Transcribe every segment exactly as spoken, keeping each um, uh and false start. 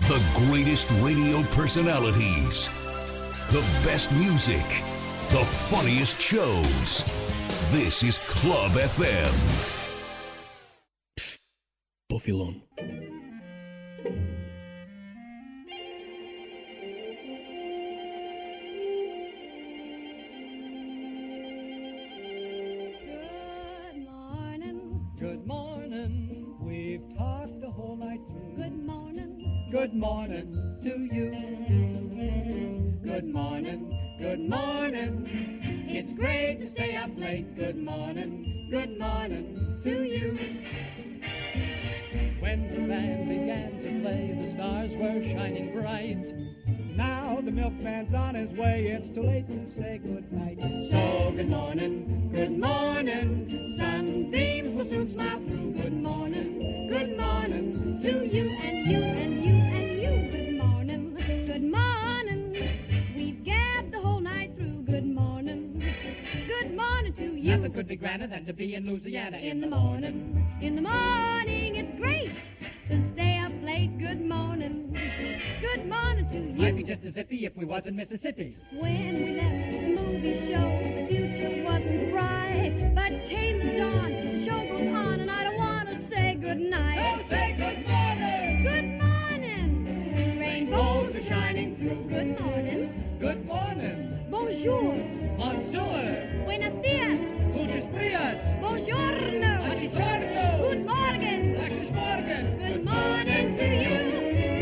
The greatest radio personalities. The best music. The funniest shows. This is Club F M. Psst, po fillon. Good morning, we've talked the whole night through. Good morning, good morning to you. Good morning, good morning, it's great to stay up late. Good morning, good morning to you. When the band began to play, the stars were shining bright. Now the milkman's on his way, it's too late to say goodnight. So good morning, good morning, sunbeams will soon smile through. Good morning, good morning to you and you and you and you. Good morning, good morning, we've gabbed the whole night through. Good morning, good morning to you. Nothing could be grander than to be in Louisiana in the morning. In the morning it's great to stay up late. Good morning, good morning to you. Might be just as zippy if we was in Mississippi. When we left the movie show, the future wasn't bright, but came the dawn, the show goes on, and I don't want to say goodnight. Oh, say good morning! Good morning! Rainbows are shining through. Good morning! Good morning! Bonjour! Bonjour! Buenos dias! Muchos dias! Buongiorno! Buongiorno! Good morning! Guten Morgen! Good morning to you!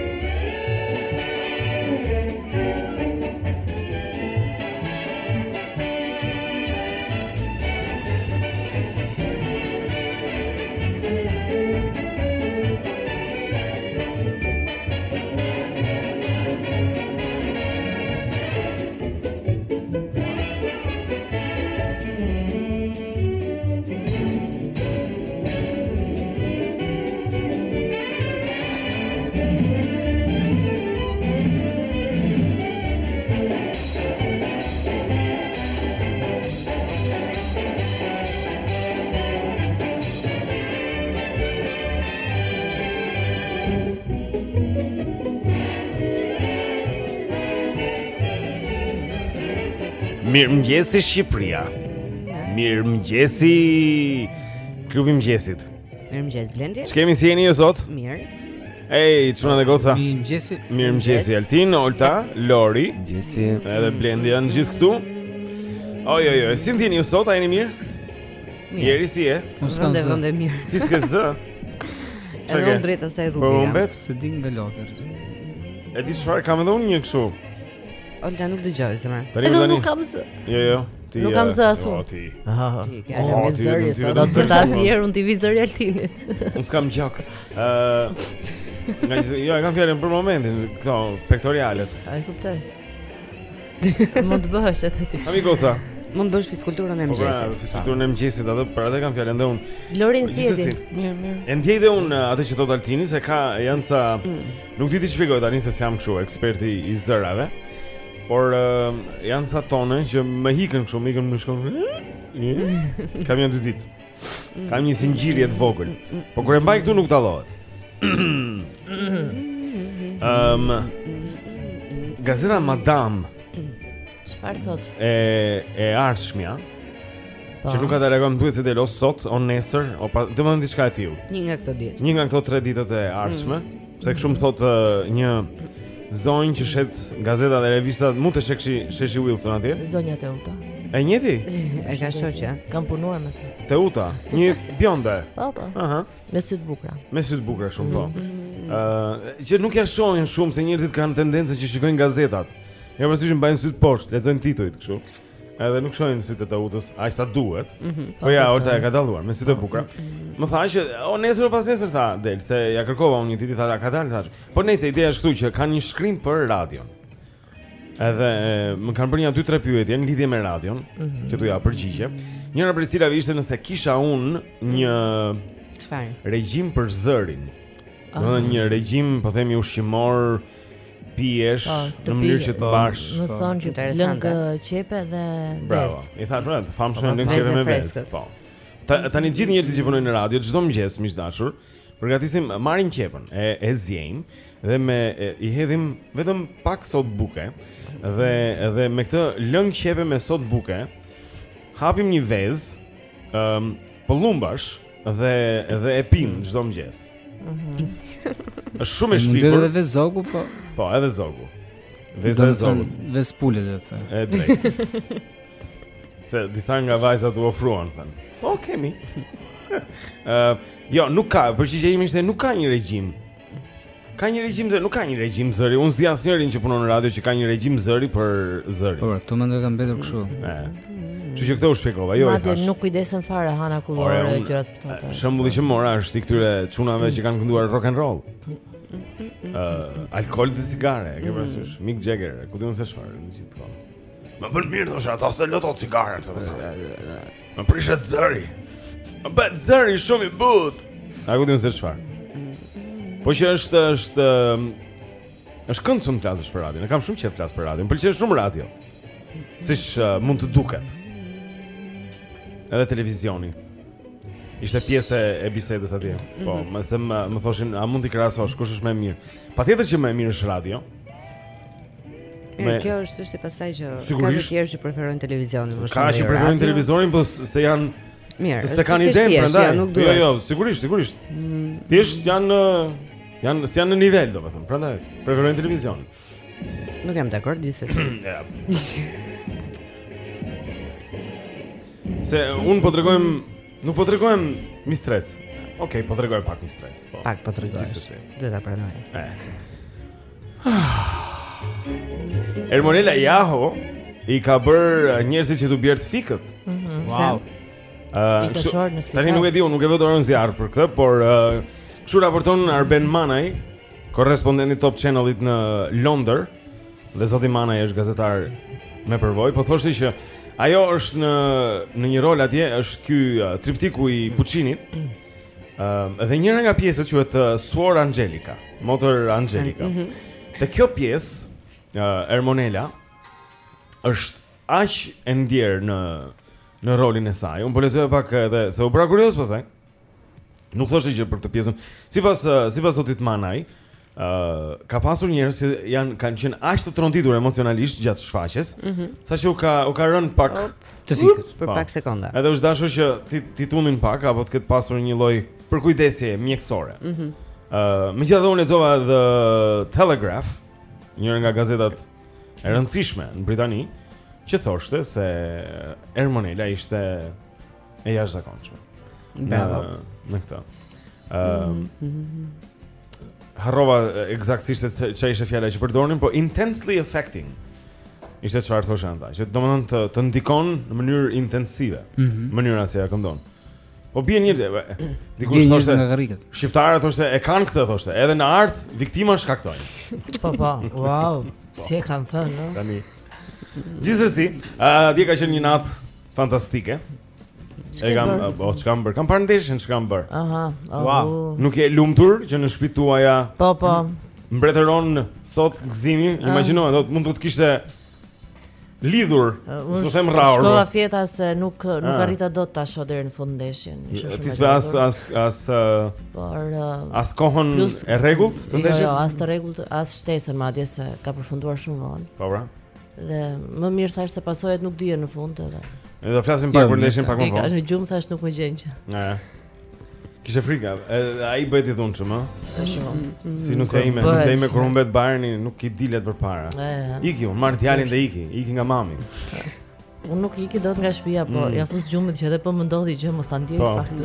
Mirëmëngjesi Shqipëria. Mirëmëngjesi Klubi Mëngjesit. Mirëmëngjes Blendi. Ç'kemi si jeni ju sot? Mirë. Ej, çuna dhe goca. Mirëmëngjesi. Mirëmëngjesi Altin, Olta, Lori. Mëngjesi. Edhe Blendi janë gjithë këtu. Oj oj oj, si jeni ju sot? A jeni mirë? Mirë. Jeri si e? Unë s'kam Vënde, zë. vënde mirë. Ti s'ke zë? Edhe unë drejt asaj Po rruge jam. mbet? Se di nga lotër. E di çfarë kam edhe unë një kështu. Olta nuk dëgjoj se më. Tani Edhe tani. unë nuk kam zë. Jo jo. Ti. Nuk kam e, zë as unë. o, ti. Aha. Ti ke Oh, ardhur me ti zëri, vetëm- ti sa vetëm do të zëri. përtas një herë unë ti vi zëri Altinit. Unë s'kam gjoks. Ë, nga jo, e kam fjalën për momentin, këto pektorialet. A e kuptoj. Mund të bëhesh edhe ti. Amikosa. Mund të bësh fizkulturën e Po pra, mëngjesit. fizkulturën e mëngjesit atë për atë kam fjalën dhe unë. Lorin si e di? Gjithsesi. Mirë, mirë. E ndjej dhe unë atë që thot Altini se ka janë ca nuk di ti shpjegoj tani se jam kështu eksperti i zërave. Por uh, janë ca tone që më hikën kështu, më ikën më shkon. Kam janë dy ditë. Kam një singjirje të vogël. Po kur e mbaj këtu nuk dallohet. Ehm Gazeta Madame Çfarë thot? e e ardhshmja Po. që nuk ka të reagojmë duhet se del o sot, o nesër, o pa, dhe më në diçka e tillë. Një nga këto ditë. Një nga këto tre ditët e ardhshme, se kështu më thot uh, një zonjë që shet gazeta dhe revistat, mund të shekshi sheshi Wilson atje. Zonja Teuta. E njëti? E ka shoqja. Kam punuar me të. Teuta, një bjonde. Po, po. Aha, Me sy të bukura. me sy të bukura shumë po. Ë, që nuk ja shohin shumë se njerëzit kanë tendencën që shikojnë gazetat. Ja përsëri mbajnë syt poshtë, lexojnë titujt kështu. Edhe nuk shohin sytë të Teutës, aq sa duhet. Po ja, Olta e ka dalluar me sytë e bukura. Më tha që o nesër pas nesër tha del se ja kërkova unë një ditë tha ka dalë thash. Po nëse ideja është këtu që kanë një shkrim për radion. Edhe e, më kanë bërë një dy tre pyetje në lidhje me radion, që tu ja përgjigje. Njëra prej cilave ishte nëse kisha unë një Çfarë? regjim për zërin. Domethënë një regjim, po themi ushqimor, pijesh Po, të në mënyrë pije- që të bash. Më thonë që Interesante. lëngë qepe dhe Bravo. ves. I thash pra, të famshme Po, lëngë vezë qepe me vezë. freskët. Po. Ta, tani gjithë njerëzit që punojnë në radio, çdo mëngjes miq dashur, Përgatisim, marrim qepën, e e zjejmë dhe me e, i hedhim vetëm pak sot buke dhe dhe me këtë lëng qepe me sot buke hapim një vezë ëm um, pëllumbash dhe dhe e pim çdo mëngjes. Mhm. Është shumë e shpifur. Mund të edhe zogu, po. Po, edhe zogu. Veza e zogut. Vezë pule le të thënë. E drejtë. Se disa nga vajzat u ofruan thënë. Po, kemi. Ë, uh, jo, nuk ka, përgjigjja ime ishte nuk ka një regjim. Ka një regjim zëri, nuk ka një regjim zëri. Unë s'di asnjërin që punon në radio që ka një regjim zëri për zëri. Po, këtu mendoj ka mbetur kështu. Ë. Kështu që këtë u shpjegova, jo e thash. Madje nuk kujdesen fare hana kullore e gjëra të ftohta. Shembulli që mora është i këtyre çunave që kanë kënduar rock and roll. Ë, uh, alkool dhe cigare, e ke parasysh? Mick Jagger, ku diun se çfarë, në gjithë kohë. Më bën mirë thosh ata se loto cigaren sa të. Më prishet zëri. Më bën zëri shumë i but. A ku diun se çfarë? Po që është është është këndshëm të flasësh për radio. Ne kam shumë qejf flas për radio. Më pëlqen shumë radio. Siç uh, mund të duket. Edhe televizioni. Ishte pjesë e bisedës atje. Po, më se më, më thoshin, a mund t'i krahasosh kush është më mirë? Patjetër që më e mirë është radio. Me... Kjo është çështje pastaj që Sigurisht. Ka të tjerë që preferojnë televizionin më shumë. Ka që preferojnë televizionin, po se janë mirë. Se kanë idenë prandaj. Jo, jo, sigurisht, sigurisht. Mm. Thjesht janë janë si janë në nivel, domethënë. Prandaj preferojnë televizionin. Nuk jam dakord gjithsesi. Se un po tregojm, nuk po tregojm mistrec. Okej, po tregoj pak mistrec, po. Pak po tregoj. Duhet ta pranoj. Ermonela Jaho i ka bër njerëzit që tu bjerë të fikët. Mhm. Wow. Ë, tani nuk e di, unë nuk e vë dorën zjarr për këtë, por uh, kështu raporton Arben Manaj, korrespondenti Top Channelit në Londër, dhe zoti Manaj është gazetar me përvojë, po thoshte që ajo është në në një rol atje, është ky uh, triptiku i Puccinit. Ë, uh, dhe njëra nga pjesët quhet uh, Suor Angelica, Motor Angelica. Mm -hmm. Te kjo pjesë, uh, Ermonela është aq e ndjer në në rolin e saj. Unë po lexoj pak edhe se u bëra kurioz pastaj. Nuk thoshte gjë për këtë pjesën. Sipas sipas zotit Manaj, ë uh, ka pasur njerëz që janë kanë qenë aq të tronditur emocionalisht gjatë shfaqjes, mm -hmm. saqë u ka u ka rënë pak oh, të fikës për pak sekonda. Edhe është dashur që ti ti tunnin pak apo të ketë pasur një lloj përkujdesje mjekësore. Ë, mm -hmm. uh, megjithatë unë lexova The Telegraph, njëra nga gazetat e rëndësishme në Britani, që thoshte se Ermonela ishte e jashtëzakonshme. Bravo. Në këtë. Ëm um, mm -hmm. Harrova eksaktësisht çfarë ishte fjala që përdornin, po intensely affecting. Ishte çfarë thoshte ata, që domethënë të, të ndikon në mënyrë intensive, mm -hmm. mënyra se ja këndon. Po bien një dikush thoshte nga garriket. Shqiptarët thoshte e kanë këtë thoshte, edhe në art viktima shkaktojnë. Po po, wow. Si e kanë thënë, no? Tani. Gjithsesi, uh, dje ka qenë një natë fantastike. E kam, po ç'kam bër? Kam parë ndeshjen ç'kam bër. Aha. Oh. Wow. Nuk je lumtur që në shtëpi tuaja. Po po. Mbretëron sot gëzimi, uh. imagjino, do mund të kishte lidhur, uh, s'po them rraur. Shkova fjeta se nuk nuk uh. arrita dot ta shoh deri në fund ndeshjen. Isha shumë. Ti s'pe as as as uh, por uh, as kohën plus, e rregullt të ndeshjes? Jo, jo, as të rregullt, as shtesën madje se ka përfunduar shumë vonë. Po bra. Dhe më mirë thash se pasojat nuk dihen në fund edhe. Ne do flasim pak për ndeshjen pak më vonë. Në gjumë thash nuk më gjen që. Ëh. Kishe frikë, ai bëhet i dhunshëm, ë? Shumë. Si nuk e ime, nuk e ime kur humbet Bayerni, nuk i dilet përpara. Iki unë, marr djalin dhe iki, iki nga mami. Unë nuk iki dot nga shtëpia, po ja fus gjumit që edhe po më ndodhi gjë mos ta ndjej faktin.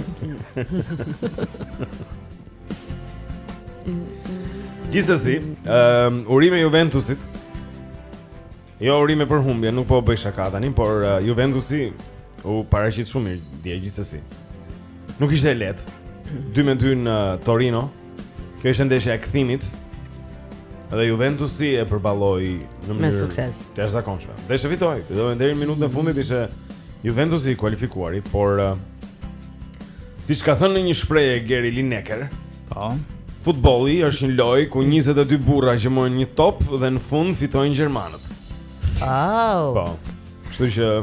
Gjithsesi, ëm urime Juventusit. Jo urime për humbje, nuk po bëj shaka tani, por uh, Juventusi u paraqit shumë mirë dje gjithsesi. Nuk ishte lehtë. dy me dy në Torino. Kjo ishte ndeshja e kthimit. Dhe Juventusi e përballoi në mënyrë me sukses. Të jashtëzakonshme. Dhe fitoi. Do deri në minutën e fundit ishte Juventusi i kualifikuari, por uh, siç ka thënë një shprehje Gary Lineker, po, futbolli është një lojë ku njëzet e dy burra që morën një top dhe në fund fitojnë gjermanët. Au. Po. Kështu që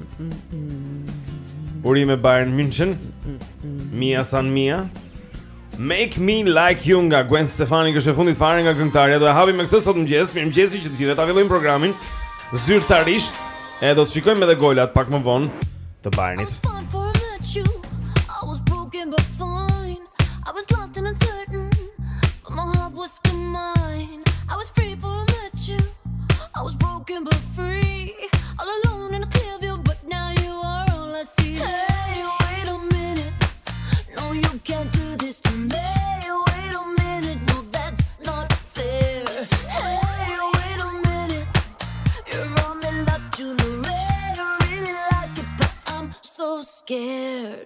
urime Bayern München. Mia San Mia. Make Me Like You nga Gwen Stefani, që është e fundit fare nga këngëtarja. Do e hapim me këtë sot mëngjes. Mirëmëngjesi që të gjithëve. Ta fillojmë programin zyrtarisht. E do të shikojmë edhe golat pak më vonë të Bayernit. I was broken but free, all alone in a clear view, but now you are all I see. Hey, wait a minute, no you can't do this to me. Wait a minute, no that's not fair. Hey, wait a minute, you're on me like jewelry. I really like it, but I'm so scared.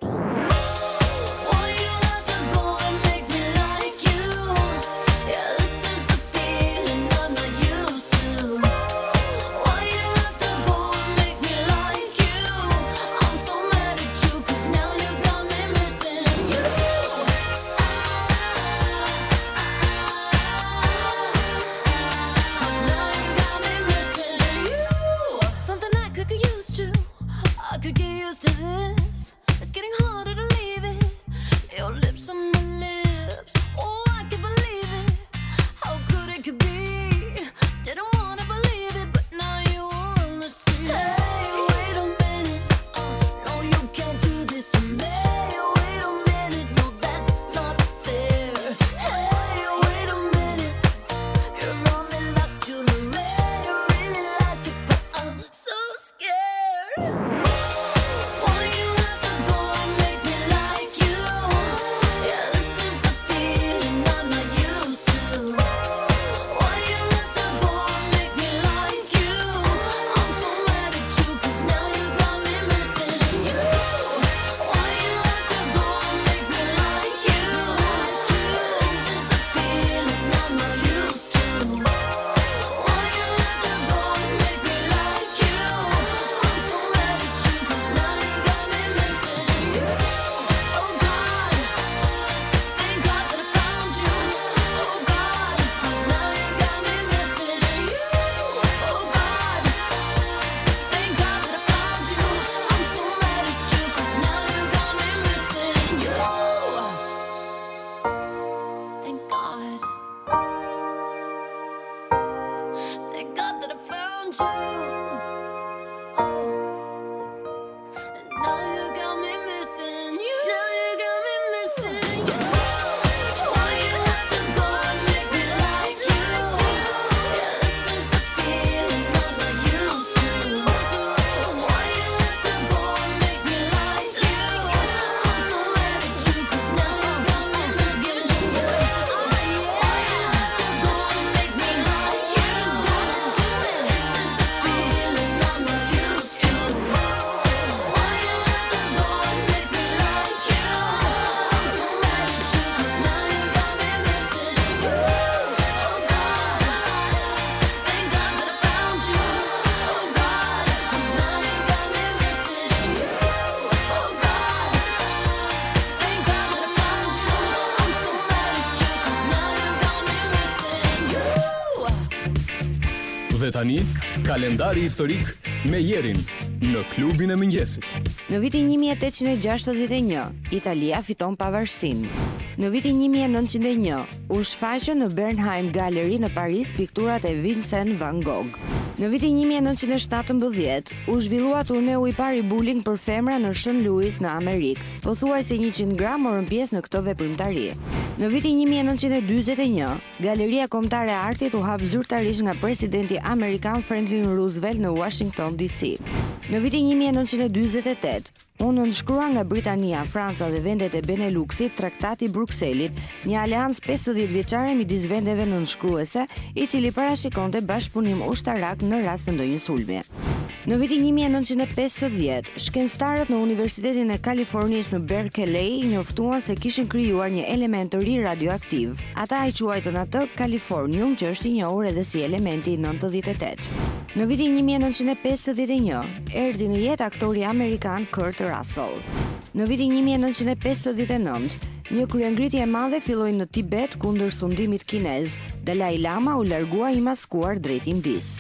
Dhe tani, kalendari historik me Jerin në klubin e mëngjesit. Në vitin një mijë e tetëqind e gjashtëdhjetë e një, Italia fiton pavarësinë. Në vitin një mijë e nëntëqind e një, u shfaqën në Bernheim Gallery në Paris pikturat e Vincent van Gogh. Në vitin një mijë e nëntëqind e shtatëmbëdhjetë, u zhvillua turneu i parë i bowling për femra në Saint Louis në Amerikë. Pothuajse njëqind gra morën pjesë në këtë veprimtari. Në vitin një mijë e nëntëqind e dyzet e një, Galeria Kombëtare e Artit u hap zyrtarisht nga presidenti amerikan Franklin Roosevelt në Washington D C. Në vitin një mijë e nëntëqind e dyzet e tetë, u nënshkrua nga Britania, Franca dhe vendet e Beneluxit Traktati i Brukselit, një aleancë pesëdhjetë vjeçare midis vendeve nënshkruese, i cili parashikonte bashkëpunim ushtarak në rast të ndonjë sulmi. Në vitin një mijë e nëntëqind e pesëdhjetë, shkencëtarët në Universitetin e Kalifornisë në Berkeley njoftuan se kishin krijuar një element të ri radioaktiv. Ata e quajtën atë Californium, që është i njohur edhe si elementi nëntëdhjetë e tetë. Në vitin një mijë e nëntëqind e pesëdhjetë e një, erdhi në jetë aktori amerikan Kurt Russell. Në vitin një mijë e nëntëqind e pesëdhjetë e nëntë, një kryengritje e madhe filloi në Tibet kundër sundimit kinez. Dalai Lama u largua i maskuar drejt Indisë.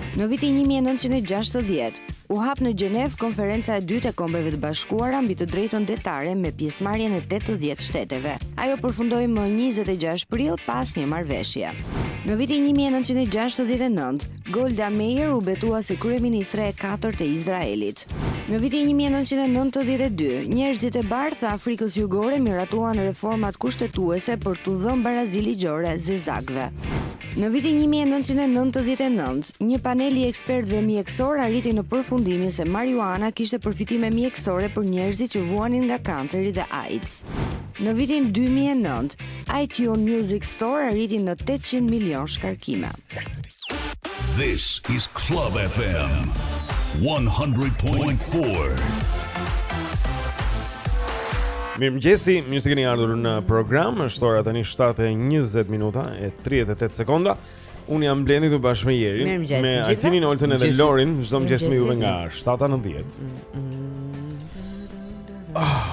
Në vitin një mijë e nëntëqind e gjashtëdhjetë, u hap në Gjenev konferenca e dytë e Kombeve të Bashkuara mbi të drejtën detare me pjesëmarrjen e tetëdhjetë shteteve. Ajo përfundoi më njëzet e gjashtë prill pas një marrëveshje. Në vitin një mijë e nëntëqind e gjashtëdhjetë e nëntë, Golda Meir u betua si kryeministre e katërt e Izraelit. Në vitin një mijë e nëntëqind e nëntëdhjetë e dy, njerëzit e bardhë të Afrikës Jugore miratuan reformat kushtetuese për t'u dhënë barazi ligjore zezakëve. Në vitin një mijë e nëntëqind e nëntëdhjetë e nëntë, një panel i ekspertëve mjekësor arriti në përfundimin se marijuana kishte përfitime mjekësore për njerëzit që vuanin nga kanceri dhe AIDS. Në vitin dy mijë e nëntë, iTunes Music Store arriti në tetëqind milion shkarkime. This is Club F M one hundred point four. Mirëmëngjesi, mirë se keni ardhur në program. Është ora tani shtatë e njëzet minuta e tridhjetë e tetë sekonda. Unë jam Blendi këtu bashkë me Jerin, Mirëmëngjes, me gjithëve. Altinin, Oltën edhe Mirëmëngjes. Lorin, çdo mëngjes me juve Mirëmëngjes. nga shtatë në dhjetë. Ah.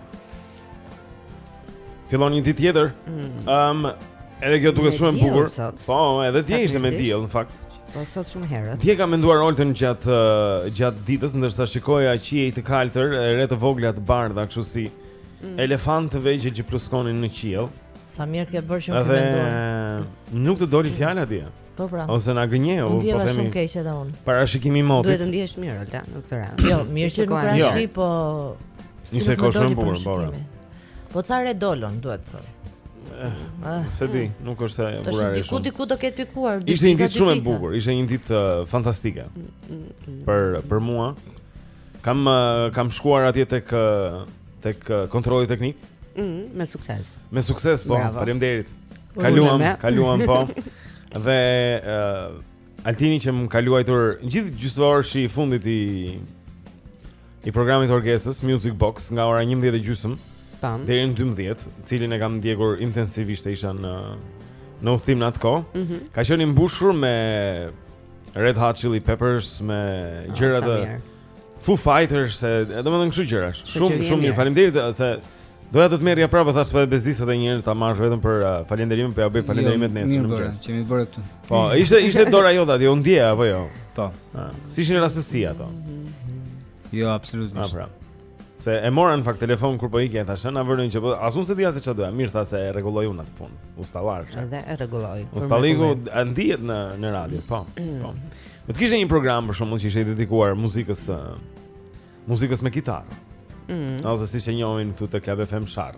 Fillon një ditë tjetër. Ëm, edhe kjo duket Me shumë e diell bukur. sot. Po, edhe dje ishte me Fatmirësisht. diell në fakt. Po sot shumë herët. Dje ka menduar Oltën gjatë uh, gjatë ditës ndërsa shikoja qiej të kaltër, e re të vogla të bardha, kështu si elefant të vegjël që pluskonin në qiell. Sa mirë ke bërë që më ke Edhe menduar. nuk të doli fjala atje. Po pra. Ose na gënjeu, Unë po ndjeva themi. shumë keq edhe unë. Parashikimi i motit. Duhet të ndihesh mirë Olta në këtë rast. Jo, mirë që nuk Jo. rashi, po Ishte nuk më kohë shumë doli bukur, për po, shikimi. Po ca re dolën, duhet të thënë. Ah, Se di, nuk është se Tash burare diku shumë. diku do ketë pikuar. dy Ishte një pika, ditë dy shumë e pika. bukur, ishte një ditë uh, fantastike. Për për mua kam uh, kam shkuar atje tek uh, tek uh, kontrolli teknik Mm, me sukses. me sukses, po. Bravo. Faleminderit. Kaluam, Uleme. kaluam po. Dhe uh, Altini që më ka luajtur gjithë gjysmëorëshi i fundit i i programit orkestrës Music Box nga ora njëmbëdhjetë e gjysmë Pam. deri në dymbëdhjetë, cilin e kam ndjekur intensivisht, e isha në në udhtim në atë kohë. Mhm. Ka qenë i mbushur me Red Hot Chili Peppers, me gjëra sa të mirë. Foo Fighters, se domethënë kështu gjëra. Shumë Shoqëria shumë mirë. mirë. Faleminderit se doja të të merrja prapë, thash se bezdis edhe një herë ta marrësh vetëm për uh, falënderimin, po ja bëj falënderimet Jo, nesër mirë në bëre, mëngjes. që mi bëre këtu. Po, ishte ishte dora jote aty, u ndje apo jo? Po. Ah, si ishin rastësia ato? Jo, Ah, absolutisht. pra. Se e mora në fakt telefon kur po ikej, thashë na vërin që po as unë se dija se çfarë doja. Mirë tha se e rregulloi unë atë punë. Ustallar. Edhe e rregulloi. për Ustalliku mrekullim. ndihet në në radio, po. Po. Do të kishte një program për shkakun që ishte i dedikuar muzikës uh, muzikës me kitarë. Mm. Ose siç e njohin këtu te Club F M Sharp.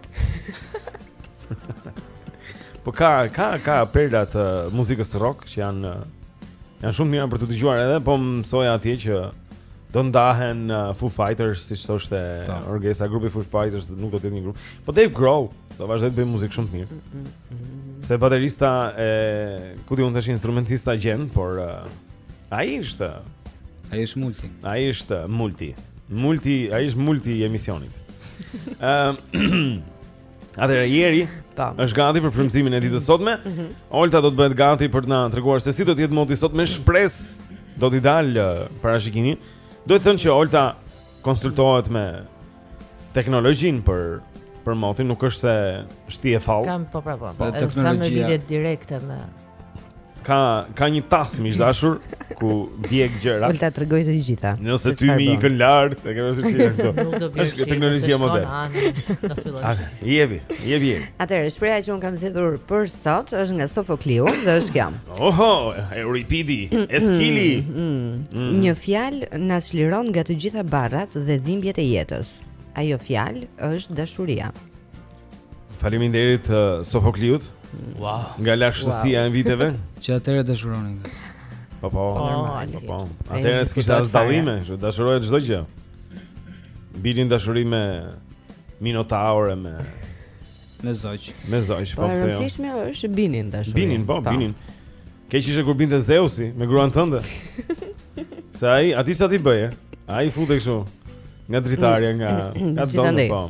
Po ka ka ka perla të muzikës rock që janë janë shumë mira për të dëgjuar edhe, po mësoja atje që do ndahen uh, Foo Fighters, siç thoshte Po. Orgesa, grupi Foo Fighters nuk do të jetë një grup. Po Dave Grohl do vazhdoj të bëjë muzikë shumë të mirë. Se baterista e ku diun tash instrumentista gjen, por uh, ai është Ai është multi. ai është multi. Multi, ai është multi i emisionit. Ëm Atëherë Jeri Po. është gati për frymëzimin e ditës sotme. Olta do të bëhet gati për të na treguar se si do të jetë moti sot, me shpresë do t'i dalë parashikimi. Duhet të thënë që Olta konsultohet me teknologjinë për për motin, nuk është se shtije fall. Kam po pra po. Po, Edhe s'kam në teknologjia- lidhje direkte me Ka ka një tas miq dashur ku djeg gjëra. Olta tregoi të gjitha. Nëse Se ty çfarë mi bën. ikën lart, e ke vështirë si këto. nuk do bjerë. Është teknologjia moderne. Do filloj. A, jepi, jepi. jepi. Atëherë, shpreha që un kam zgjedhur për sot është nga Sofokliu dhe është kjo. Oho, Euripidi, Eskili. Mm. Një fjalë na çliron nga të gjitha barrat dhe dhimbjet e jetës. Ajo fjalë është dashuria. Faleminderit uh, Sofokliut. Wow. Nga lashtësia e viteve. Që atëre dashuronin. Po po. Normal. Po po. Ai Atëherë diskutohet s'kishte as fare. dallime, kështu dashurohet çdo gjë. Bilin dashuri me Minotaur e me Me zogj. me Zojsh, Po po e pse jo. rëndësishme është binin dashuri. Binin, po, binin. Keq ishte kur binte Zeusi me gruan tënde. Se ai, aty sa ti bëje? Ai fute kështu nga dritarja, nga nga donë, Gjithandej. po.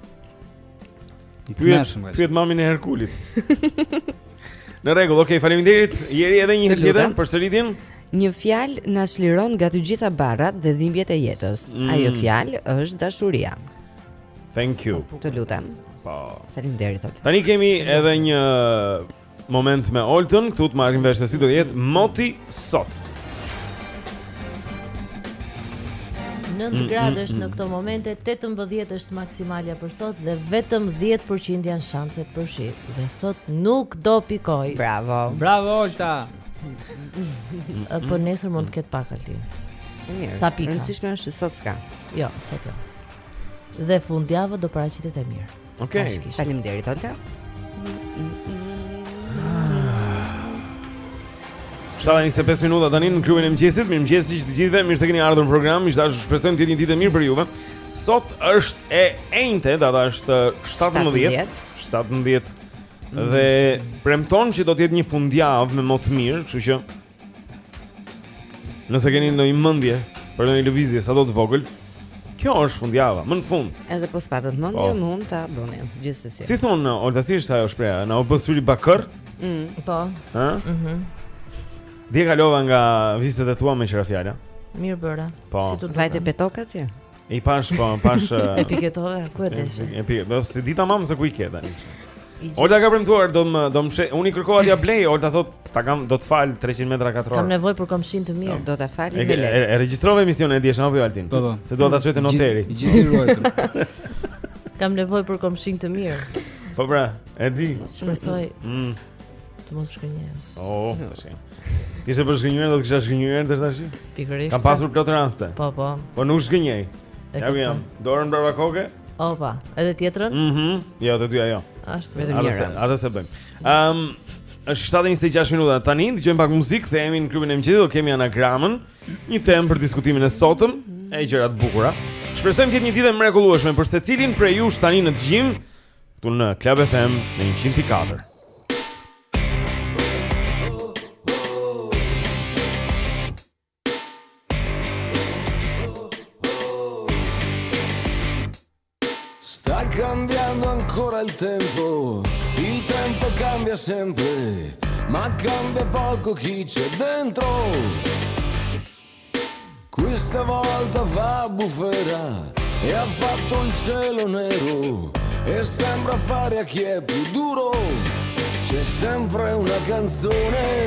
I Pyet, kënaqshëm kaq. pyet mamin e Herkulit. Në rregull, okay, faleminderit. Jeri edhe një Të herë tjetër lutem. për sëritjen. Një fjalë na çliron nga të gjitha barrat dhe dhimbjet e jetës. Mm. Ajo fjalë është dashuria. Thank you. Të lutem. Po. Faleminderit Olta. Tani kemi edhe një moment me Oltën, këtu të marrim vesh se si do të jetë moti sot. nëntë gradësh në këto momente, tetëmbëdhjetë është maksimalja për sot dhe vetëm dhjetë përqind janë shanset për shi. Dhe sot nuk do pikoj. Bravo. Bravo Olta. Ë, Po nesër mund të ketë pak altin. Mirë. Ca pika. Rëndësishme është se sot s'ka. Jo, sot jo. Dhe fundjavë do paraqitet e mirë. Okej. Faleminderit Olta. shtatë e njëzet e pesë minuta tani në klubin e mëngjesit. Mirëmëngjes të gjithëve, mirë se keni ardhur në program. Miq dashur, shpresojmë të jetë një ditë e mirë për juve. Sot është e enjte, data është shtatëmbëdhjetë, shtatëmbëdhjetë dhe premton që do të jetë një fundjavë me më të mirë, kështu që nëse keni ndonjë mendje për ndonjë lëvizje sado të vogël, kjo është fundjava, më në fund. Edhe po s'patët mendje, mund ta bëni gjithsesi. Si thon Olta, si është ajo shpreha? Na u bë syri bakër? Mm. Po. Ë? Mhm. Dje kalova nga vizitat e tua me qira fjala. Mirë bëra. Po. Si tu Vajte petok atje? I pash, po, pash E piketove, ku e deshe? E pikë, po si di tamam se ku i ke tani. Olta ka premtuar do më do më unë i kërkova t'ia blej, Olta thot ta kam do të fal treqind metra katror. Kam nevojë për komshin të mirë. Do ta fali E, me e, lekë. e regjistrove emisionin e dieshëm apo jo Altin? Po, po. Se dua ta çoj te noteri. Gjithë i ruajtur. Kam nevojë për komshin të mirë. Po pra, e di. Shpresoj Mm. të mos shkënjej. Oh, tash. Kishe për shgënjyer, do të kisha shgënjyer tash tash. Pikërisht. Kam pasur plot raste. Po, po. Po nuk shgënjej. E Ja jam. Dorën brava koke? Opa, edhe tjetrën? Mhm. Jo, të dyja jo. Ashtu vetëm Atë se, atë se bëjmë. Ëm, është shtatë e njëzet e gjashtë minuta tani, dëgjojmë pak muzikë, themi në klubin e mëngjesit, do kemi anagramën, një temë për diskutimin e sotëm, e gjëra të bukura. Shpresojmë të jetë një ditë e mrekullueshme për secilin prej jush tani në dëgjim këtu në Club F M në njëqind pikë katër. Sta cambiando ancora il tempo, il tempo cambia sempre, ma cambia poco chi c'è dentro. Questa volta fa bufera e ha fatto il cielo nero e sembra fare a chi è più duro. C'è sempre una canzone,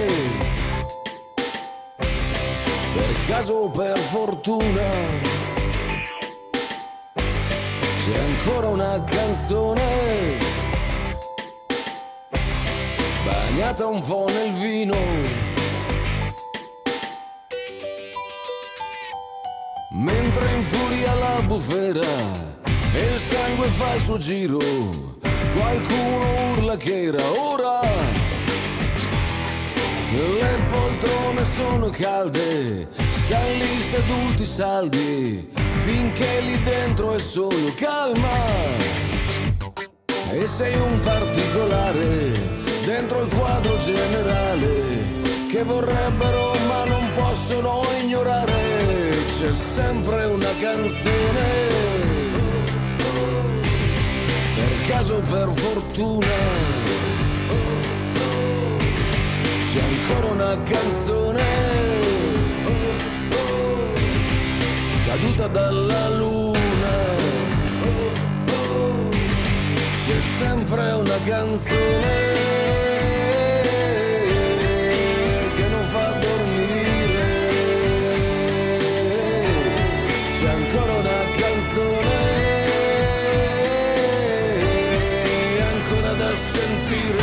per caso o per fortuna. C'è ancora una canzone bagnata un po' nel vino. Mentre infuria la bufera e il sangue fa il suo giro, qualcuno urla che era ora. Le poltrone sono calde, stan lì seduti saldi, finché lì dentro è solo calma. E sei un particolare dentro il quadro generale che vorrebbero ma non possono ignorare. C'è sempre una canzone, per caso o per fortuna. C'è ancora una canzone caduta dalla luna. C'è sempre una canzone che non fa dormire. C'è ancora una canzone ancora da sentire.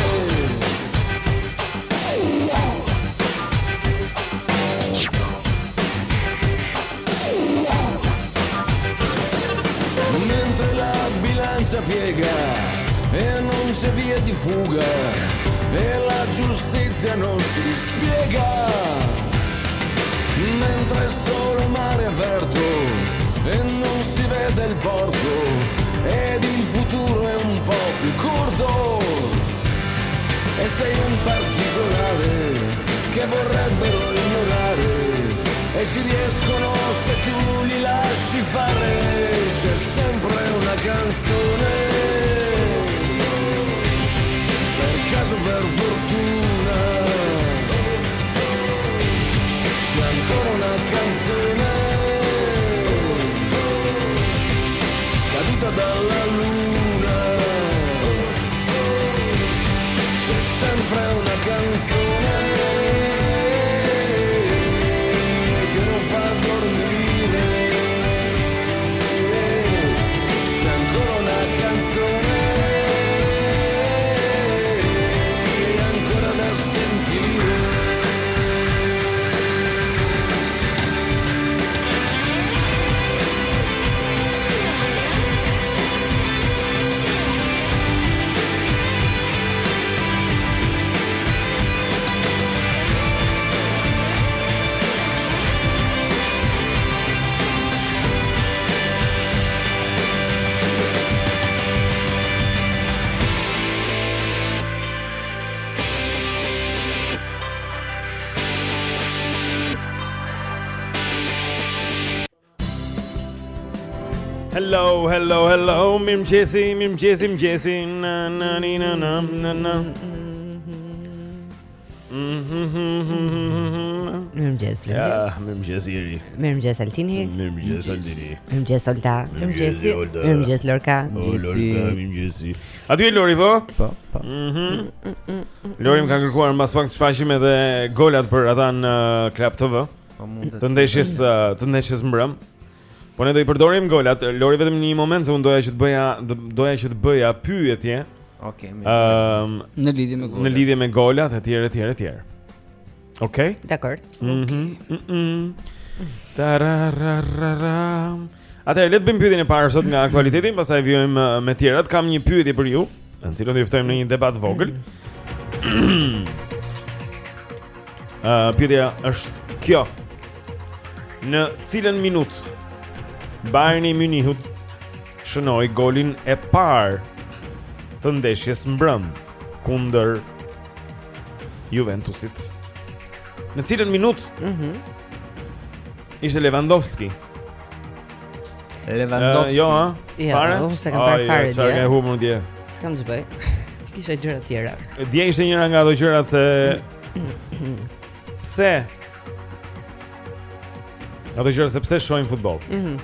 Mentre la bilancia piega e non c'è via di fuga e la giustizia non si spiega, mentre è solo mare aperto e non si vede il porto ed il futuro è un po' più corto. E sei un particolare che vorrebbero ignorare e ci riescono se tu li lasci fare. C'è sempre una canzone, per caso per fortuna. C'è ancora una canzone caduta dalla luna. C'è sempre una canzone che non fa dormire. Hello, hello, hello. Mirëmëngjesi, mirëmëngjesi, mirëmëngjesi. Na na ni, na na na na. Mirëmëngjes Blendi. Ja, mirëmëngjes Iri. Mirëmëngjes Altini. Mirëmëngjes Altini. Mirëmëngjes Olta. Mirëmëngjesi. Mirëmëngjes Lorca. Mirëmëngjesi. A ty e Lori po? Po, po. Mhm. Lori më ka kërkuar mbas pak të shfaqim edhe golat për ata në Club T V. Po mund Të ndeshjes të ndeshjes mbrëm. Po ne do i përdorim golat. Lori vetëm në një moment se unë doja që të bëja doja që të bëja pyetje. Okej, mirë. Ëm Në lidhje me golat. Në lidhje me golat etj etj etj. Okej? Dakor. Mhm. Tarararara. Atëherë le të bëjmë pyetjen e parë sot nga aktualiteti, pastaj vijojmë me tjerat. Kam një pyetje për ju, në cilën do ju ftojmë në një debat vogël. Ë pyetja është kjo. Në cilën minutë Bayern Munichut shënoi golin e parë të ndeshjes mbrëm kundër Juventusit? Në cilën minutë? Mhm. Ishte Lewandowski. Lewandowski. Uh, jo, ha? Ja, Fare? unë s'e kam parë fare Çfarë dje. ke humor dje? S'kam ç'bëj. Kisha gjëra të tjera. Dje ishte njëra nga ato gjërat se pse? Ato gjëra se pse shohim futboll. Mhm.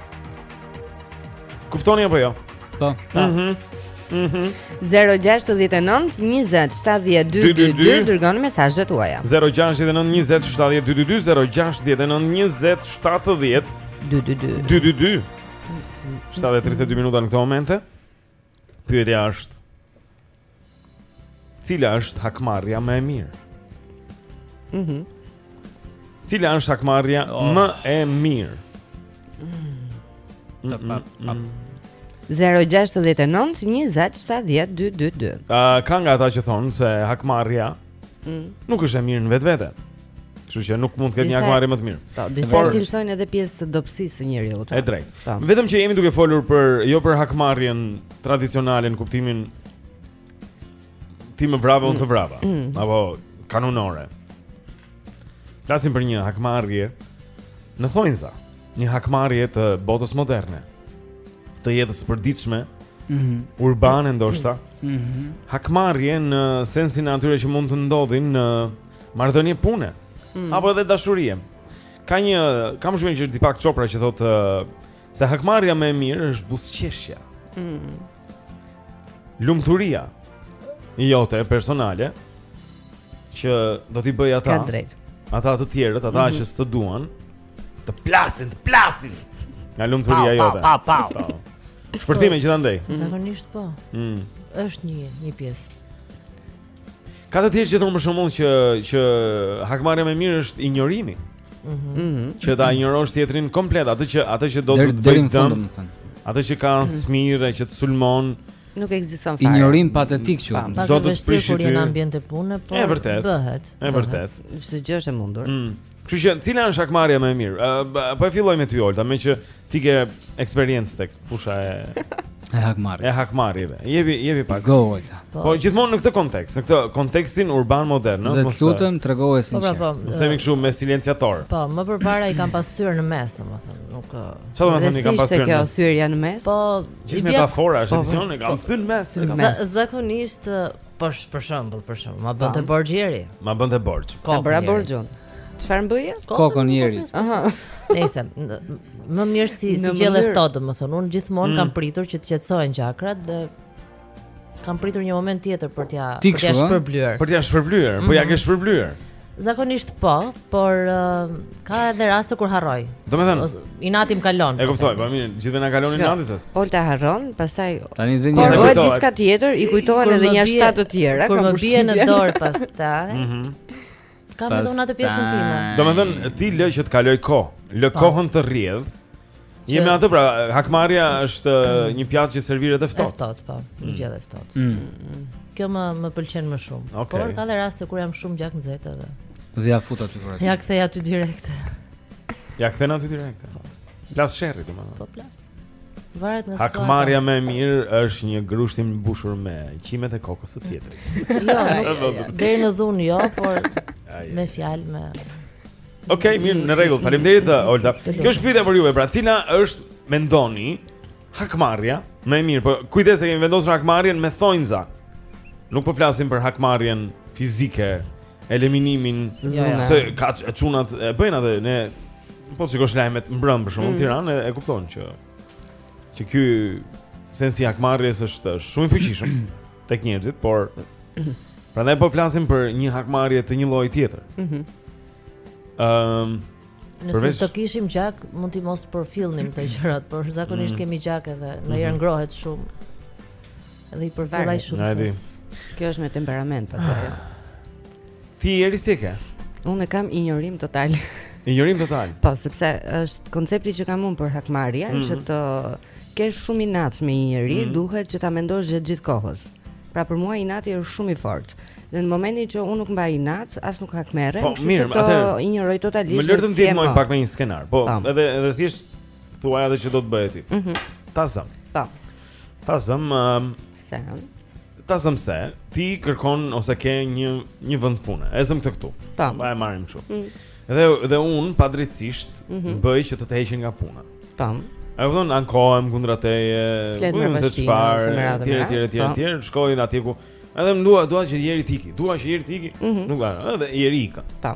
Kuptoni apo jo? Po. Mhm. Mhm. zero gjasht nëntë njëzet shtatëdhjetë dy dy dy dërgoni mesazhet tuaja. zero gjasht nëntë njëzet shtatëdhjetë dy dy dy zero gjasht nëntë njëzet shtatëdhjetë dy dy dy dy dy dy. shtatëdhjetë tridhjetë e dy minuta në këto momente. Pyetja është: cila është hakmarrja më e mirë? Mhm. Cila është hakmarrja Oh. më e mirë? zero gjasht nëntë njëzet shtatëdhjetë dy dy dy. Uh, ka nga ata që thonë se hakmarrja Mm. nuk është e mirë në vetvete. Kështu që nuk mund të ketë një Disa- hakmarrje më të mirë. Po, disa Por- cilësojnë edhe pjesë të dobësisë së njeriu. E drejtë. Po. Vetëm që jemi duke folur për jo për hakmarrjen tradicionale në kuptimin ti më vrave unë të vrava, Mm. apo kanonore. Flasim për një hakmarrje në thonjza, një hakmarrje të botës moderne, të jetës së përditshme, Mhm. urbane ndoshta. Mhm. Hakmarrje në sensin e atyre që mund të ndodhin në marrëdhënie pune Mm. apo edhe dashurie. Ka një kam shumë që Deepak Chopra që thotë uh, se hakmarrja më e mirë është buzëqeshja. Mm. Lumturia jote personale që do t'i bëj ata Ka drejt. ata të tjerët, ata Mhm. që s'të duan, të plasin, të plasin nga lumturia Pau, jote. pau, pau, Po. Shpërthime që ta ndej. Zakonisht po. Mm. Është një një pjesë. Ka të tjerë që thonë për shembull që që hakmarrja më e mirë është injorimi. Mhm. Mhm. Që ta injorosh tjetrin komplet, atë që atë që do Deri- të të deri bëjë në fund, dëm, domethënë. atë që ka smire, që të sulmon. Nuk ekziston fare. Ignorim patetik që. Pa, Pak Do e të të vështirë prishi kur ty. je në ambiente pune, por E vërtet. bëhet. E vërtet. Çdo gjë është e mundur. Mm. Kështu që cila është hakmarrja më e mirë? Uh, b- po e filloj me ty Olta, me që ti ke eksperiencë tek fusha e E hakmarrjes. e hakmarrjeve. Jepi jepi pak. Go Olta. Po, Po gjithmonë në këtë kontekst, në këtë kontekstin urban modern, ëh, Dhe mos të lutem tregoje po pra sinqert. po. mos themi kështu me silenciator. Po, më përpara i kam pasur në mes, domethënë, nuk ë, Çfarë do të Dhe thoni si kam ishte pasur kjo në thyrja në mes? po i gjithë bie metafora, është Po, edicion, e kam thënë mes. Në za- mes. zakonisht ë, po sh- për shembull, për shembull, ma bënte Po. borxhieri. Ma bënte borxh. Ka bëra borxhun. Çfarë bëje? Kokën njeri. Aha. Nëse më mirë si si Në gjellë mënyrë- ftohtë, domethënë, unë gjithmonë Mm. kam pritur që të qetësohen gjakrat dhe kam pritur një moment tjetër për t'ja Ti për t'ja kështu, ë? shpërblyer. Për t'ja shpërblyer, po ja ke shpërblyer. Zakonisht po, por ë, ka edhe raste kur harroj. Domethënë, Ose inati më kalon. e po kuptoj, them. po mirë, gjithë na kalonin Shko. natës. Olta harron, pastaj Tani dhe kur një Sa bëhet kujtohet. diçka tjetër, i kujtohen Kur edhe më një bie- shtatë të tjera. Kur kam më bie në përshtypjen. dorë pastaj, Mhm. kam edhe unë atë pjesën time. Domethënë ti lë që të kaloj kohë, lë Po. kohën të rrjedh. Jemi Që- atë pra, hakmarrja është një pjatë që serviret e E ftohtë. ftohtë, po, një gjë e ftohtë. Mm. Kjo më më pëlqen më shumë. Okej. Por ka edhe raste kur jam shumë gjak nxehtë edhe. Dhe ja fut aty kur. Ja kthej aty direkt. Ja kthen aty direkt. Plas sherrit domethënë. Po plas. Varet nga Hakmarrja më e mirë është një grusht i mbushur me qimet e kokës së tjetrit. Jo, nuk, deri në dhunë jo, por Ai. me fjalë me Okej, mirë, në rregull. Faleminderit Olta. Kjo është pyetja për juve, pra, cila është mendoni hakmarrja, më e mirë, po kujdes se kemi vendosur hakmarrjen me thonjza. Nuk po flasim për hakmarrjen fizike, eliminimin, Ja, ja. se ka ç- çunat e bëjnë atë, ne po të shikosh lajmet mbrëm për shkakun në Tiranë e, e kupton që që ky sensi i hakmarrjes është është shumë i fuqishëm tek njerëzit, por prandaj po flasim për një hakmarrje të një lloji tjetër. Mhm. Ëm Nëse Përveç- s'do kishim gjak, mund t'i mos përfillnim këto gjërat, por zakonisht Mm. kemi gjak edhe ndonjëherë ngrohet shumë. Edhe i përfillaj Varet. shumë. Na e di. se s- Kjo është me temperament pastaj. Ti jeri si e ke? Unë e kam injorim total. Injorim total. Po, sepse është koncepti që kam unë për hakmarrjen, Mhm. që të kesh shumë inat me një njeri, Mhm. duhet që ta mendosh gjatë gjithë kohës. Pra për mua inati është shumë i fortë. Dhe në momentin që unë nuk mbaj inat, as nuk hakmerrem, Po, kështu mirë, që të atëherë, injoroj totalisht. Më lër të dhe më si e ndihmoj mo. pak me një skenar, po Tam. edhe edhe thjesht thuaj atë që do të bëhet ti. Mhm. Ta zëm. Po, Ta zëm, um, se. ta zëm se ti kërkon ose ke një një vend pune. E zëm këtë këtu. Po. Pa e marrim kështu. Mm. Dhe dhe unë padrejtisht Mhm. bëj që të të heqin nga puna. Po. E kupton, ankohem kundra teje, Flet ku me diun se bashkinë, çfarë, ose me radhë etj me etj radhë, etj po. etj, shkojnë atje ku edhe më dua dua që jeri tiki, dua që jeri tiki, Mhm. nuk ka, edhe jeri ikën. Po.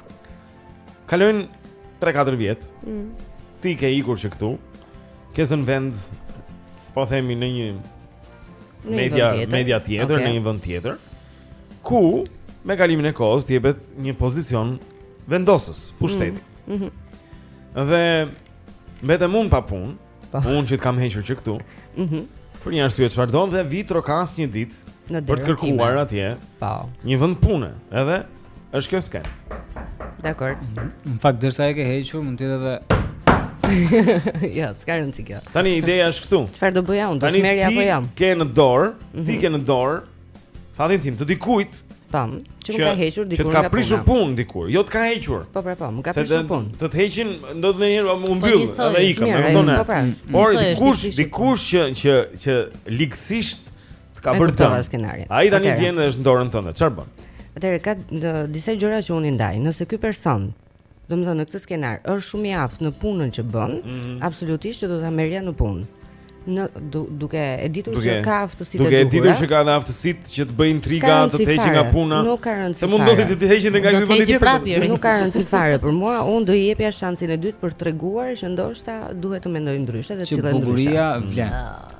Kalojnë tre katër vjet. Mm. Ti ke ikur që këtu, ke zënë vend, po themi në një Në një media vend tjetër. media tjetër, Okej. në një vend tjetër, ku me kalimin e kohës të jepet një pozicion vendosës, pushteti. Mhm. Dhe mbetem unë pa punë, Po. unë që të kam hequr që këtu, Mhm. për një arsye çfarë do dhe vi trokas një ditë Në për të derën kërkuar time. atje Po. një vend pune. Edhe është kjo sken. Dakor. Në fakt derisa e ke hequr, mund të jetë edhe Jo, s'ka rëndësi kjo. Tani ideja është këtu. Çfarë do bëja unë? Do Tani smerja apo jam? ti ke në dorë, ti Mhm. ke në dorë fatin tim të dikujt Pam, që më ka hequr që dikur të ka nga prishur puna. punë dikur, jo të ka hequr. Po pra po, më ka Se prishur të- punë. Të të heqin do të ndonjëherë u mbyll njësoj edhe është. ikën, Mirë, e kupton? po pra. Por Njësoj është, dikush, i prishur dikush që që që ligësisht të ka E bërë kuptova dëm. skenarin. Ai tani Atëherë. vjen dhe është në dorën tënde. Çfarë bën? Atëherë ka d- disa gjëra që unë i ndaj. Nëse ky person, domethënë në këtë skenar, është shumë i aftë në punën që bën, Mhm. absolutisht që do ta merrja në punë. Në du, duke e ditur Duke që ka aftësitë Duke e e duhura. ditur që ka edhe aftësitë që të bëjë intriga, S'ka të rëndësi të heqin nga fare, puna. nuk ka rëndësi Se mund fare. ndodhi të të heqin edhe nga Do ky të vendi heqi tjetër. prapë, Jeri. Nuk ka rëndësi fare për mua, unë do i jepja shansin e dytë për treguar që ndoshta duhet të mendoj ndryshe dhe që cilë ndryshe. bukuria vlen.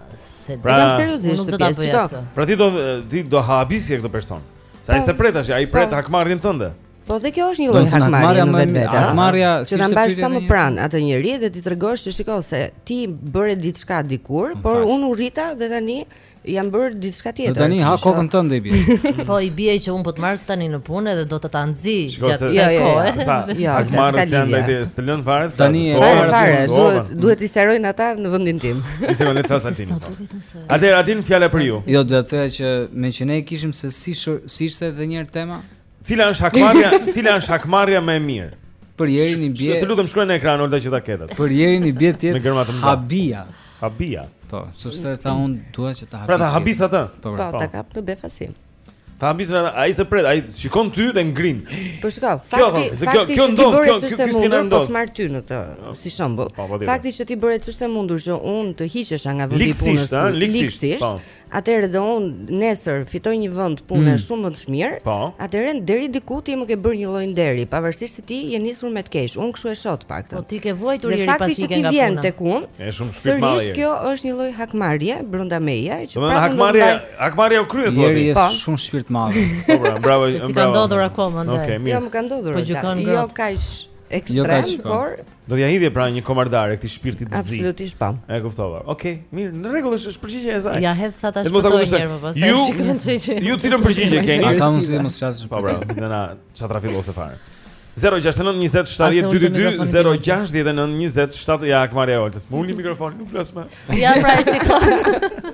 Se Pra- Jam unë seriozisht nuk të do ta pjesë, bëja shiko. këtë. Pra ti do ti do habisje këtë person. Sa ai Po. se pret tash, ai pret Po. hakmarrjen tënde. Po dhe kjo është një Do lloj të thënë, hakmarrje hakmarrja në më- vetvete. hakmarrja, që si ta ishte mbash pyetja sa më e një? pranë atë njeri dhe ti tregosh që shiko se ti bëre diçka dikur, por fakt. unë u rrita dhe tani jam bërë diçka Do tjetër. tani ha Kështu që- kokën tënde i bie. Po i bie që un po të marr tani në punë dhe do të ta nxji Shiko gjatë se- kësaj Jo, jo, jo. kohe. Sa Jo, hakmarrës s'ka janë lidhje. ndaj të lënë fare. të Tani flasësh, e- të Fare ovën, fare, të duhet ovën. duhet i serojnë ata në vendin tim. Një sekondë të thas Altini. Sa duket nëse. Atëherë Altin fjala për ju. Jo, do të thoya që me që ne kishim se si shë- si ishte edhe një herë tema, Cila është hakmarrja, cila është hakmarrja më e mirë? për Jerin i bie, Të lutem shkruaj në ekran Olta që ta ketë. për Jerin i bie Me tjetër gërma të mëdha. habia. Habia. Po, sepse tha unë dua që ta habis. Pra ta tjetër. habis atë. Po, Po, pra. ta kap në befasi. Ta habis ai se pret, ai shikon ty dhe ngrin. Po shiko, Kjo, fakti se kjo- fakti kjo që ti ndodh, bëre kjo- ç'është ky e skenar mundur, po ndodh. të marr ty në këtë si shembull. Po, po, tjetër. Fakti që ti bëre ç'është e mundur që unë të hiqesha nga vendi i Liksisht, punës. ha, ku- liksisht, po. Atëherë dhe unë nesër fitoj një vend pune Mm. shumë më të mirë. Po. Atëherë deri diku ti më ke bërë një lloj nderi, pavarësisht se ti je nisur me të keq. Unë kështu e shoh Po paktën. ti ke vuajtur Dhe Jeri fakti pasi që ke ti nga vjen puna. tek unë, Është shumë shpirt madhe. sërish kjo është një lloj hakmarrje brenda meje që Do të prapë thënë unë do të hakmarrja, mbaj- hakmarrja u krye Jeri thotë. është Po. shumë shpirt madh. Po bra, bravo. Se si ka bravo. ndodhur akoma ndaj. Okej, Jo, mirë. më ka ndodhur. Po Olta. gjykon Jo ngrohtë. kaq ekstrem, Jo kaq, po. por Do t'ja hidhje pra një komardare këtij shpirtit të zi. absolutisht po. E kuptova. Okej, mirë, në rregull është është përgjigjja e saj. Ja hedh sa ta E mos shpëtoj akuzosh- një herë më pas. Ju- Shikon çe që. Ju cilën përgjigje keni? A ka mundësi të mos flasësh Po për bra, këtë? nëna çatra fillose fare. zero gjasht e nëntë njëzet shtatëdhjetë Ase unë të dymbëdhjetë dy, mikrofonin zero tim. gjasht e nëntë njëzet shtatëdhjetë ja hakmarrja e Oltës. Më ulni mikrofonin, nuk flas më. Ja pra e shikon.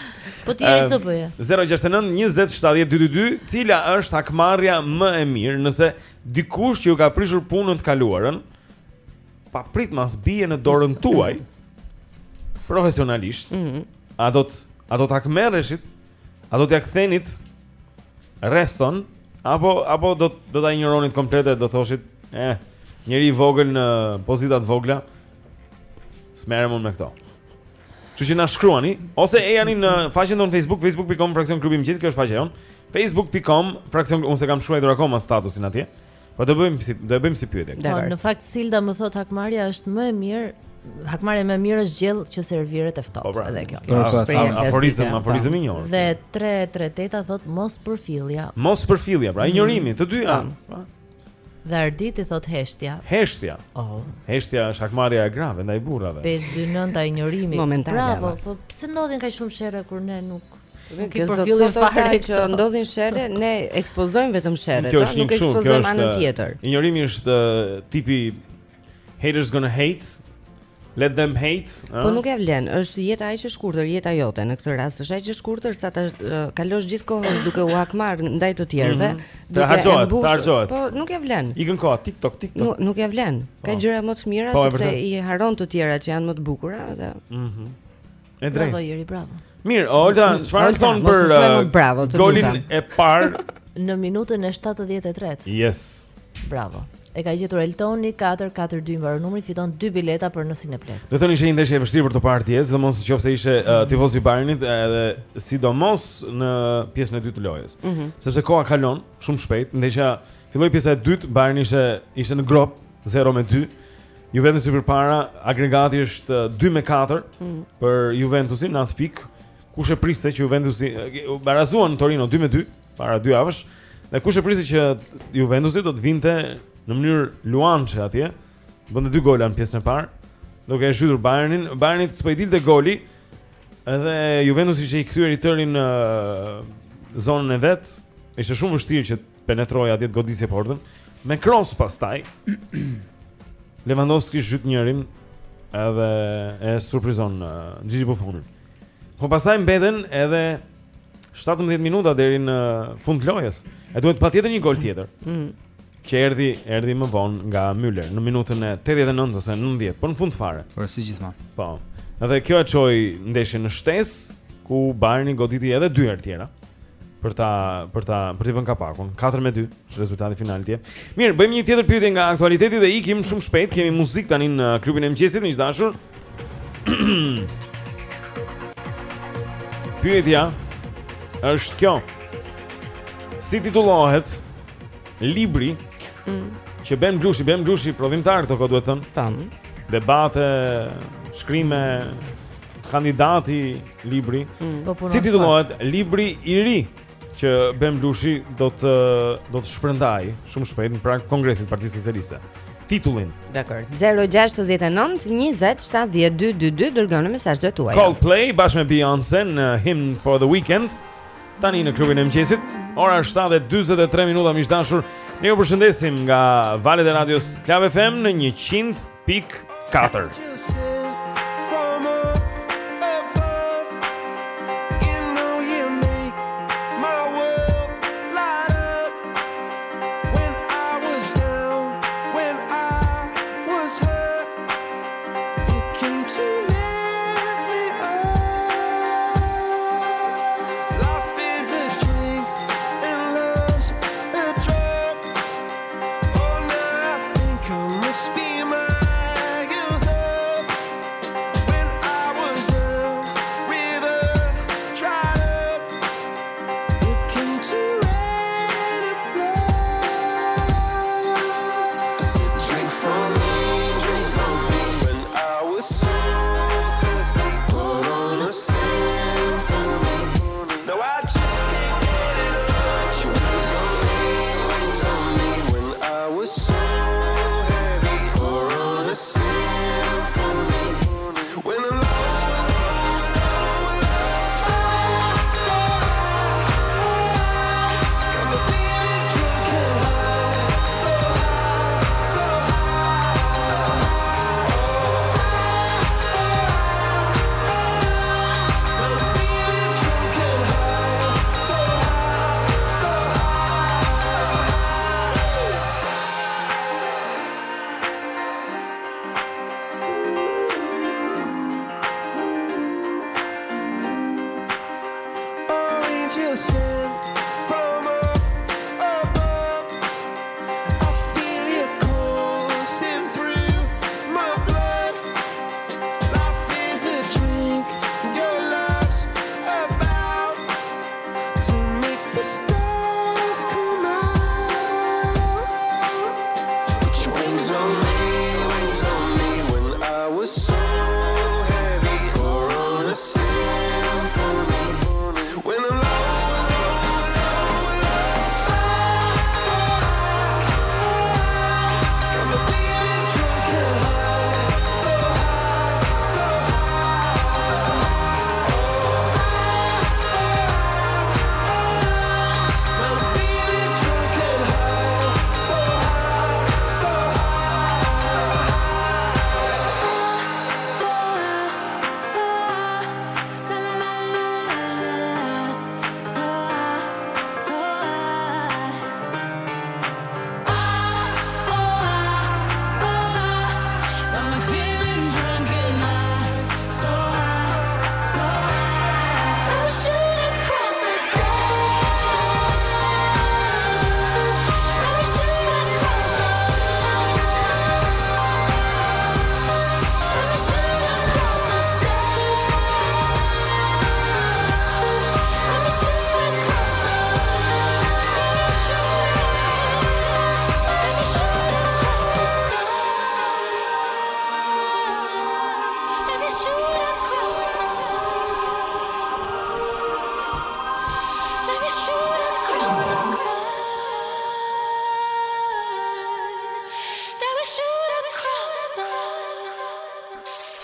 Po ti Jeri Ehm, ç'o bëje? zero gjasht e nëntë njëzet shtatëdhjetë dymbëdhjetë dy, cila është hakmarrja më e mirë nëse dikush që ju ka prishur punën të kaluarën, pa prit mas bie në dorën tuaj profesionalisht. Mhm. A do të a do të hakmerreshit? A do t'ja kthenit reston apo apo do do ta injoronit komplete, do thoshit, eh, njëri i vogël në pozita të vogla, s'merrem unë me këto. Kështu që na shkruani ose e jani në faqen tonë Facebook, facebook dot com fraksion klubi mëngjesit, kjo është faqja jon. facebook dot com fraksion, unë se kam shkruar akoma statusin atje. Po do bëjmë si do e bëjmë si pyetje. Po në fakt Silda më thot hakmarrja është më e mirë. Hakmarrja më e mirë është gjell që serviret e ftohtë, edhe kjo. Aforizëm, aforizëm i njohur. Dhe tre tre teta thot mos përfillja. Mos përfillja, pra injorimi, të dy janë. Dhe Arditi thot heshtja. Heshtja. Oh. Heshtja është hakmarrja e grave ndaj burrave. pesë dy nënta injorimi. Bravo, po pse ndodhin kaq shumë sherre kur ne nuk Nuk i përfillin fare që ndodhin sherre, ne ekspozojmë vetëm sherret, nuk ekspozojmë anën tjetër. Injorimi është tipi haters gonna hate, let them hate. Po nuk e vlen, është jeta aq e shkurtër, jeta jote në këtë rast është aq e shkurtër sa ta kalosh gjithë kohën duke u hakmarr ndaj të tjerëve, duke harxohet, harxohet. Po nuk e vlen. Ikën koha TikTok, TikTok. Nuk nuk e vlen. Ka gjëra më të mira sepse i haron të tjera që janë më të bukura dhe. Mhm. E drejtë. Bravo Jeri, bravo. Mirë, Olta, çfarë thon për golin e parë në minutën e shtatëdhjetë e tretë? Yes. Bravo. E ka gjetur Eltoni katër katër dy mbaron numri, fiton dy bileta për në Cineplex. Do të thonë ishte një ndeshje e vështirë për të parë djes, sidomos nëse ishte uh, tifoz i Bayernit, edhe sidomos në pjesën e dytë të lojës. Mm -hmm. Sepse koha kalon shumë shpejt, ndeshja filloi pjesa e dytë, Bayerni ishte ishte në grop zero me dy. Juventus i përpara, agregati është dy me katër mm. për Juventusin, në atë pikë. Kush e priste që Juventusi barazuan Torino dy me dy para dy javësh, dhe kush e priste që Juventusi do të vinte në mënyrë luançe atje, bënte dy gola në pjesën e parë, duke e zhytur Bayernin. Bayernit s'po i dilte goli, edhe Juventusi ishte i kthyer i tërin në zonën e vet, ishte shumë vështirë që penetrojë atje të godisje portën. Me cross pastaj Lewandowski zhyt njërin edhe e surprizon uh, Gigi Buffonin. Po pastaj mbeten edhe shtatëmbëdhjetë minuta deri në fund lojës. E duhet patjetër një gol tjetër. Mm. Që erdhi erdhi më vonë nga Müller në minutën e tetëdhjetë e nëntë ose nëntëdhjetë, por në fund fare. Por si gjithmonë. Po. Edhe kjo e çoi ndeshjen në shtesë, ku Bayerni goditi edhe dy herë tjera për ta për ta për të vënë kapakun. katër me dy është rezultati final atje. Mirë, bëjmë një tjetër pyetje nga aktualiteti dhe ikim shumë shpejt. Kemi muzikë tani në klubin e mëngjesit, miq dashur. Pyetja është kjo. Si titullohet libri mm. që Ben Blushi, Ben Blushi prodhimtar këto, duhet thënë. Tam. Debate, shkrime, kandidati libri. Mm. Si titullohet libri i ri që Ben Blushi do të do të shpërndajë shumë shpejt në prag Kongresit të Partisë Socialiste. Titullin. Dakor. zero gjashtë nëntë njëzet shtatëdhjetë dy dy dy dërgoni mesazhet tuaja. Coldplay bashkë me Beyoncé në Hymn for the Weekend. Tani në klubin e mëngjesit. Ora është shtatë e dyzet e tre minuta, miq dashur. Ne ju përshëndesim nga valët e radios Club F M në njëqind pikë katër.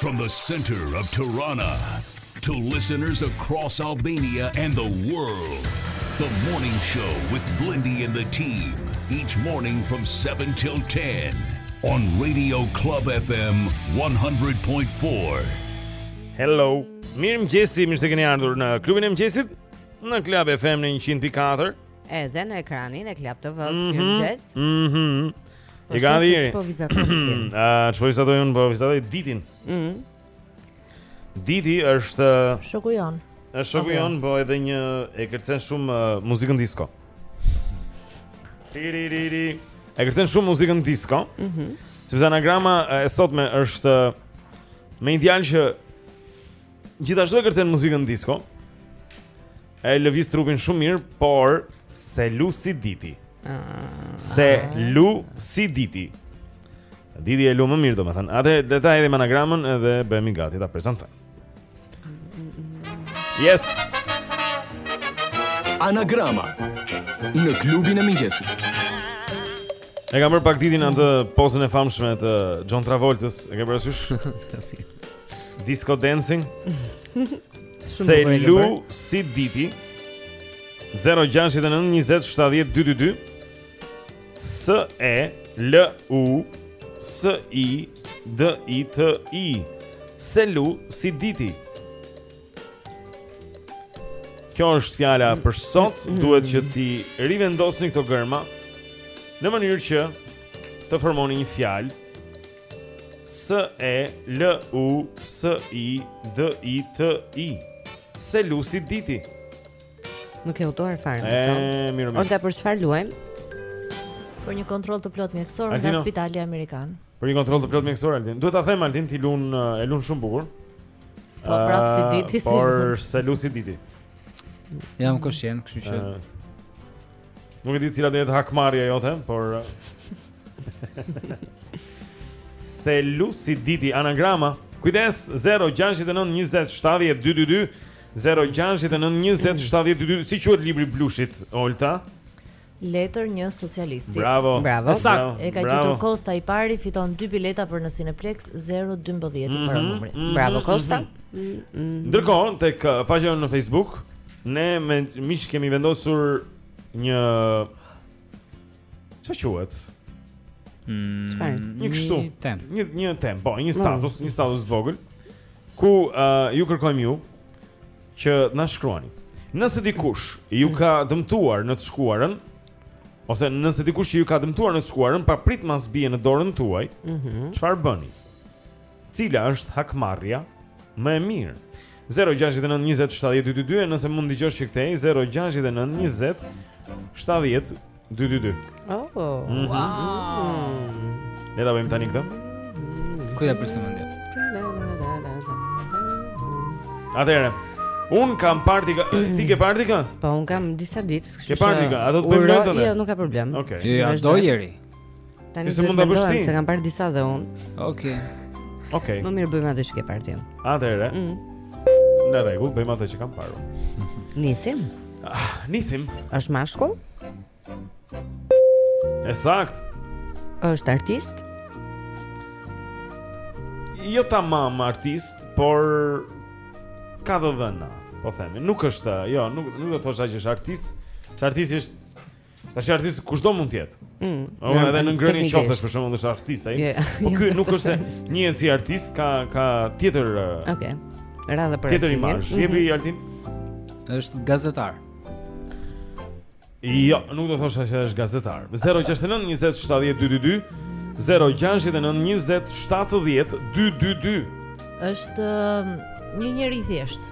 From the center of Tirana to listeners across Albania and the world. The morning show with Blendi and the team. Each morning from seven till ten on Radio Club F M one hundred point four. Hello. Mirëmëngjesi, mirë se keni ardhur në klubin e mëngjesit në Club F M në one hundred point four. Edhe në ekranin e Club T V-s. Mirëmëngjes. Mhm. Po E gati. çfarë vizatoj? Ah, çfarë vizatoj unë? Po vizatoj Ditin. Mhm. Diti është shoku jon. Është shoku jon, po edhe një e kërcen shumë uh, muzikën disco. Tiririri. E kërcen shumë muzikën disco. Mhm. Sepse anagrama e sotme është me një djalë që gjithashtu e kërcen muzikën disco. E lëviz trupin shumë mirë, por se lu si Diti. Se lu si Diti. Diti e lu më mirë, domethënë. Atë le ta hedhim anagramën edhe bëhemi gati ta prezantojmë. Yes. Anagrama në klubin e mëngjesit. E kam bërë pak Ditin atë pozën e famshme të John Travoltës, e ke parasysh? Disco dancing. Se lu si Diti. zero gjasht e nëntë njëzet shtatëdhjetë dyntëdhjetë dy S E L U S I D I T I. Se lu si Diti. Kjo është fjala për sot, duhet që ti rivendosni këto gërma në mënyrë që të formoni një fjalë. S E L U S I D I T I. Se lu si Diti. Nuk e udhëruar fare me E, këto. mirë, mirë. Ota për çfarë luajmë? Për një kontroll të plot mjekësor nga Altino. Spitali Amerikan. Për një kontroll të plot mjekësor, Altin. Duhet ta them Altin, ti lun e lun shumë bukur. Po prapë si Diti, si. Por se lu si Diti. Jam koshien, kështu që Ë, Nuk e di cila do jetë hakmarrja jote, por se lu si Diti anagrama. Kujdes, zero gjasht e nëntë njëzet shtatëdhjetë dyntëdhjetë dy zero gjasht e nëntë njëzet shtatëdhjetë dyntëdhjetë dy. Si quhet libri Blushit, Olta? Letër një socialisti. Bravo. Bravo. Bravo. E ka gjetur Kosta i pari, fiton dy bileta për në Cineplex zero dvanaest i para numri. Bravo Kosta. Ndërkohë, tek uh, faqja jonë në Facebook, ne me miq kemi vendosur një çfarë quhet? Çfarë? Një kështu. tem. Një një tem, po, një status, një status të vogël ku uh, ju kërkojmë ju që na shkruani. Nëse dikush ju ka dëmtuar në të shkuarën, ose nëse dikush që ju ka dëmtuar në të shkuarën, pa prit mas bie në dorën tuaj, çfarë bëni? Cila është hakmarrja më e mirë? zero gjasht e nëntë njëzet shtatëdhjetë dyntëdhjetë dy, nëse mund dëgjosh që këtej zero gjasht e nëntë njëzet shtatëdhjetë dyntëdhjetë dy. Oh. Wow. Le ta bëjmë tani këtë. Kujta për sëmendje. Atëherë, un kam parti, ti ke parti kë? Po un kam disa ditë, kështu Ke parti kë? A do të bëjmë uro- lentën? Jo, nuk ka problem. Okej. Ja, do jeri. Tani Se do mund të ta bësh mendohem ti? se kam parë disa dhe un. Okej. Okej. Më mirë bëjmë atë që ke parë ti. Atëherë, Mm. në rregull, bëjmë atë që kam parë. Nisim. Nisim. Është mashkull? Ësakt. Është artist? Jo tamam artist, por ka të dhëna, po themi. Nuk është, jo, nuk nuk do të thosha që është artist. Që artisti është Tash artist kushdo mund të jetë. Mm. O edhe në ngrënie teknikisht. qoftesh për shembull është artist ai. Jo, Po jo, ky në nuk këtë është sens. njihet si artist, ka ka tjetër uh, Okej. Radha për tjetër Altinin. imazh. Mhm. Jepi Altin. Është gazetar. Jo, nuk do thosha që është gazetar. zero gjasht e nëntë njëzet shtatëdhjetë dyntëdhjetë dy zero gjasht e nëntë njëzet shtatëdhjetë dyntëdhjetë dy. Është ëm, një njeri i thjesht.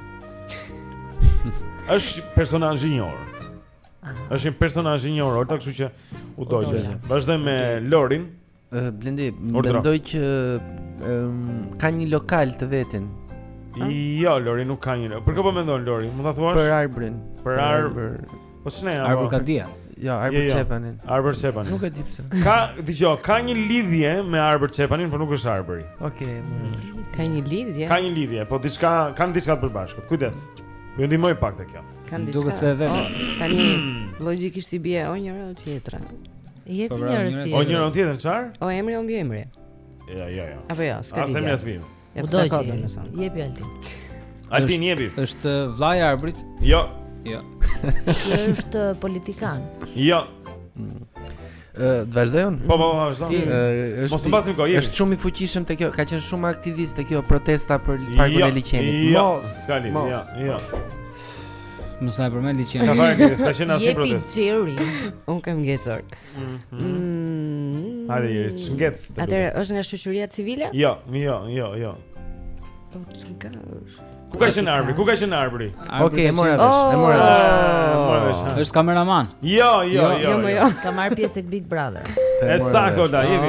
Është personazh i njohur. Është një personazh i njohur, orta, kështu që u dogje. Vazhdojmë me Lorin. Uh, Blendi, Ordra. mendoj që um, ka një lokal të vetin. Jo, Lori nuk ka një. Për kë po mendon Lori? Mund ta thuash? Për Arbrin. Për Arbër. Po s'ne Arbër Kadia. Jo, Arbër Çepanin. Arbër Çepanin. Nuk e di pse. Ka, dëgjoj, ka një lidhje me Arbër Çepanin, por nuk është Arbëri. Okej. Ka një lidhje? Ka një lidhje, po diçka, kanë diçka të përbashkët. Kujdes. Ju ndihmoj pak te kjo. Kanë diçka. Duket se edhe. Tani logjikisht i bie o njëra o tjetra. Jepi Po, pra, njerëz njëra tjetër. O njëra o tjetër çfarë? O emri o mbi emri. Jo, jo, jo. Apo jo, s'ka Asem lidhje. jasmin. Ja, U doj dakord, që domethënë. jepi Altin. Altin jepi. Është vllai i Arbrit? Jo. Jo. Ky është politikan. Jo. Ë, të vazhdoj unë? Po, po, po, vazhdo. Ë, Mos u mbasim kohë, jepi. Është shumë i fuqishëm te kjo, ka qenë shumë aktivist te kjo protesta për parkun Jo, e liçenit. jo, Mos, s'ka lidhje, mos, jo, jo. mos. Mos na përmend liçenin. Ka fare lidhje, s'ka qenë asnjë Jepi protestë. Xheri. Un kam ngjetur. Mm. Hajde, jeri, çngec. Atëre, është nga shoqëria civile? Jo, jo, jo, jo. Po ka është. Ku ka qenë arbri? Ku ka qenë arbri? Okej, e mora vesh, e mora vesh. Është kameraman. Jo, jo, jo. Jo, jo. Ka marrë pjesë tek Big Brother. Ësakto, da, jepi.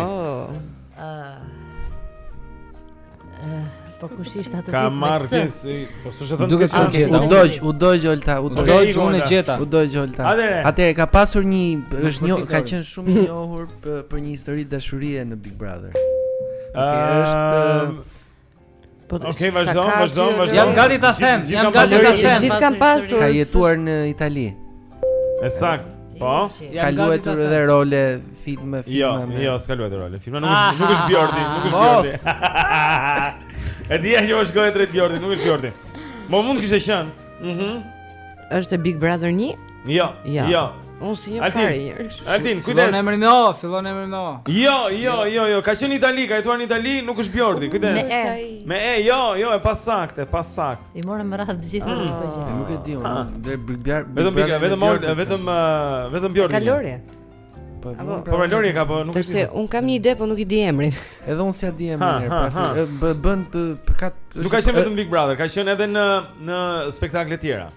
Po kush ishte atë Ka vit me marrë këtë? pjesë, po s'është thënë Duket këtë. se U doj, u doj Olta, u doj. Doj unë e gjeta. U doj Olta. Atëre. Atëre ka pasur një është një përfitori. ka qenë shumë i njohur për, për një histori dashurie në Big Brother. Okej, Ehm, është Po Okej, vazhdo, vazhdo, vazhdo. Jam gati ta them, Gjithë jam kam gati ta pasur- them. Gjithë kanë pasur. ka jetuar në Itali. Ësakt. Po? Ka luajtur edhe role filme, Jo, filma me. jo, s'ka luajtur role. Filma nuk është nuk është Bjordi, nuk është Bjordi. E dia që është shkoi drejt Bjordi, nuk është Bjordi. Mo mund kishte qenë. Mhm. Është e Big Brother një? Jo, Ja. jo. Unë si një Altin, fare njerëz. Altin, Fillon kujdes. emri me O, fillon emri me O. Jo, jo, jo, jo, ka qenë në Itali, ka jetuar në Itali, nuk është Bjordi, kujdes. Me E. Me e, jo, jo, e pas saktë, e pas saktë. I morëm me radhë të gjitha Ah. në spëgjë. Nuk e di unë. Dhe Big Brother. Vetëm Big, vetëm Olta, vetëm uh, vetëm Bjordi. Ka Lori? Po, Apo- Po me Lori ka, po nuk Të e se di. un kam një ide, po nuk i di emrin. Edhe unë si a di Ha, emrin ha, herë. ha. pa- bë- Bën të- për ka Nuk ka qenë vetëm Big Brother, ka qenë edhe në në spektakle tjera.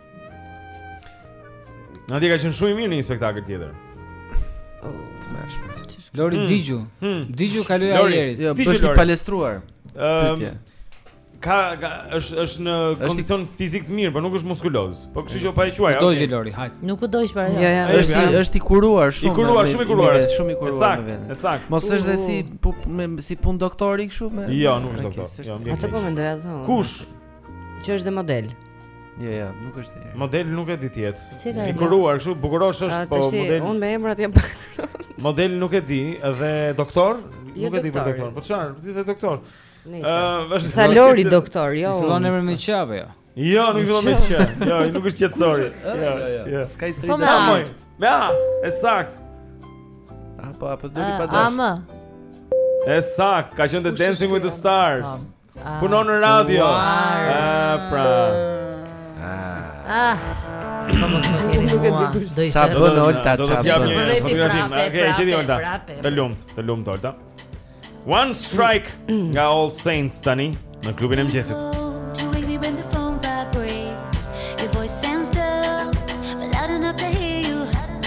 Natje ka qenë shumë i mirë në një spektakël tjetër. të mëshme. Lori Hmm. Digju. Hmm. Digju kaloi Lori. ajerit. Jo, Ti që bësh një Lori. palestruar. Ëm, Pyetje. Ka, ka është është në Është i- kondicion fizik të mirë, por nuk është muskuloz. Po kështu që pa e quaj. Dojë Lori, hajde. Nuk u dojsh para jo. Jo, jo. Është i- është i kuruar shumë. I kuruar, me- shumë i me kuruar. vetë, shumë i kuruar Sakt, me veten. e sakt. Mos është dhe si pu- me si pun doktori kështu me. Jo, nuk është Okej, doktor. s'është- Jo, mjek. Atë po mendoj atë. Kush? Që është dhe model. Jo, jo, nuk është ai. Model nuk e di ti jetë. Si ka I emër? kuruar kështu, bukurosh është, po Tash model. unë me emrat jam Model nuk e di, edhe doktor, Jo, nuk e di për doktor. doktor. Po çfarë? Ti the doktor. Nice. Ë, vazhdo. Sa Lori doktor, jo. Fillon unë. emri me Q apo jo? Jo, nuk fillon me q. Jo, nuk është qetësori. Jo, jo. Ska i Po me street. A. moj. Me A, e sakt. Apo apo doli pa A dash. M. E sakt, ka qenë The Dancing with the Stars. Ah. Punon në radio. Wow. Ah, pra. Ah. Po mos më keni mua. Do Qa ishte. bën Olta, Do qa të jap bën? një Përreti fotografi. prape, Okej, e qeti prape, Olta. prape. Të lumt, të lumt Olta. One Strike nga All Saints tani në klubin e mëngjesit. You wake me when the phone vibrates. Your voice sounds dull, but loud enough to hear you.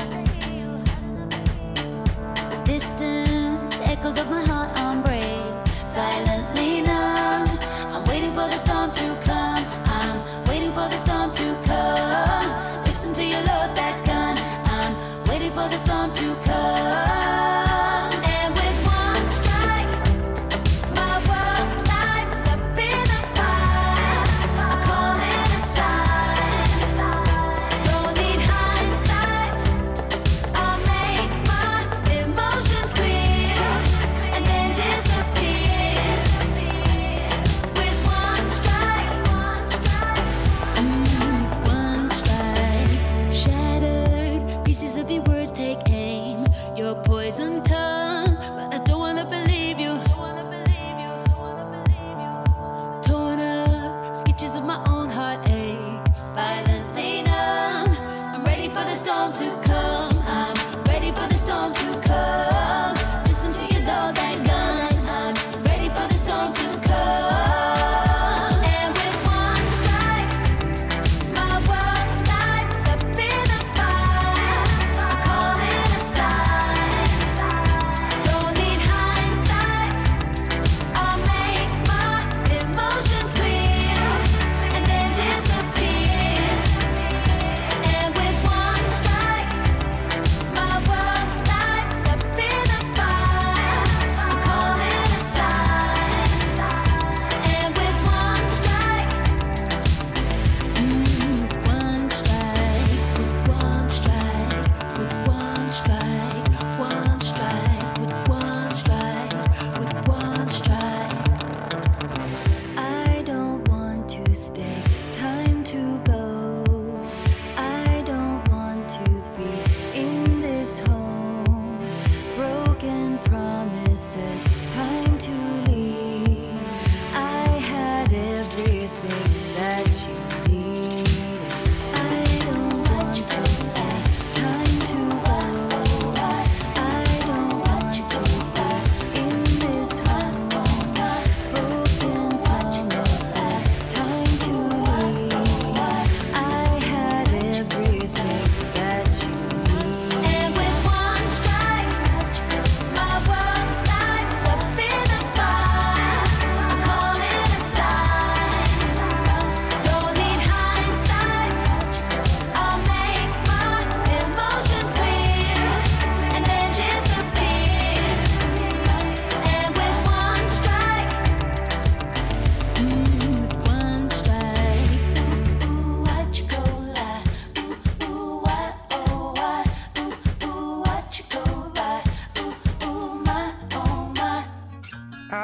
Distant echoes of my heart on break. Silently numb, I'm waiting for the storm to come. I'm waiting for the storm to come. Listen to you load that gun. I'm waiting for the storm to come. And with one strike, my world lights up in a fire. I call it a sign. Don't need hindsight. I'll make my emotions clear and then decide.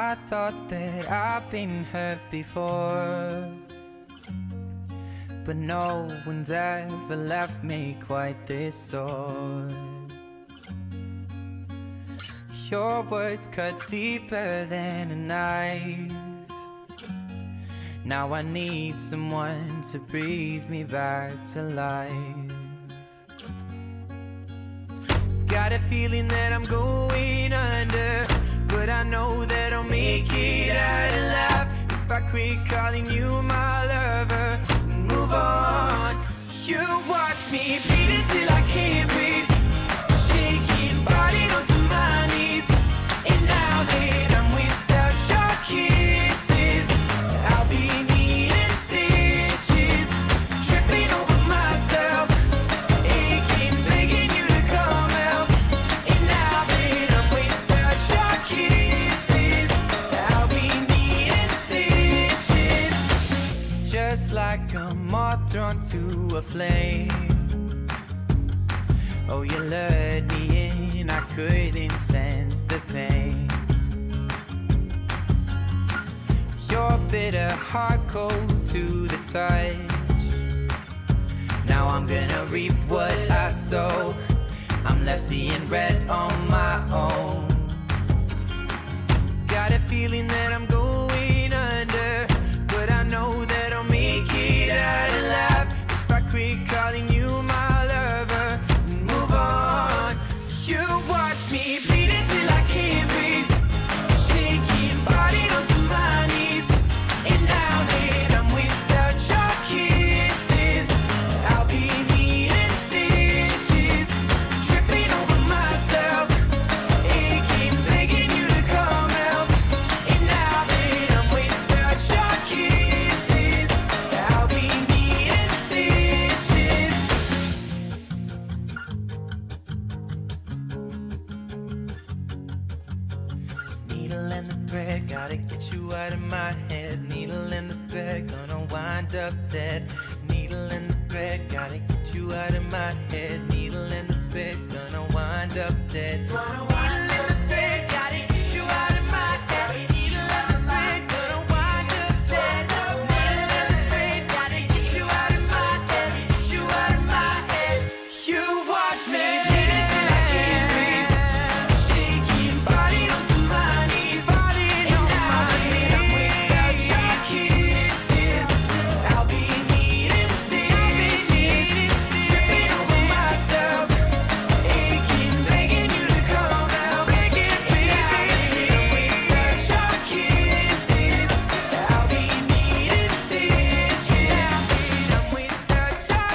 I thought that I've been hurt before, but no one's ever left me quite this sore. Your words cut deeper than a knife. Now I need someone to breathe me back to life. Got a feeling that I'm going under, but I know that I'll make it out alive if I quit calling you my lover and move on. You watch me bleed until I can't breathe, shaking, falling onto my knees. And now that I'm without your kisses, I'll be needing stitches, tripping over myself, aching, begging you to come help. And now that I'm without your kisses, I'll be needing stitches, just like a moth drawn to a flame. Oh, you lured me in, I couldn't sense the pain. Your bitter heart cold to the touch. Now I'm gonna reap what I sow. I'm left seeing red on my own. Got a feeling that I'm going under, but I know that I'll make it out alive if I quit calling you my lover and move on. You watch me bleed until I can't breathe, shaking, falling onto my knees. And now that I'm without your kisses, I'll be needing stitches, tripping over myself, aching, begging you to come help. And now that I'm without your kisses, I'll be needing stitches. Needle in the thread, gotta get you out of my head. Needle in the thread, gonna wind up dead. Needle in the thread, gotta get you out of my head. Needle in the thread, gonna wind up dead. Needle in the thread, gotta get you out of my head. Needle in the thread, gonna wind up dead. Needle in the thread, gotta get you out of my head. Get you out of my head. You watch me bleed until I can't breathe, shaking, falling onto my knees. And now that I'm without your kisses, I'll be needing stitches, tripping over myself, aching, begging you to come help. Begging, begging. Now that I'm without your kisses, I'll be needing stitches. Now that I'm without your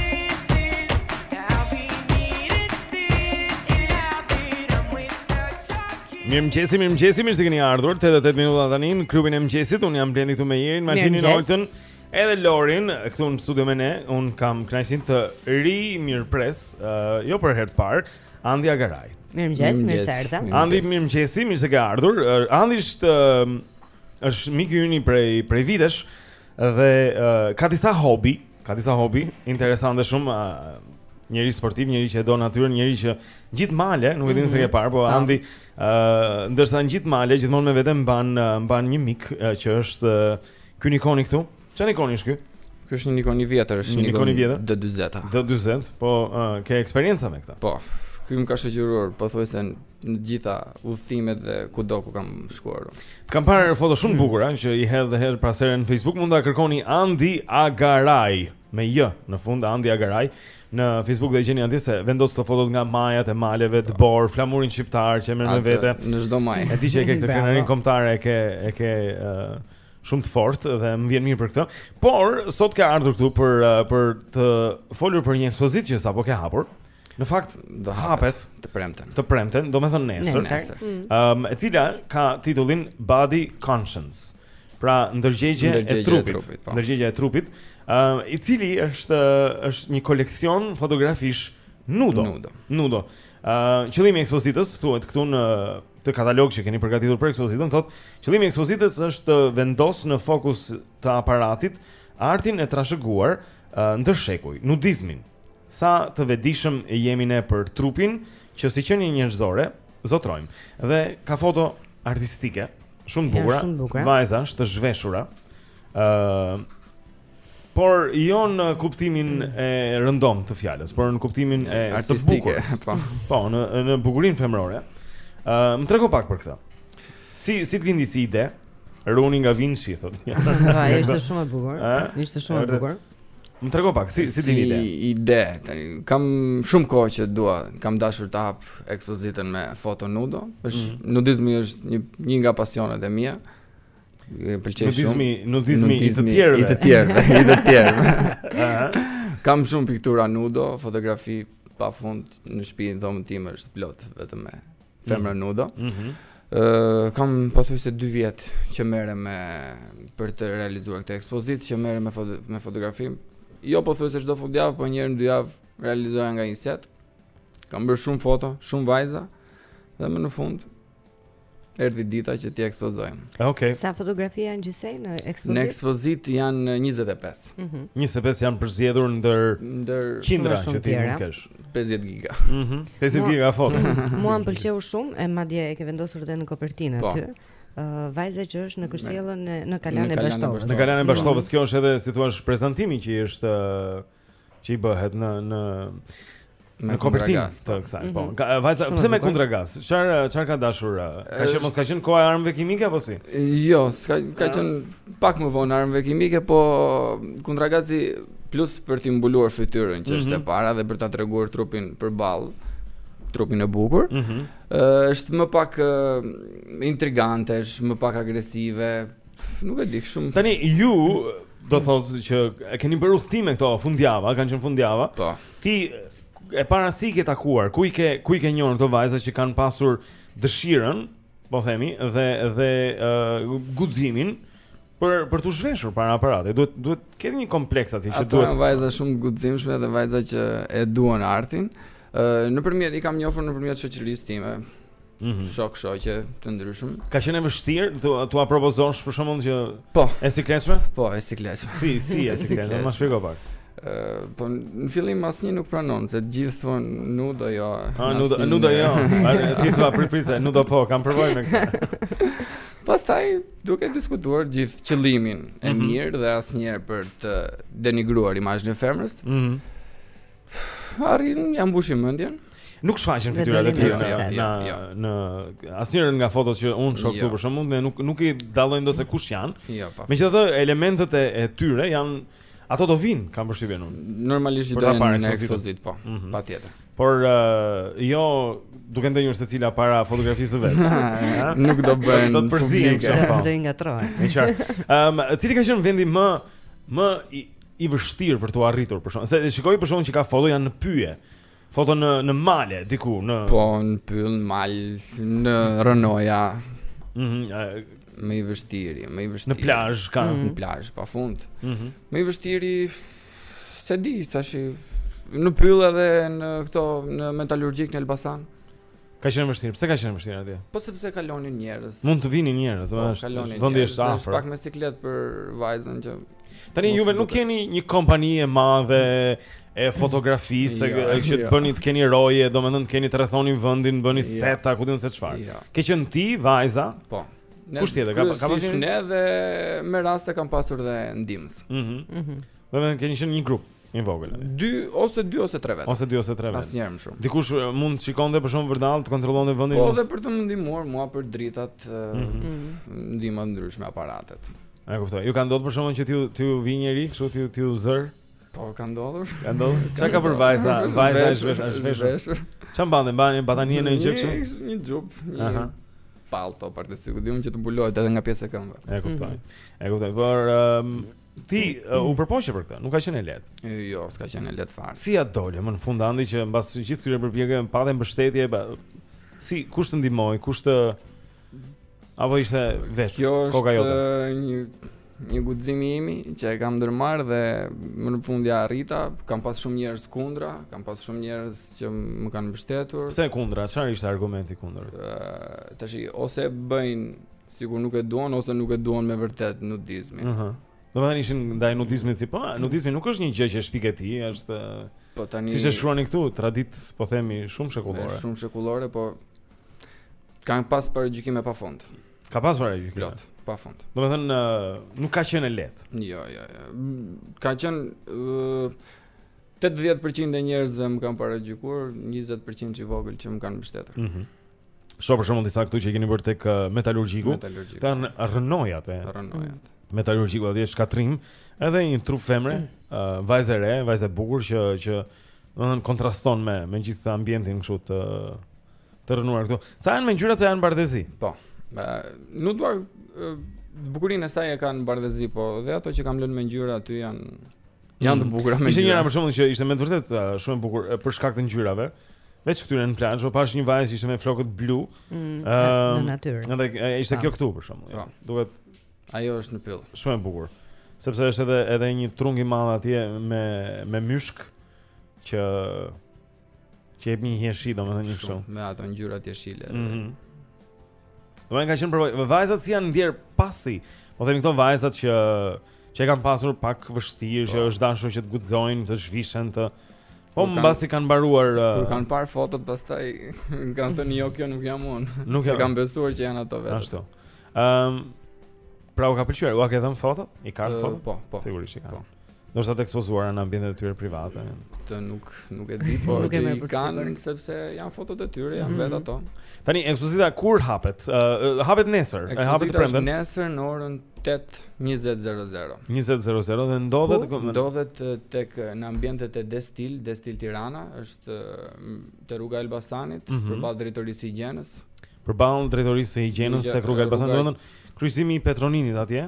kisses, I'll be needing stitches. Now that I'm without your Mirëmëngjesi, mirëmëngjesi, mirë se keni ardhur. tetëdhjetë e tetë minuta tani në klubin e mëngjesit. Un jam Blendi këtu me Jerin, Martinin, Mirëmëngjes. Oltën, edhe Lorin këtu në studio me ne. Un kam kënaqësinë të ri mirëpres, uh, jo për herë të parë, Andi Agaraj. Mirëmëngjes, mirë se erdha. Andi, mirëmëngjesi, mirë se ke ardhur. Uh, Andi është uh, është miku yni prej prej vitesh dhe uh, ka disa hobi, ka disa hobi interesante shumë. Uh, Njëri sportiv, njëri që e do natyrën, njëri që gjithë male, nuk e din se ke parë, po Andi, uh, ndërsa në gjithë male, gjithmonë me vete mban uh, mban një mik uh, që është uh, ky Nikoni këtu. Çfarë Nikoni është ky? Ky është një Nikon i vjetër, është Një Nikon i vjetër? D dyzet. D dyzet, po uh, ke eksperiencë me këtë? Po. Ky më ka shoqëruar pothuajse në të gjitha udhëtimet dhe kudo ku kam shkuar. Kam parë foto shumë bukura që i hedh dhe hedh pas here në Facebook. Mund ta kërkoni Andi Agaraj me J në fund, Andi Agaraj. Në Facebook dhe i gjeni anti se vendos të fotot nga majat e maleve, të bor, flamurin shqiptar që e merr me vete. Në çdo maj. E di që e ke këtë krenarin kombëtare, e ke e ke uh, shumë të fortë dhe më vjen mirë për këtë. Por sot ka ardhur këtu për uh, për të folur për një ekspozitë që sapo ke hapur. Në fakt do hapet të premten. Të premten, do të thënë nesër. Nesër. Ëm, um, e cila ka titullin Body Conscience. Pra ndërgjegje e trupit, trupit po. ndërgjegja e trupit, uh, i cili është është një koleksion fotografish nudo. Nudo. Nudo. Uh, qëllimi i ekspozitës thuhet këtu në të katalog që keni përgatitur për ekspozitën, thotë qëllimi i ekspozitës është të vendos në fokus të aparatit artin e trashëguar uh, ndërshekuj, nudizmin. Sa të vetëdijshëm jemi ne për trupin që si qenie njerëzore zotrojmë. Dhe ka foto artistike Shumë Janë bukura, shumë bukura. vajzash të zhveshura. Ë por jo në kuptimin e rëndom të fjalës, por në kuptimin e të Artistike, bukur. po. Po, në në bukurinë femërore. Ë më trego pak për këtë. Si si të lindi si ide? Runi nga Vinci thotë. Po, ishte shumë e bukur. Ishte shumë e bukur. Më trego pak, si si si lindi ide? ide, tani kam shumë kohë që dua, kam dashur të hap ekspozitën me foto nudo. Është Mhm. nudizmi është një një nga pasionet e mia. Më pëlqej shumë. Nudizmi, nudizmi i të tjerëve. I të tjerëve, i të tjerëve. Kam shumë piktura nudo, fotografi pafund në shtëpi, në dhomën time është plot vetëm me femra nudo. Mhm. Ë kam pothuajse dy vjet që merrem me për të realizuar këtë ekspozitë, që merrem me foto, me fotografi. Jo pothuajse çdo fundjavë, po një herë në dy javë realizoja nga një set. Kam bërë shumë foto, shumë vajza dhe më në fund erdhi dita që t'i ekspozojmë. Okej. Sa fotografi janë gjithsej në ekspozitë? Në ekspozitë janë njëzet e pesë. Mhm. njëzet e pesë janë përzgjedhur ndër ndër qindra shumë që ti tjera. mund kesh. pesëdhjetë giga. Mhm. pesëdhjetë giga foto. Mua më pëlqeu shumë, e madje e ke vendosur edhe në kopertinë Po. aty. Uh, vajza që është në kështjellën e në Kalan Në e Kalan e Bashtovës. Në Kalan e Bashtovës kjo është edhe si thua prezantimi që është ë, që i bëhet në në Me në kopertinë kundragas, të po. kësaj. Po. Mhm. Ka, vajza, Shumë pse e me bukur. kundragas? Çfarë çfarë ka dashur? ë, Ka qenë Është- mos ka qenë koha e armëve kimike apo si? Jo, s'ka ka qenë pak më vonë armëve kimike, po kundragazi plus për t'i mbuluar fytyrën që është e Mhm. para dhe për ta treguar trupin përballë, trupin e bukur. Mhm. Ë, është më pak uh, intrigante, është më pak agresive. Nuk e di, shumë. Tani ju do thotë që e keni bërë udhëtime këto fundjava, kanë qenë fundjava. Po. Ti e para si ke takuar? Ku i ke ku i ke njohur këto vajza që kanë pasur dëshirën, po themi, dhe dhe uh, guximin për për të zhveshur para aparatit. Duhet duhet keni një kompleks aty që Ato duhet. janë vajza shumë guximshme dhe vajza që e duan artin. Ë nëpërmjet i kam njohur nëpërmjet shoqërisë time. Mhm. Shok shoqe të ndryshëm. Ka qenë e vështirë tu tu propozosh për shembull që Po, e sikletshme? po, e sikletshme. Si, si e sikletshme? Ma shpjego pak. Ë, po në fillim asnjë nuk pranon, se të gjithë thonë nudo jo. Ha, nudo asnjë- nudo jo. A, Ti thua prit prit, se nudo po, kam përvojë me këtë. Pastaj duke diskutuar gjithë qëllimin e Mhm. mirë dhe asnjëherë për të denigruar imazhin e femrës, Mhm. arrin ja mbushim mendjen. Nuk shfaqen Dhe fytyrat e dolin tyre në në sukses. në Jo, në asnjërin nga fotot që unë shoh këtu Jo. për shembull, ne nuk nuk i dallojnë dose kush janë. Jo, pa. Megjithatë elementet e, e tyre janë ato do vinë, kam përshtypjen unë. Normalisht Për do ta jenë parë në ekspozitën. ekspozit, po, Mhm. patjetër. Por uh, jo duke ndenjur secila para fotografisë së vet. Ha? Nuk do bëhen do të përzihen publike. kështu, po. Do i ngatrohet. Me qartë. Ëm, cili ka qenë vendi më më i, i vështirë për tu arritur për shkak. Se shikoj për shkak që ka foto janë në pyje. Foto në në male diku në Po, në pyll, në mal, në rënoja, Mhm, ë, më i vështiri, më i vështiri. në plazh ka. Në plazh, pafund. Mhm. Më i vështiri, se di, tash në pyll edhe në këto në metalurgjik në Elbasan. Ka qenë vështirë. Pse ka qenë vështirë atje? Po sepse kalonin njerëz. Mund të vinin njerëz, Po, domethënë kalonin është vendi njerëz, është është pak afër. me siklet për vajzën që Tani mos juve të nuk duket. keni një kompani e madhe e fotografisë Jo, e- e që të jo. bëni të keni roje, domethënë të keni të rrethoni vendin, bëni Jo. seta, ku diun se çfarë. Jo. Ke qenë ti, vajza? Po. Ne Kush tjetër? Ka- ka pasur kryesisht një- ne dhe me raste kam pasur dhe ndihmës. Mhm. Mhm. Domethënë keni qenë një grup i vogël atje. Dy ose dy ose tre vetë. Ose dy ose tre vetë. Asnjëherë më shumë. Dikush e, mund të shikonte për shkak vërdall të kontrollonte vendin. Po mos- dhe për të më ndihmuar mua për dritat, Mhm. ë, ndihma të ndryshme, aparatet. E kuptoj. Ju ka ndodhur për shkakun që t'ju t'ju vi njëri, kështu t'ju t'ju zër? Po ka ndodhur. Ka ndodhur? Çka ka për vajza? Vajza është vesh, është veshur. veshur. Çfarë mbante? Mbani batanie në një gjë kështu? Një, një xhup, një Aha. palto për të sigurt, diun që të mbulohet edhe nga pjesë e këmbëve. E kuptoj. E kuptoj. Por um, ti uh, u përpoqe për këtë, nuk ka qenë e lehtë. E, Jo, s'ka qenë e lehtë fare. Si ja dole më në fund andi që mbas gjithë këtyre përpjekjeve patë mbështetje, ba, si kush të ndihmoi, kush të apo ishte vetë Kjo koka është jote. ë, një një guxim i imi që e kam ndërmarr dhe më në fund ja arrita. Kam pas shumë njerëz kundra, kam pas shumë njerëz që më kanë mbështetur. Pse kundra? Çfarë ishte argumenti kundër? Ë, tash ose e bëjnë sikur nuk e duan ose nuk e duan me vërtet nudizmin. Ëh. Domethënë ishin ndaj nudizmit si po, nudizmi nuk është një gjë që shpik e ti, është Po tani siç e shkruani këtu, tradit, po themi, shumë shekullore. Shumë shekullore, po kanë pas parajgjykime pafund. Ka pasur ai gjykime. Plot, pafund. Domethënë uh, nuk ka qenë e lehtë. Jo, jo, jo. Ka qenë uh, tetëdhjetë përqind e njerëzve më kanë paragjykuar, njëzet përqind që i vogël që më kanë mbështetur. Mhm. Shoh për shembull disa këtu që keni bërë tek uh, metalurgjiku. Metalurgjiku. Tan rënojat e. Rënojat. Metalurgjiku atje shkatrim, edhe një trup femre, uh, vajzë e re, vajzë e bukur që që domethënë kontraston me me gjithë ambientin kështu të të rënuar këtu. Sa janë me ngjyrat se janë bardhëzi? Po. Ba, nuk dua uh, bukurinë e saj e kanë bardhëzi, po dhe ato që kam lënë me ngjyra aty janë janë të bukura me ngjyra. Ishte njëra për shembull që ishte me të vërtet uh, shumë e bukur uh, për shkak të ngjyrave. Veç këtyre në plazh, po pash një vajzë ishte me flokët blu. Mm, uh, në natyrë. Edhe uh, ishte Pa. kjo këtu për shembull. Ja. Duket ajo është në pyll. Shumë e bukur. Sepse është edhe edhe një trung i madh atje me me myshk që që jep një hieshi, domethënë një kështu. Me ato ngjyra të jeshile. Mhm. Domethënë ka qenë përvojë. Vajzat si janë ndier pasi. Po themi këto vajzat që që e kanë pasur pak vështirë, që është dashur që të guxojnë, të zhvishen, të po mbasi kanë mbaruar uh... kur kanë parë fotot pastaj kanë thënë jo, kjo nuk jam unë. Nuk se jam. kanë besuar që janë ato vetë. Ashtu. Ëm um, pra u ka pëlqyer, u ka dhënë fotot? I kanë Uh, fotot? po, po. Sigurisht i kanë. Po. Do të ekspozuara në ambientet e tyre private. Këtë nuk nuk e di, po Nuk e që merr i për kanë sipër. sepse janë fotot e tyre, janë Mhm. vetë ato. Tani ekspozita kur hapet? Uh, hapet nesër, e hapet Ekspozita është premten. nesër në orën tetë e njëzet njëzet e njëzet dhe ndodhet Po, ndodhet eh, tek në ambientet e Destil, Destil Tirana, është eh, te rruga e Elbasanit, Mhm. përballë drejtorisë së higjienës. Përballë drejtorisë së higjienës Ligja- tek rruga e Elbasanit, rruga- domethënë kryqëzimi i Petroninit atje.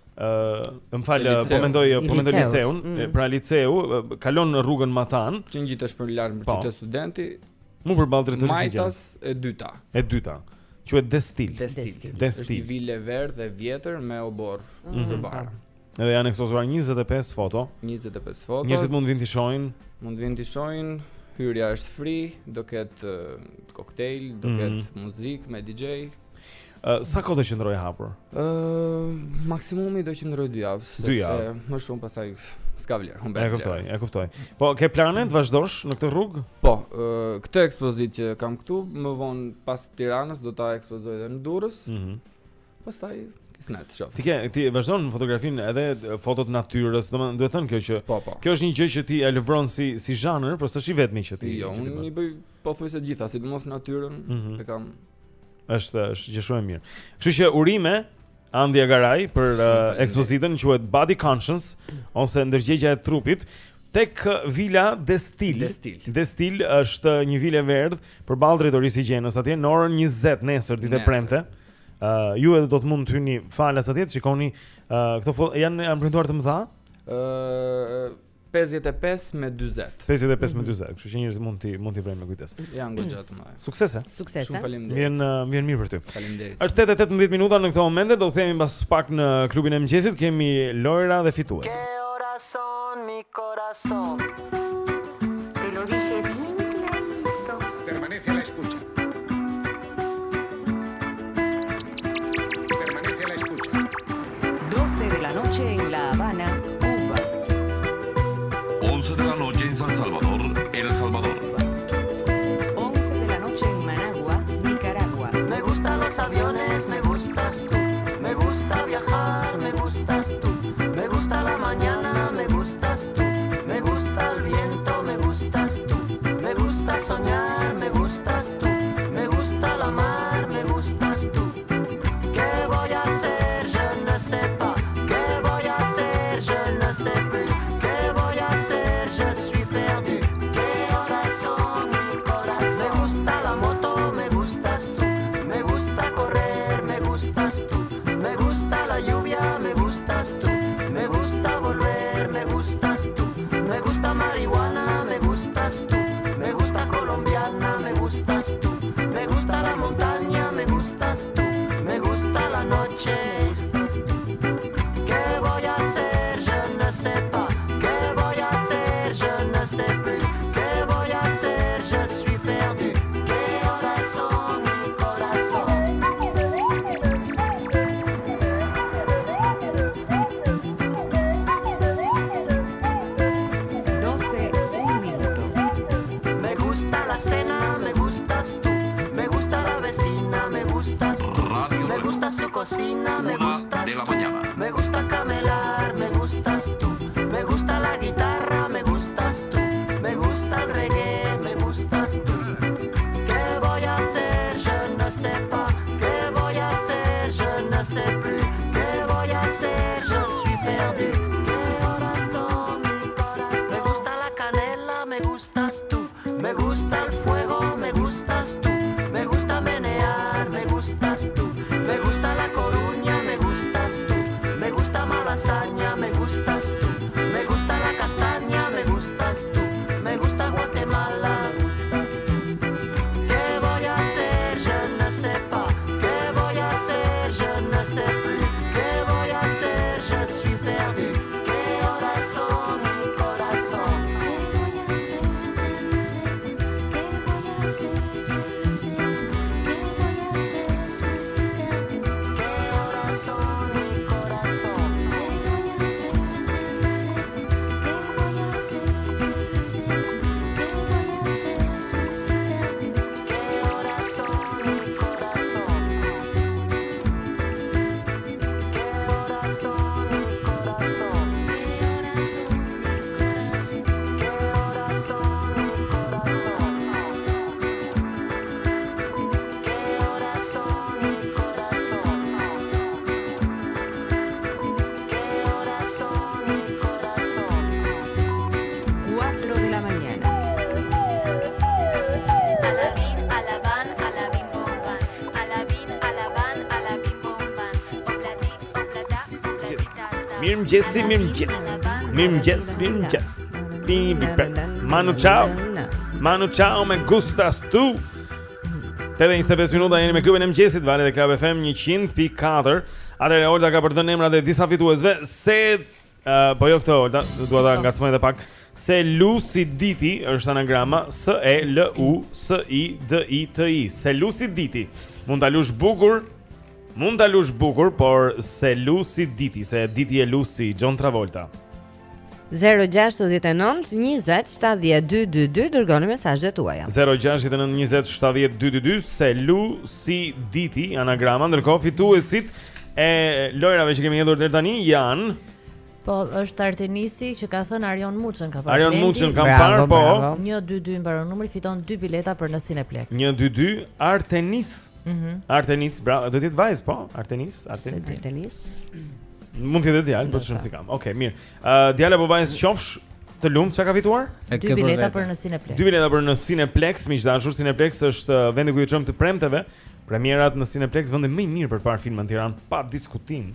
Ë, më fal, E liceu. po mendoj, po I mendoj liceut. liceun, Mm. e, pra liceu e, kalon në rrugën Matan, Që ngjitesh për lart për Po. qytet studenti, mu përballë drejtorisë së higjienës. Majtas e dyta. E dyta. Quhet Destil. Destil. Destil. Është një vile e verdhë e vjetër me obor Mhm. përbara. Edhe janë ekspozuar njëzet e pesë foto. njëzet e pesë foto. Njerëzit mund të vinë të shohin. Mund të vinë të shohin. Hyrja është free, do ketë uh, koktejl, do Mhm. ketë muzikë me D J. Uh, sa kohë do qëndrojë hapur? Ë maksimumi do qëndroj dy javë, Dy sepse javë. më shumë pastaj s'ka vlerë, humbet. E vlerë. kuptoj, e kuptoj. Po ke plane të vazhdosh në këtë rrugë? Po, ë këtë ekspozitë që kam këtu, më vonë pas Tiranës do ta ekspozoj edhe në Durrës. Mhm. Pastaj kisnet shoh. Ti ke ti vazhdon fotografinë edhe fotot natyrës, domethënë duhet thënë kjo që Po, po. kjo është një gjë që ti e lëvron si si zhanër, por s'është i vetmi që ti. Jo, që ti unë bën. i bëj pothuajse gjitha, sidomos natyrën, Mhm. e kam Është është gjë shumë e mirë. Kështu që urime Andi Agaraj për uh, faleminderit. ekspozitën quhet Body Conscience ose ndërgjegja e trupit tek uh, Vila Destil. Destil. Destil është një vilë e verdhë përballë drejtorisë së higjienës atje në orën njëzet nesër ditë e Nesër. premte. Uh, ju edhe do të mund të hyni falas atje, të shikoni uh, këto foto janë janë printuar të mëdha, ë pesëdhjetë e pesë me dyzet. pesëdhjetë e pesë me dyzet, kështu që njerëzit mund ti mund t'i vrejnë me kujdes. Janë goxha të mëdha. Suksese. Suksese. Shumë faleminderit. Vjen uh, vjen mirë për ty. Faleminderit. Është tetë e tetëmbëdhjetë minuta në këtë moment, do të themi mbas pak në klubin e mëngjesit kemi Lojra dhe fitues. Corazón, mi corazón. Te lo dije bien clarito. Permanece a la escucha. Permanece a la escucha. doce de la noche en La Habana, Cuba. once de la noche en San Salvador, El Salvador. once de la noche en Managua, Nicaragua. Me gustan los aviones, me gustas tú. Me gusta viajar, me gustas tú. Me gusta la mañana, me gustas tú. Me gusta el viento, me gustas tú. Me gusta soñar, me gustas tú. Me gusta la mar, me gustas tú. ¿Qué voy a hacer? Je ne sais pas. ¿Qué voy a hacer? Je ne sais plus. ¿Qué voy a hacer? Je suis perdu. ¿Qué horas cocina, me Una gustas de la tú. mañana. Me gusta camelar, me gustas tú. Me gusta la guitarra, me gustas tú. Me gusta el reggae, me gustas tú. ¿Qué voy a hacer? Je ne sais pas. ¿Qué voy a hacer? Je ne sais plus. ¿Qué voy a hacer? Je suis perdu. ¿Qué horas son, mi corazón? Me gusta la canela, me gustas tú. Me gusta el fuego, me gustas tú. Me gusta menear, me gustas tú. Me gusta La Coruña, me gustas tú. Me gusta Malasaña, me gustas tú. Me gusta la castaña, me gustas tú. Me gusta Guatemala, me gustas tú. ¿Qué voy a hacer? Je ne sais pas. ¿Qué voy a hacer? Je ne sais plus. ¿Qué voy a hacer? Je suis perdu. ¿Qué horas son, mi corazón? ¿Qué voy a hacer? Je ne sais plus. ¿Qué voy a hacer? Je ne sais plus. ¿Qué voy a hacer? Je suis perdu. ¿Qué horas son, mi corazón? ¿Qué voy a hacer? Je ne sais plus. ¿Qué voy a hacer? Je ne sais plus. ¿Qué voy a hacer? Je suis perdu. ¿Qué horas son, mi corazón? ¿Qué horas son, mi corazón? ¿Qué horas son, mi corazón? ¿Qué horas son, mi corazón? ¿Qué horas son, mi corazón? ¿Qué horas son, mi corazón? cuatro de la mañana. Alabín, alabán, alabín, bomban. Alabín, alabán, alabín, bomban. Obladi, oblada, obladita. Mirëmëngjes, mirëmëngjes. Mirëmëngjes, mirëmëngjes. Bibi pe. Manu ciao. Manu ciao, me gustas tu. Te dhe njëzet e pesë minuta jeni me klubin e mëngjesit, Valet e Klab F M njëqind pikë katër. Atëherë Olta ka për të emrat e disa fituesve. Se uh, po jo këto Olta, dua ta ngacmoj edhe pak. Se Luciditi është anagrama S E L U S I D I T I. Se Luciditi. Mund ta lush bukur. Mund ta lush bukur, por se Luciditi, se diti e Lucy John Travolta. zero gjasht nëntë njëzet shtatëdhjetë dy dy dy dërgoni mesazhet tuaja. zero gjasht nëntë njëzet shtatëdhjetë dy dy dy se Luciditi anagrama, ndërkohë fituesit e lojrave që kemi hedhur deri tani janë Po, është Artenisi që ka thënë Arion Muçën ka parë. Arion Blendi. Muçën kam parë, po. një dy dy mbaron numri, fiton dy bileta për në Cineplex. një dy dy Artenis. Mhm. Artenis, bravo, do të jetë vajzë, po? Artenis, Artenis. Artenis. Mund të jetë djalë, po çfarë si kam. Okej, mirë. Ë djala po vajzë qofsh të lumt, çka ka fituar? Dy bileta për në Cineplex. Dy bileta për në Cineplex, miq dashur, Cineplex është uh, vendi ku ju çojmë të premteve. Premierat në Cineplex vendi më i mirë për parë filma në Tiranë, pa diskutim.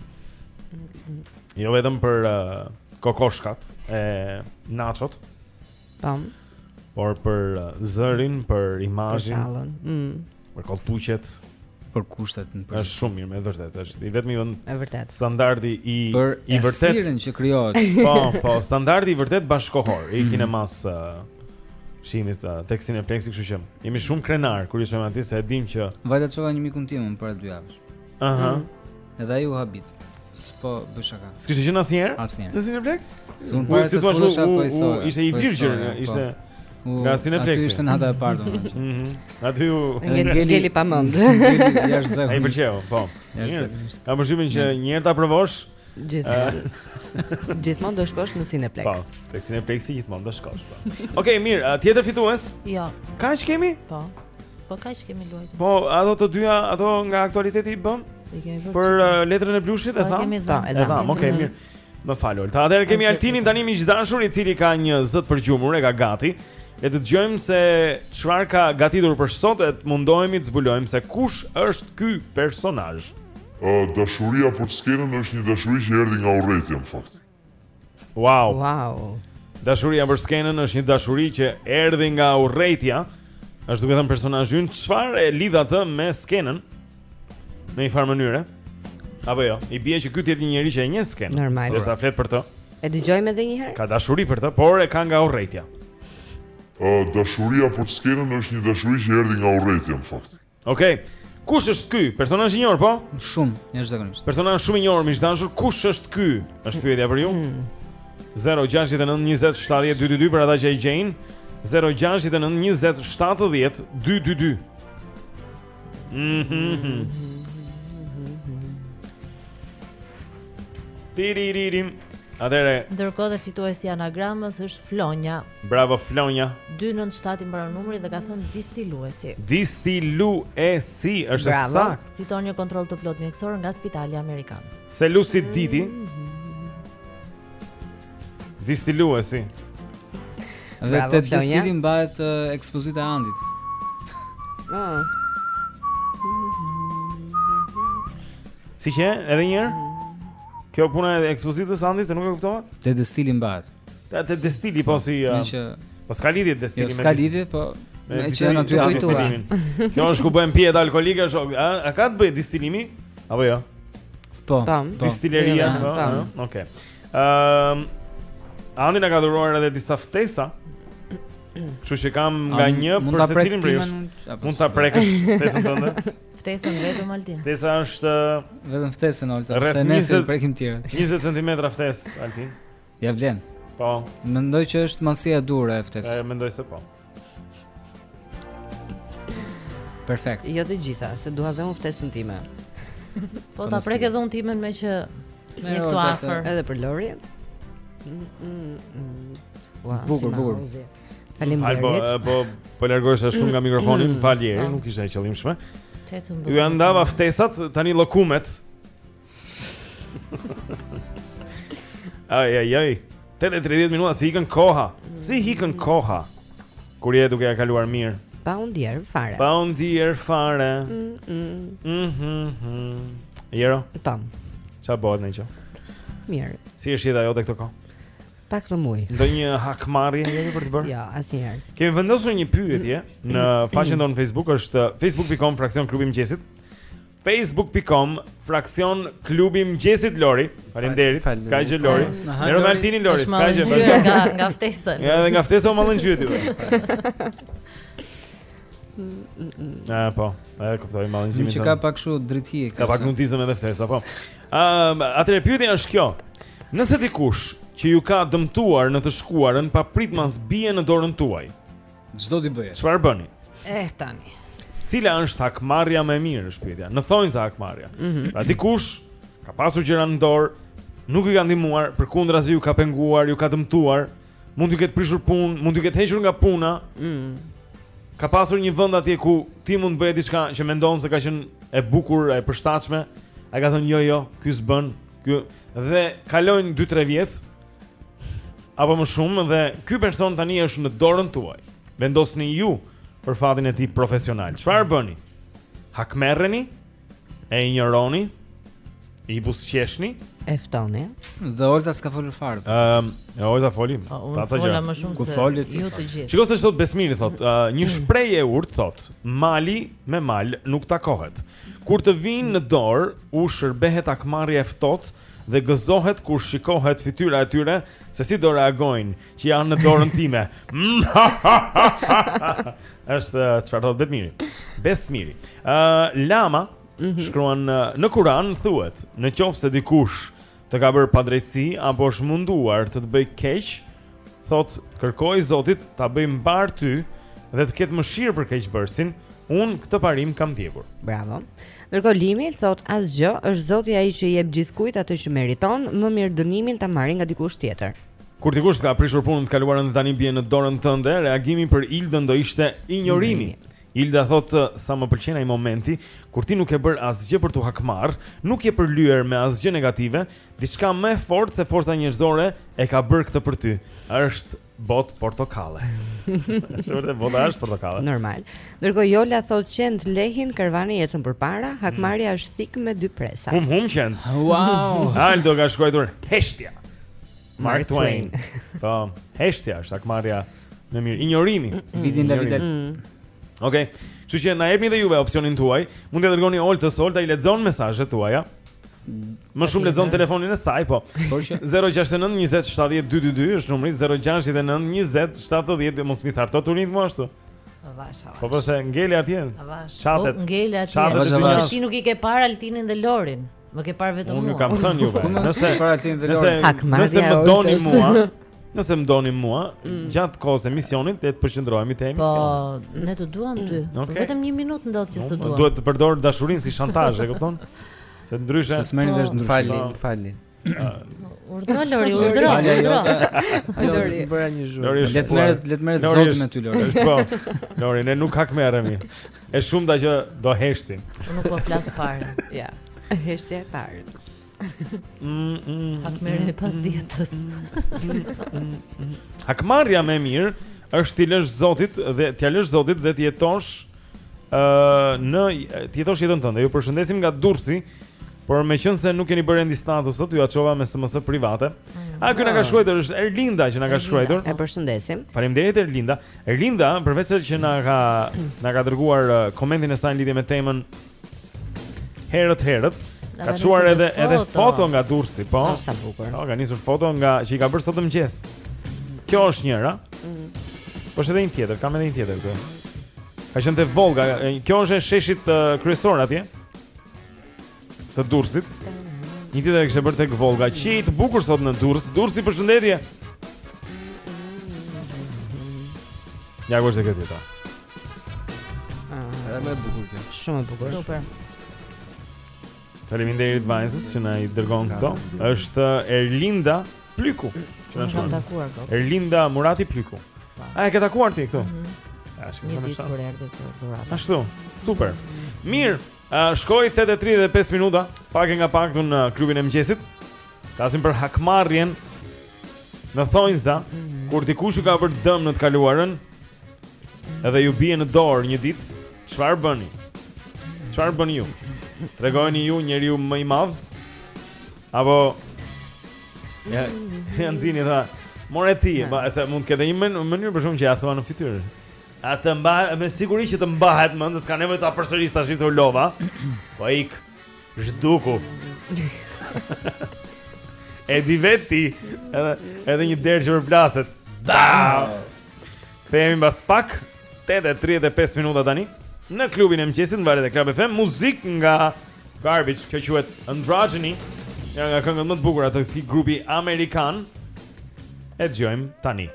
Jo vetëm për uh, kokoshkat e nachot. Pam. Por për uh, zërin, për imazhin, Për sallën. Mm. për kolltuqet, për kushtet në është shumë mirë, me vërtet, është i vetmi vend e vërtet. Standardi i për i vërtet errësirën që krijohet. Po, po, standardi i vërtet bashkohor i Mm. kinemas uh, shimit uh, tek Cineplexi, kështu që jemi shumë krenar kur i shohim aty se e dim që Vajta çova një mikun tim për dy javësh. Aha. Mm. Edhe ai u habit. S'po bëj shaka. S'kishte qenë asnjëherë? Asnjëherë. Në Cineplex? Unë para se të fillosha po i thoj. Ishte i virgjër, ishte nga Cineplexi. Aty ishte në hata e parë domethënë. Mhm. Aty u ngeli pa mend. Jashtë zakonisht. Ai pëlqeu, po. Jashtë zakonisht. Kam përshtypjen që një herë ta provosh Gjithmonë. Gjithmonë do shkosh në Cineplex. Po, tek Cineplexi gjithmonë do shkosh, po. Okej, mirë, uh, tjetër fitues? Jo. Kaç kemi? Po. Po kaq kemi luajtur. Po, ato të dyja, ato nga aktualiteti i bëm? I kemi bërë. Për uh, letrën e blushit e Po, tham? kemi dhënë. E tham, okej, mirë. Më fal, Olta. Atëherë kemi Altinin tani miq dashur, i cili ka një zë të përgjumur, e ka gati. Le të dëgjojmë se çfarë ka gatitur për sot, e të mundohemi të zbulojmë se kush është ky personazh. Uh, dashuria për skenën është një dashuri që erdhi nga urrëtia në fakt. Wow. Wow. Dashuria për skenën është një dashuri që erdhi nga urrëtia. Është duke thënë personazhi ynë, çfarë e lidh atë me skenën? Në një farë mënyre. Apo jo, i bie që ky të jetë një njerëz që e njeh skenën. Normal. Derisa flet për të. E dëgjojmë edhe një herë? Ka dashuri për të, por e ka nga urrëtia. Uh, dashuria për skenën është një dashuri që erdhi nga urrëtia në fakt. Okej. Okay. Kush është ky? Personazh i njohur, po? Shumë, jashtëzakonisht. Personazh shumë i njohur, miq dashur, kush është ky? Është pyetja për ju. Mm. zero gjasht nëntë njëzet shtatëdhjetë dy dy dy për ata që e gjejnë. zero gjasht nëntë njëzet shtatëdhjetë dy dy dy. Mhm. Tiriririm. Atëre, Ndërkohë dhe fituesi i anagramës është Flonja. bravo Flonja. dy nëntë shtat i mbaron numri dhe ka thënë distiluesi. Distiluesi është Bravo. sakt. Fiton një kontroll të plot mjekësor nga Spitali Amerikan. Selusi Diti. Distiluesi. Dhe Bravo, te Flonja. distili mbahet uh, ekspozita e Andit. Ah. Si që, edhe njërë? Kjo puna e ekspozitës Andit, se nuk e kuptova? Te distili mbahet. Te, te destili, po si... Uh, Me që- po s'ka lidhje destili Jo, me... s'ka dis- lidhje, po me me që distili- janë aty me aty. distilimin. Kjo është ku bëhen pijet alkolike, është, a, a ka të bëj distilimi? Apo jo? Po, po. Distilleria, Po, po, po. ah, okay. Ëm Andi na ka dhuruar edhe disa ftesa. Kështu që kam nga A, një mund për ta prek secilin prej timen, jush. apo Mund ta s'po? prekësh ftesën tënde. Ftesën vetëm Altin. Ftesa është Vetëm ftesën Olta, rreth se nesër njëzet prekim tjerë. njëzet centimetra ftesë Altin. Ja vlen. Po. Mendoj që është masia e durë e E ftesës. mendoj se po. Perfekt. Jo të gjitha, se dua dhe unë ftesën time. Po ta prek edhe unë timen me që Me je këtu Olta se- afër. Edhe për Lorien. Mm, mm, mm. Ua, Bukur, si ma bukur. hodhi. Fal, po, Faleminderit. po po largohesha shumë nga mikrofoni, më fal Jeri, Po. nuk ishte e qëllimshme. Tetëm Ju andava ftesat, tani llokumet. Ai ai ai. Tele tridhjetë minuta si ikën koha. Si ikën koha. Kur je duke ja kaluar mirë. Pa unë djerë fare. Pa unë djerë fare. Mm, mm. Mhm. Jero. Tam. Qa bëhet në që? Mirë. Si është jeta jote këto kohë? Pak të muj. Ndonjë hakmarrje jeri për të bërë? Jo, asnjëherë. Kemi vendosur një pyetje në faqen tonë në Facebook, është facebook dot com fraksion klubi i mëngjesit. facebook dot com fraksion klubi i mëngjesit Lori. Faleminderit. Ska gjë Lori. Aha, Nero Lori, Martini Lori, është ska gjë. mallëngjyre nga- nga ftesa. Ja, edhe nga ftesa u mallëngjyre ty. Ah, po. E kuptoj mallëngjimin. Që ka pak kështu drithie. Ka pak nudizëm edhe ftesa, po. Ëm, atëre pyetja është kjo. Nëse dikush që ju ka dëmtuar në të shkuarën papritmas bie në dorën tuaj, çdo t'i bëje. çfarë bëni? Eh tani. Cila është hakmarrja më e mirë është pyetja. Në thonjza hakmarrja. Mhm. Pra dikush ka pasur gjëra në dorë, nuk ju ka ndihmuar, përkundrazi ju ka penguar, ju ka dëmtuar, mund t'ju ketë prishur punë, mund t'ju ketë hequr nga puna. Mm. Ka pasur një vend atje ku ti mund bëje diçka që mendon se ka qenë e bukur, e përshtatshme, ai ka thënë jo jo, ky s'bën, ky dhe kalojnë dy tre vjet apo më shumë dhe ky person tani është në dorën tuaj. Vendosni ju për fatin e tij profesional. Çfarë bëni? Hakmerreni? E injoroni? I buzëqeshni? E ftoni. Dhe Olta s'ka folur fare. Ëm, e Olta foli. Unë fola më shumë Kur se folet ju të gjithë. Shiko se ç'thot Besmiri thot, uh, një shprehje e urtë thot, mali me mal nuk takohet. Kur të vinë në dorë, u shërbehet akmarrja e ftohtë dhe gëzohet kur shikohet fytyra e tyre se si do reagojnë që janë në dorën time. Është uh, çfarë thot Besmiri. Besmiri. Uh, lama shkruan uh, në Kur'an thuhet, në qoftë se dikush të ka bërë padrejtësi apo është munduar të të bëj keq, thot kërkoj Zotit ta bëj mbar ty dhe të ketë mëshirë për keqbërësin, unë këtë parim kam ndjekur. Bravo. Ndërkohë Limi thot asgjë, është Zoti ai që i jep gjithkujt atë që meriton, më mirë dënimin ta marrë nga dikush tjetër. Kur dikush ka prishur punën të kaluarën dhe tani bie në dorën tënde, reagimi për Ildën do ishte injorimi. Ilda thot sa më pëlqen ai momenti kur ti nuk e bër asgjë për tu hakmarr, nuk je përlyer me asgjë negative, diçka më e fortë se forca njerëzore e ka bërë këtë për ty. Është bot portokalle. Është vërtet bota është portokalle. Normal. Ndërkohë Jola thot qend lehin, karvani ecën përpara, hakmarrja është thik me dy presa. Hum hum qend. Wow. Aldo ka shkruar heshtja. Mark Mark Twain. Twain. Po, heshtja është hakmarrja më mirë, injorimi. Vidin la videl. Okej. Kështu që na jepni dhe juve opsionin tuaj. Mund t'ia dërgoni Oltës, Olta i lexon mesazhet tuaja. Më shumë lexon telefonin e saj, po. zero gjasht e nëntë njëzet shtatëdhjetë dy dy dy është numri zero gjasht e nëntë njëzet shtatëdhjetë, mos mi tharto turin më ashtu. Avash, avash. Po po se ngeli atje. Avash. Çatet. Po, ngele atje. Çatet e dy Se gjasht. ti nuk i ke parë Altinin dhe Lorin. Më ke parë vetëm mua. Unë ju kam thënë juve. Ku më Nëse para Altin dhe nëse Lori. nëse më e doni Oltës. mua, nëse më doni mua, gjatë kohës emisionit le të përqendrohemi te emisioni. Po, ne të duam ty. Po Okej. vetëm një minutë ndodh që të duam. Duhet të përdor dashurinë si shantazh, e kupton? Se ndryshe Se s'merrni vesh ndryshe. Falni, falni. Urdhro Lori, urdhro, urdhro. Lori, bëra një zhurmë. Lori Le të merret, le të merret zoti me ty Lori. Po. Lori, ne nuk hakmerremi. Është shumë ta që do heshtin. Unë nuk po flas fare. Ja. Heshtja e parë. Hakmerremi pas dietës. Hakmarrja më e mirë është ti lësh Zotit dhe t'ia lësh Zotit dhe të jetosh ë në të jetosh jetën tënde. Ju përshëndesim nga Durrësi. Por meqense nuk keni bërë ende status sot, ju a çova me S M S private. A këna ka shkruar është Erlinda që na ka shkruar. E përshëndesim. Faleminderit Erlinda. Erlinda, përveç se që na ka na ka dërguar uh, komentin e saj në lidhje me temën herët herët, ka çuar edhe edhe foto nga Durrësi, po. Sa bukur. Po, ka nisur foto nga që i ka bërë sot mëngjes. Kjo është njëra. Po është edhe një tjetër, kam edhe një tjetër këtu. Ka qenë te Volga. Kjo është e sheshit uh, kryesor atje. Të Durrësit. Një tjetër e kishte bërë tek Volga. Qi të bukur sot në Durrës. Durrësi, përshëndetje. Ja ku është kjo tjetër. Edhe më e bukur kjo. Shumë e bukur. Super. Faleminderit vajzës që na i dërgon këto. Është Erlinda Plyku. Që na Kam takuar kot. Erlinda Murati Plyku. A e ke takuar ti këtu? Një ditë kur erdhi për dhuratë. Ashtu. Super. Mirë. Uh, shkoj tetë e tridhjet e pesë minuta, pak e nga pak në klubin e mëngjesit. Flasim për hakmarrjen në thonjza, mm -hmm. kur dikush ju ka bërë dëm në të kaluarën, edhe ju bie në dorë një ditë, çfarë bëni? Çfarë bëni ju? Tregojeni ju njeriu më i madh? Apo ja, janë zini tha, more ti, ba, se mund të ketë një mënyrë për shkak që ja thua në fytyrë. A të mbahet, me siguri që të mbahet mend, s'ka nevojë ta përsëris tash se u lova. Po ik zhduku. E di veti, edhe edhe një derë që përplaset. Da! Kthehemi mbas pak, tetë e tridhjet e pesë minuta tani, në klubin e mëngjesit në Valet e Club F M, muzikë nga Garbage, kjo quhet Androgyny, nga këngët më të bukura të këtij grupi amerikan. E dëgjojmë tani.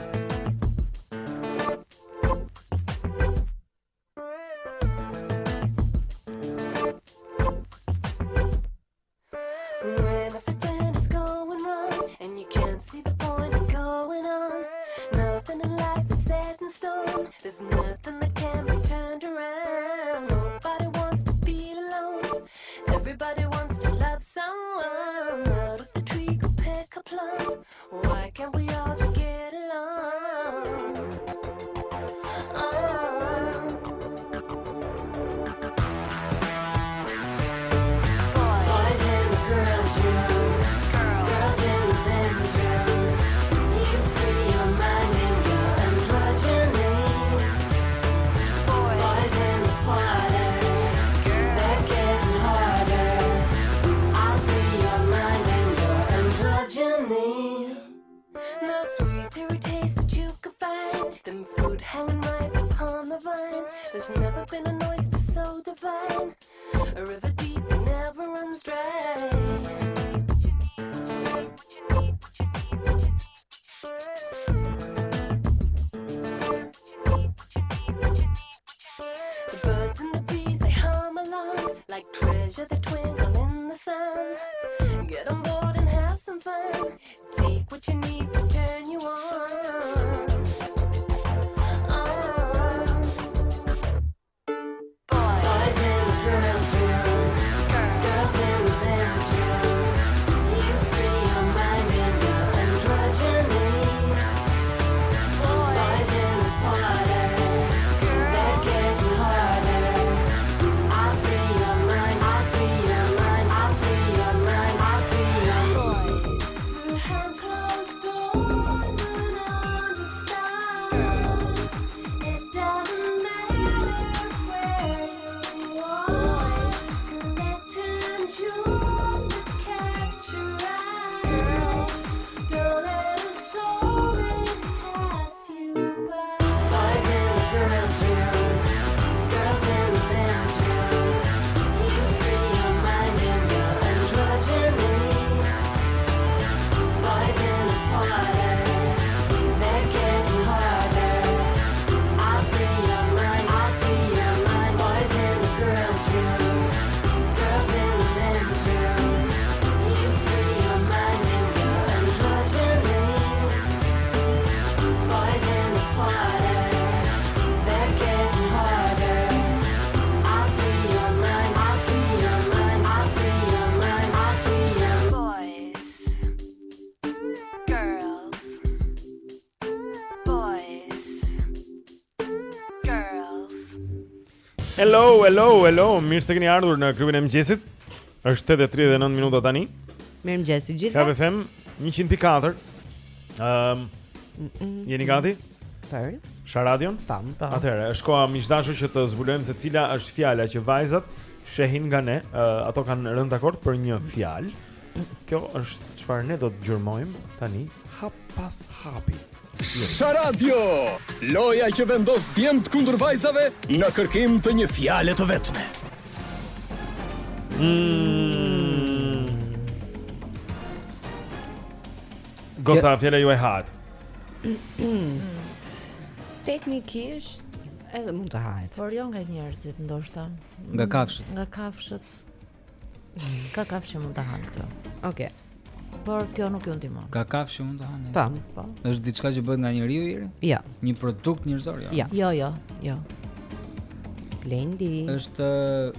There's nothing that can be turned around. Nobody wants to feel alone. Everybody wants to love someone. Out of the tree go pick a plum. Why can't we all just get along? Oh. Boys in the girls' room, girls in the men's room. You free your mind and your androgyny. Boys in the party, they're getting harder. I'll free your mind and your androgyny. No sweeter taste that you could find than fruit hanging ripe upon the vine. There's never been a noise that's so divine. A river deep that never runs dry. The birds and the bees, they hum along like treasure that twinkle in the sun. Get on board and have some fun. Take what you need to turn you on. Oh. Boys in the girls' room, girls in the men's room. You free your mind and your androgyny. Boys in the party, they're getting harder. I'll free your mind, I'll free your mind, I'll free your mind, I'll free your boys. Behind closed doors and under stars, it doesn't matter where you are. Collecting jewels that catch your eyes. Don't let a soul pass you by. Boys in the girls' room, girls in the men's room. You free your mind and your androgyny. Boys in the party, they're getting harder. I'll free your mind, I'll free your mind. Boys in the girls' room, girls in the men's room. Hello, hello, hello. Mirë se keni ardhur në klubin e mëngjesit. Është eight e tridhjet e nëntë minuta tani. Mirëmëngjes të gjithëve. Klub F M one hundred point four. Ehm, jeni gati? Për Sharadion? Tam. Atëherë, është koha miqdashur që të zbulojmë se cila është fjala që vajzat shehin nga ne. Uh, ato kanë rënë dakord për një fjalë. Kjo është çfarë ne do të gjurmojmë tani, hap pas hapi. Sharadio, loja që vendos dëmt kundër vajzave në kërkim të një fiale të vetme. Mm. Gosa, fjala juaj hat. Teknikisht edhe mund të hahet. Por jo nga njerëzit ndoshta. Nga kafshët. Nga kafshët. Ka kafshë që mund ta hanë këtë. Okej. Por kjo nuk ju ndihmon. Ka kafshë që mund të hanë. Tam, po. Është diçka që bëhet nga njeriu i ri? Jo. Një produkt njerëzor, jo. Ja. Jo, jo, jo. Blendi. Është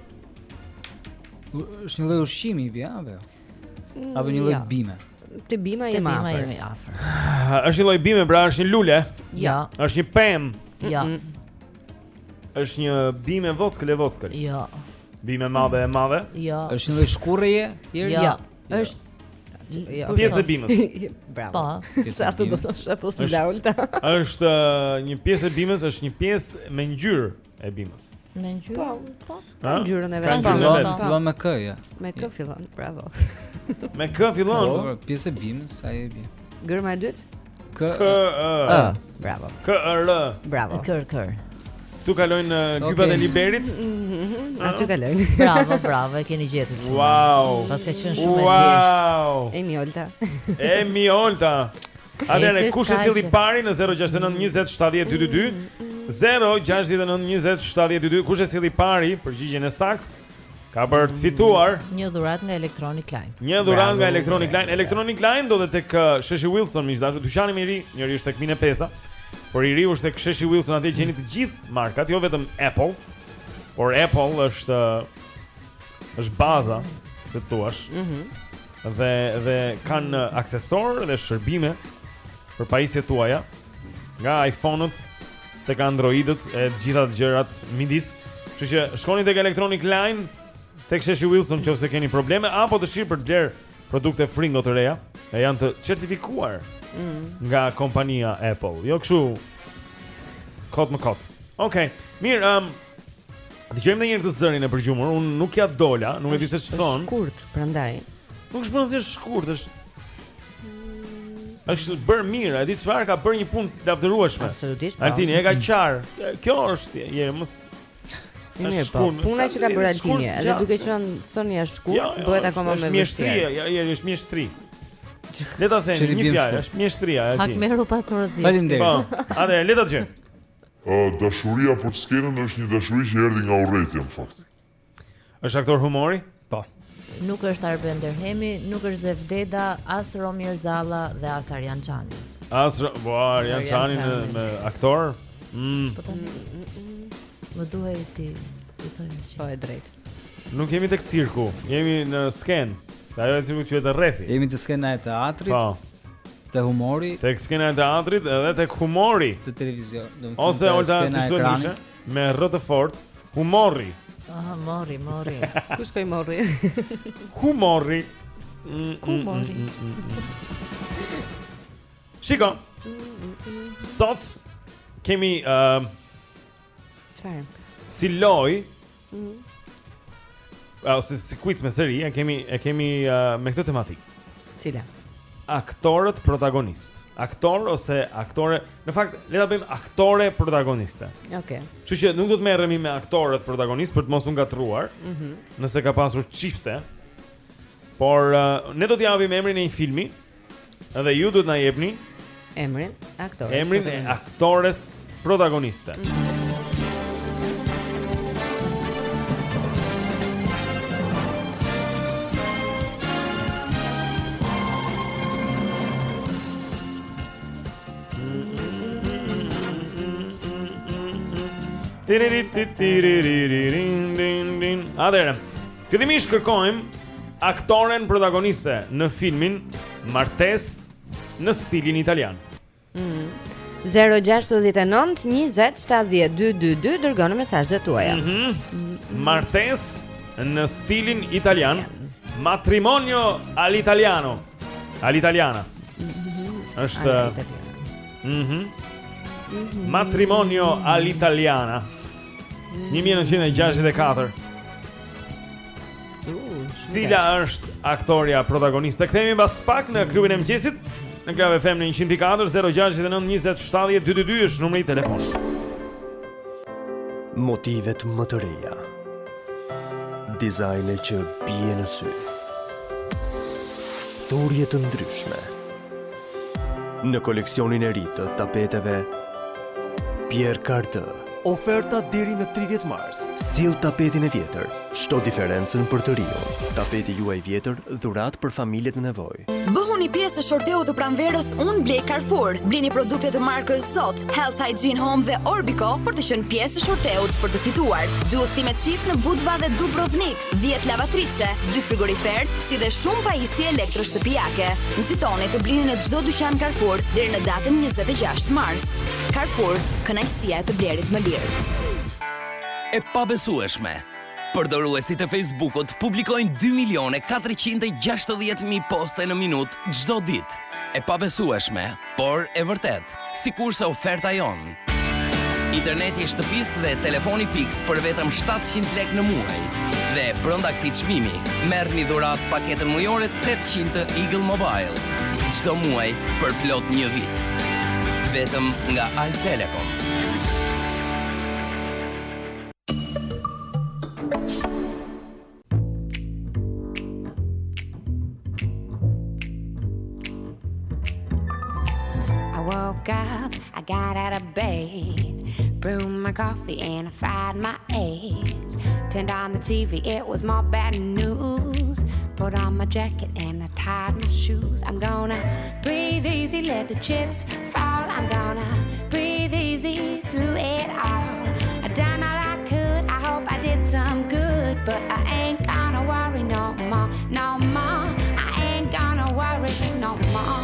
është një lloj ushqimi i bie apo jo? Apo një lloj Ja. bime? Te bima Te jemi bima afër. jemi afër. Është një lloj bime, pra është një lule. Ja. Është një pemë. Ja. Është një bime vockël e vockël. Jo. Bime madhe e madhe. Jo. Është një lloj shkurrëje? Jeri? Jo. Është jo. Pjesë e bimës. Bravo. Po. Sa ato do të thosh apo Është- s'laulta. Është uh, një pjesë e bimës, është një pjesë me ngjyrë e bimës. Me ngjyrë. Po, po. Ha? Ngjyrën e Ka vet. ngjyrën e vet. Fillon me k, ja. Me kë fillon? Bravo. Me kë fillon? Po, pjesë e bimës, ajo e bie. Gërma e dytë? K. K Ë. ë. Bravo. K R. Bravo. Kër kër. Tu kalojnë uh, gypat Okej. e Liberit. Aty kalojnë. Bravo, bravo, e keni gjetur. çuna. Wow. Pas ka qenë shumë e thjeshtë. Wow. Emi Olta. Emi Olta. Atëherë Ese kush e silli skaqe. pari në zero gjasht e nëntë njëzet shtatëdhjetë dymbëdhjetë dymbëdhjetë zero gjasht e nëntë njëzet shtatëdhjetë dymbëdhjetë Kush e silli pari përgjigjen e saktë ka për të fituar Një dhuratë nga Electronic Line. një dhuratë nga Electronic Line. Electronic Line do të tek uh, Sheshi Wilson, miq dashur, dyqani më i ri, njëri është tek Mine Pesa, por i ri është tek Sheshi Wilson, atje gjeni të gjithë markat, jo vetëm Apple, por Apple është uh, është baza, se thuash. Mhm. Dhe dhe kanë uh, aksesorë dhe shërbime për pajisjet tuaja, nga iPhone-ët tek Android-ët e të gjitha të gjërat midis. Kështu që shkoni tek Electronic Line, tek Sheshi Wilson nëse keni probleme apo dëshirë për të bler produkte Fringo të reja, e janë të certifikuar Mm. nga kompania Apple. Jo kështu kot më kot. Okej, mirë, ëm um, dëgjojmë edhe një herë të zërin e përgjumur. Unë nuk ja dola, nuk e di se ç'thon. Shkurt, prandaj. Nuk është bënë si është shkurt, është është bërë mirë, e di çfarë ka bërë një punë të lavdërueshme. Absolutisht. po. Altini e ka qarë. Kjo është, je mos E mirë, është po. shkurt, Puna s'ka që ka lidhje, bërë shkurt Altini, edhe gjatë. duke qenë thënia shkurt, Jo, jo, bëhet është- akoma është më mjeshtria, vështirë. ja, ja, është mjeshtri. Le ta themi Qëri një bjem fjalë, shkurt. është mjeshtria e Hak tij. meru pas orës ditë. Faleminderit. Po, atëherë le ta dëgjojmë. Uh, dashuria për skenën është një dashuri që erdhi nga urrëtia në fakt. Është aktor humori? Po. Nuk është Arben Derhemi, nuk është Zevdeda, as Romier Zalla dhe as Arjan Çani. As, po, Arjan Çani me, me aktor. Mm. Po tani më duhej ti ti thënë Po e drejt. Nuk jemi tek cirku, jemi në sken. Ajo e cirku quhet rrethi. Jemi të skena e teatrit, Po, të humori, tek skena e teatrit edhe tek humori. të televizion, domethënë Ose të Olta si skena e thua ndryshe, ekranit. me r të fortë, humori. Aha, mori, mori. Ku shkoj morri? Humori. Mm, Humori. mm, mm, mm, mm. Shiko. Sot kemi uh, Çfarë? si loj Mhm. ose si quiz me seri, e kemi e kemi uh, me këtë tematikë. Cila? Aktorët protagonist. Aktor ose aktore, në fakt le ta bëjmë aktore protagoniste. Okej. Kështu që nuk do të merremi me aktorët protagonistë për të mos u ngatruar, Mhm. nëse ka pasur çifte. Por uh, ne do të japim emrin e një filmi, edhe ju duhet na jepni Emrin, aktor. emrin e aktores protagoniste. Atëherë, fillimisht kërkojmë aktoren protagoniste në filmin Martesë në stilin italian. Mhm. zero gjasht nëntë njëzet shtatëdhjetë dyqindëdhjetë dy dërgoni mesazhet tuaja. Mhm. Martes në stilin italian, matrimonio all'italiano. All'italiana. Është Mhm. Matrimonio all'italiana. ninecentogjashtëdhjetë. Cila është aktoria protagoniste? Kthehemi mbas pak në klubin e mëngjesit në Club F M në njëqind e katër. Zero gjasht nëntë njëzet shtatëdhjetë dyqindëdhjetë është numri i telefonit. Motivet më të reja, dizajne që bie në sy, thurje të ndryshme. Në koleksionin e ri të tapeteve Pierre Cardin, oferta deri në tridhjetë mars. Sill tapetin e vjetër, shto diferencën për të riun. Tapeti juaj vjetër, dhuratë për familjet në nevojë. Bëhuni pjesë e shorteut të pranverës Unë Blej Carrefour. Blini produkte të markës Zot, Health Hygiene Home dhe Orbico për të qenë pjesë e shorteut për të fituar dy udhëtime çift në Budva dhe Dubrovnik, dhjetë lavatriçe, dy frigorifer, si dhe shumë pajisje elektroshtëpiake. Nëzitoni të blini në çdo dyqan Carrefour deri në datën njëzet e gjashtë mars. Carrefour, kënaqësia e të blerit më lirë. E pabesueshme. Përdoruesit e Facebookut publikojnë dy milion katëqind e gjashtëdhjetë mijë poste në minutë çdo ditë. E pabesueshme, por e vërtet, sikurse oferta jon. Interneti i shtëpisë dhe telefoni fiks për vetëm shtatëqind lekë në muaj. Dhe brenda këtij çmimi, merrni dhuratë paketën mujore tetëqind të Eagle Mobile. Çdo muaj për plot një vit. Vetëm nga Al Telekom. I woke up, I got out of bed, brewed my coffee and I fried my eggs. Turned on the T V, it was more bad news. Put on my jacket and I tied my shoes. I'm gonna breathe easy, let the chips fall. I'm gonna breathe easy through it all. I done all I could, I hope I did some good, but I ain't gonna worry no more, no more. I ain't gonna worry no more.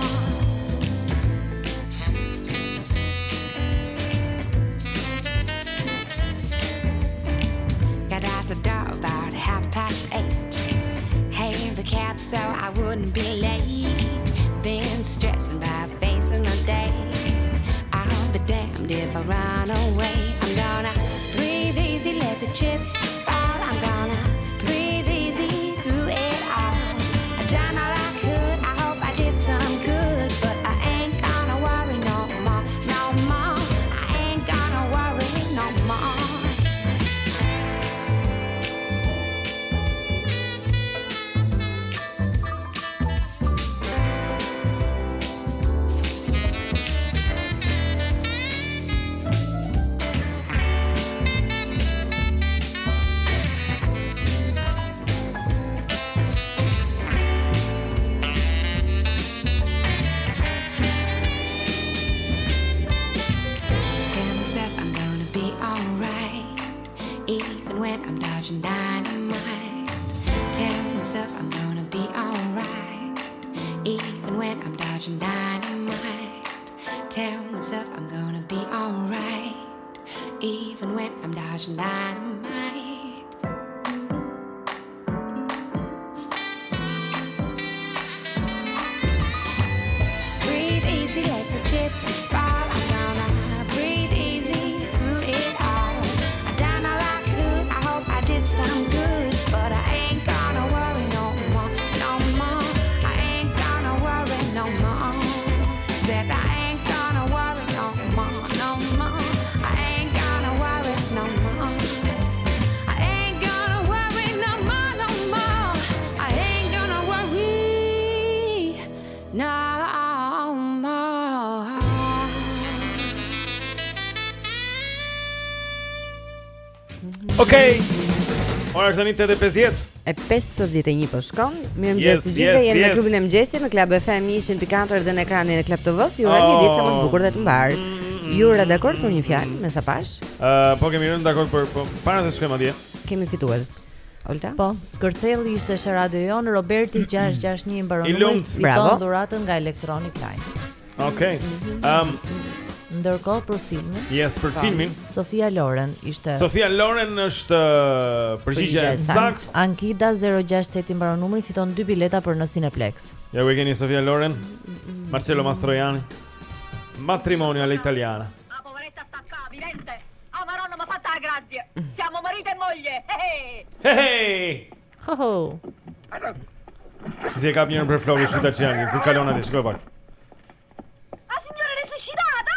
Got out the door about half past eight. Hailed the cab so I wouldn't be late. Been stressing about facing the day. I'll be damned if I run away. I'm gonna breathe easy, let the chips fall. I'm gonna breathe easy through it all. I done all I could, I hope I did some good, but I ain't gonna worry no more, no more. I ain't gonna worry no more. Even when I'm dodging dynamite, tell myself I'm gonna be alright. Even when I'm dodging dynamite, tell myself I'm gonna be alright. Even when I'm dodging dynamite. Breathe easy, let the chips fall. I'm gonna breathe easy through it all. I done all I could, I hope I did some good, but I ain't gonna worry no more, no more. I ain't gonna worry no more. Said I ain't gonna worry no more, no more. I ain't gonna worry no more. I ain't gonna worry no more, no more. I ain't gonna worry no more. Okej. Ora është tani tetë e pesëdhjetë. E pesëdhjetë e një po shkon. Mirëmëngjes Yes, të gjithëve, yes, jemi me yes. klubin e mëngjesit në Club F M njëqind e katër dhe në ekranin e Club T V-s. Ju uroj një ditë sa më të bukur dhe të mbar. Ju ura dakord për një fjalë me sa pash? Ë, po kemi rënë dakord për po para se shkojmë atje. Kemi fitues. Olta? Po, kërcelli ishte She Radio Jon, Roberti gjashtë gjashtë një i mbaron I numrin, lumt. fiton Bravo. dhuratën nga Electronic Line. Okej. Ëm Ndërkohë për filmin. Yes, për filmin. Sofia Loren ishte. Sofia Loren është uh, përgjigjja e saktë. Ankida zero gjashtë tetë i mbaron numri, fiton dy bileta për në Cineplex. Ja ku e keni Sofia Loren, Marcello Mastroianni. Matrimonio all'italiana. La poveretta sta qua, vivente. Ah, Maronna, ma fatta la grazia. Siamo marito e moglie. Eh eh. Hey hey. Ho ho. Ci si e kap njërën për Flori Shqitaciani, kur kalon atë, shikoj pak. La signora è resuscitata!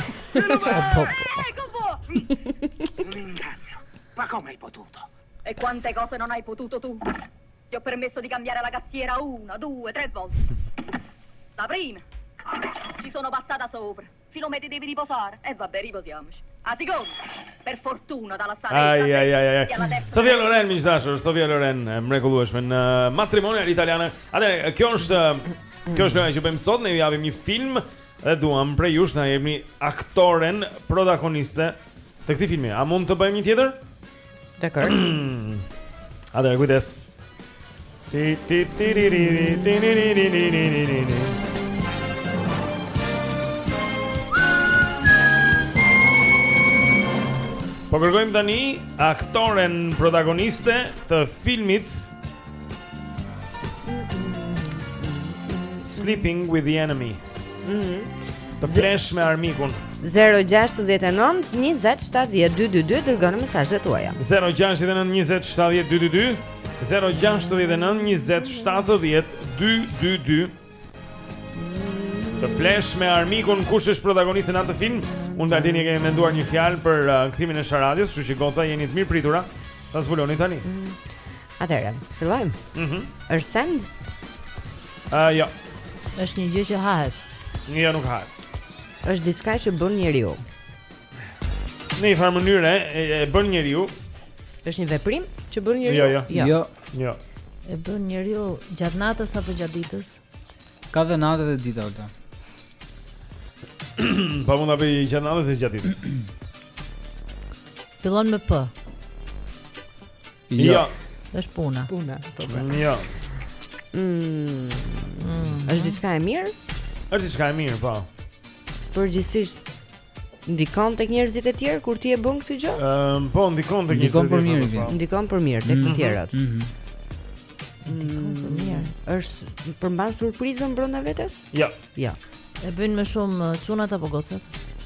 Ecco voi! Ma come hai potuto? E quante cose non hai potuto tu? Ti ho permesso di cambiare la cassiera una, due, tre volte. La prima, ci sono passata sopra. Filome ti devi riposare. E vabbè, riposiamoci. La seconda, per fortuna dalla saletta. Ai ai ai ai. Sofia Loren, miq dashur, Sofia Loren, e mrekullueshme në Matrimonio all'italiana. Atë kjo është kjo është loja që bëjmë sot, ne ju japim një film dhe duam prej jush na jepni aktoren protagoniste të këtij filmi. A mund të bëjmë një tjetër? Dakor. Atëherë kujdes. Ti ti ti ri ri ti ri ri ri ri ri ri. Po kërkojmë tani aktoren protagoniste të filmit Sleeping with the Enemy. Mhm. Të flesh me armikun. zero gjashtë nëntë njëzet shtatëdhjetë dy dy dy dërgoni mesazhet tuaja. zero gjashtë nëntë njëzet shtatëdhjetë dy dy dy zero gjashtë nëntë njëzet shtatëdhjetë dy dy dy. Të flesh me armikun, kush është protagoniste në atë film? Unë dhe Altini kemi menduar një fjalë për uh, kthimin e Sharadios, kështu që goca jeni të mirë pritura. Ta zbuloni tani. Mm. Atëherë, fillojmë. Mhm. Është send? Ah, jo. Është një gjë që hahet. Jo, nuk hahet. Është diçka që bën njeriu. Në një farë mënyrë e, e bën njeriu. Është një veprim që bën njeriu? Jo, jo. Jo. Jo. E bën njeriu gjatë natës apo gjatë ditës? Ka dhe natë dhe ditë alta. Pa mund ta bëj gjatë natës e gjatë ditës. Fillon me P. Jo. Është puna. Puna, po po. Jo. Mm. Mm. Është diçka e mirë? Është diçka e mirë, po. Përgjithsisht ndikon tek njerëzit e tjerë kur ti e bën këtë gjë? Ëm, po ndikon tek Ndikon për mirë. Ndikon për mirë tek të tjerat. Mhm. Ndikon për mirë. Është përmban surprizën brenda vetes? Jo. Jo. E bën më shumë çunat apo gocat?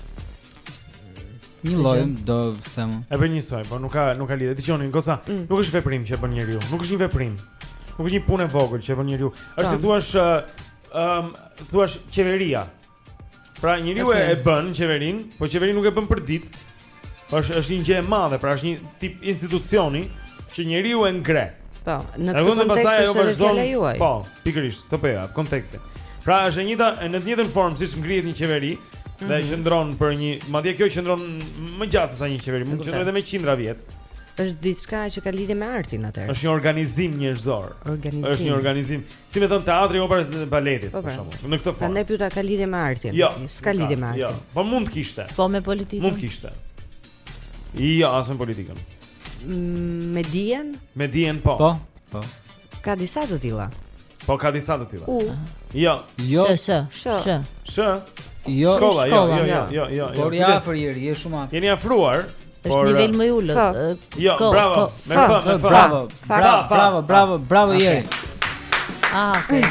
Një lloj do them. E bën njësoj, po nuk ka nuk ka lidhje. Dgjoni, goca, Mm. nuk është veprim që bën njeriu. Nuk është një veprim. Nuk është një punë e vogël që bën njeriu. Është Po. si thua ëm thua qeveria. Pra njeriu Okay. e bën qeverin, po qeveria nuk e bën për ditë. Është është një gjë e madhe, pra është një tip institucioni që njeriu e ngre. Po, në këtë kontekst është edhe fjala juaj. Po, pikërisht, të bëja konteksti. Pra është e njëjta në të njëjtën formë siç ngrihet një qeveri dhe Mhm. qëndron për një, madje kjo qëndron më gjatë se sa një qeveri, mund të qëndrojë edhe me qindra vjet. Është diçka që ka lidhje me artin atëherë. Është një organizim njerëzor. Organizim. Është një organizim, si me thënë teatri opera baletit, Po, për po. shembull. Në këtë formë. Prandaj pyeta ka lidhje me artin. Jo, S'ka nuk lidhje me Jo, artin. po mund të kishte. Po me politikën. Mund të kishte. Jo, as me politikën. Mm, Me dijen? Me dijen po. Po, po. Ka disa të tilla. Po ka disa të tilla. U. Jo. Jo. Sh, sh, Sh. sh. Sh. Jo. Shkolla, jo, Shkolla, jo, jo, jo. jo, jo. Por jo, ja kujdes. afër ieri, je shumë afër. Jeni afruar. Është por, nivel më i ulët. F. ë, Jo, ko- bravo. ko- Me Fa, fa, me fa. bravo, Fa. bravo, Fa, bravo, fa. bravo, bravo Okay. ieri. Ah, okay.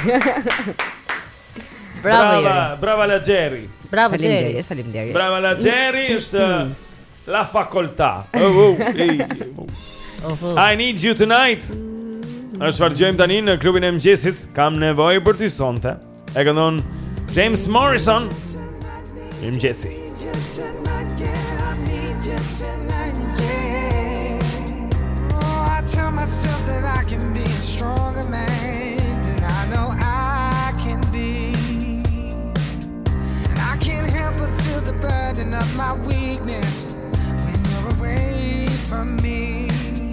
Bravo Jeri. Brava, brava la Jerry. Bravo Jeri. Faleminderit, faleminderit. Brava la Jerry është la facoltà. Oh, oh, hey. Oh, oh. I need you tonight. Është çfarë dëgjojmë tani në klubin e mëngjesit. Kam nevojë për ty sonte. E këndon James Morrison. I mëngjesi. Oh, I tell myself that I can be a stronger man than I know I can be. And I can't help but feel the burden of my weakness when you're away from me.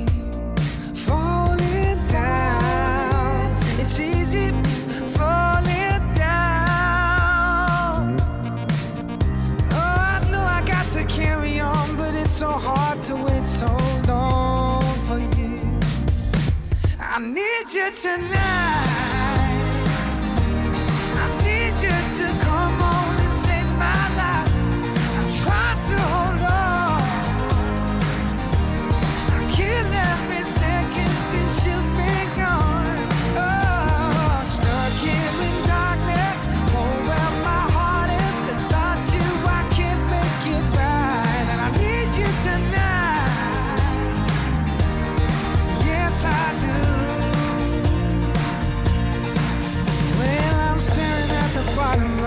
Falling down, it's easy falling down. Oh, I know I got to carry on, but it's so hard to wait so long for you. I need you tonight. I need you to come on and save my life. I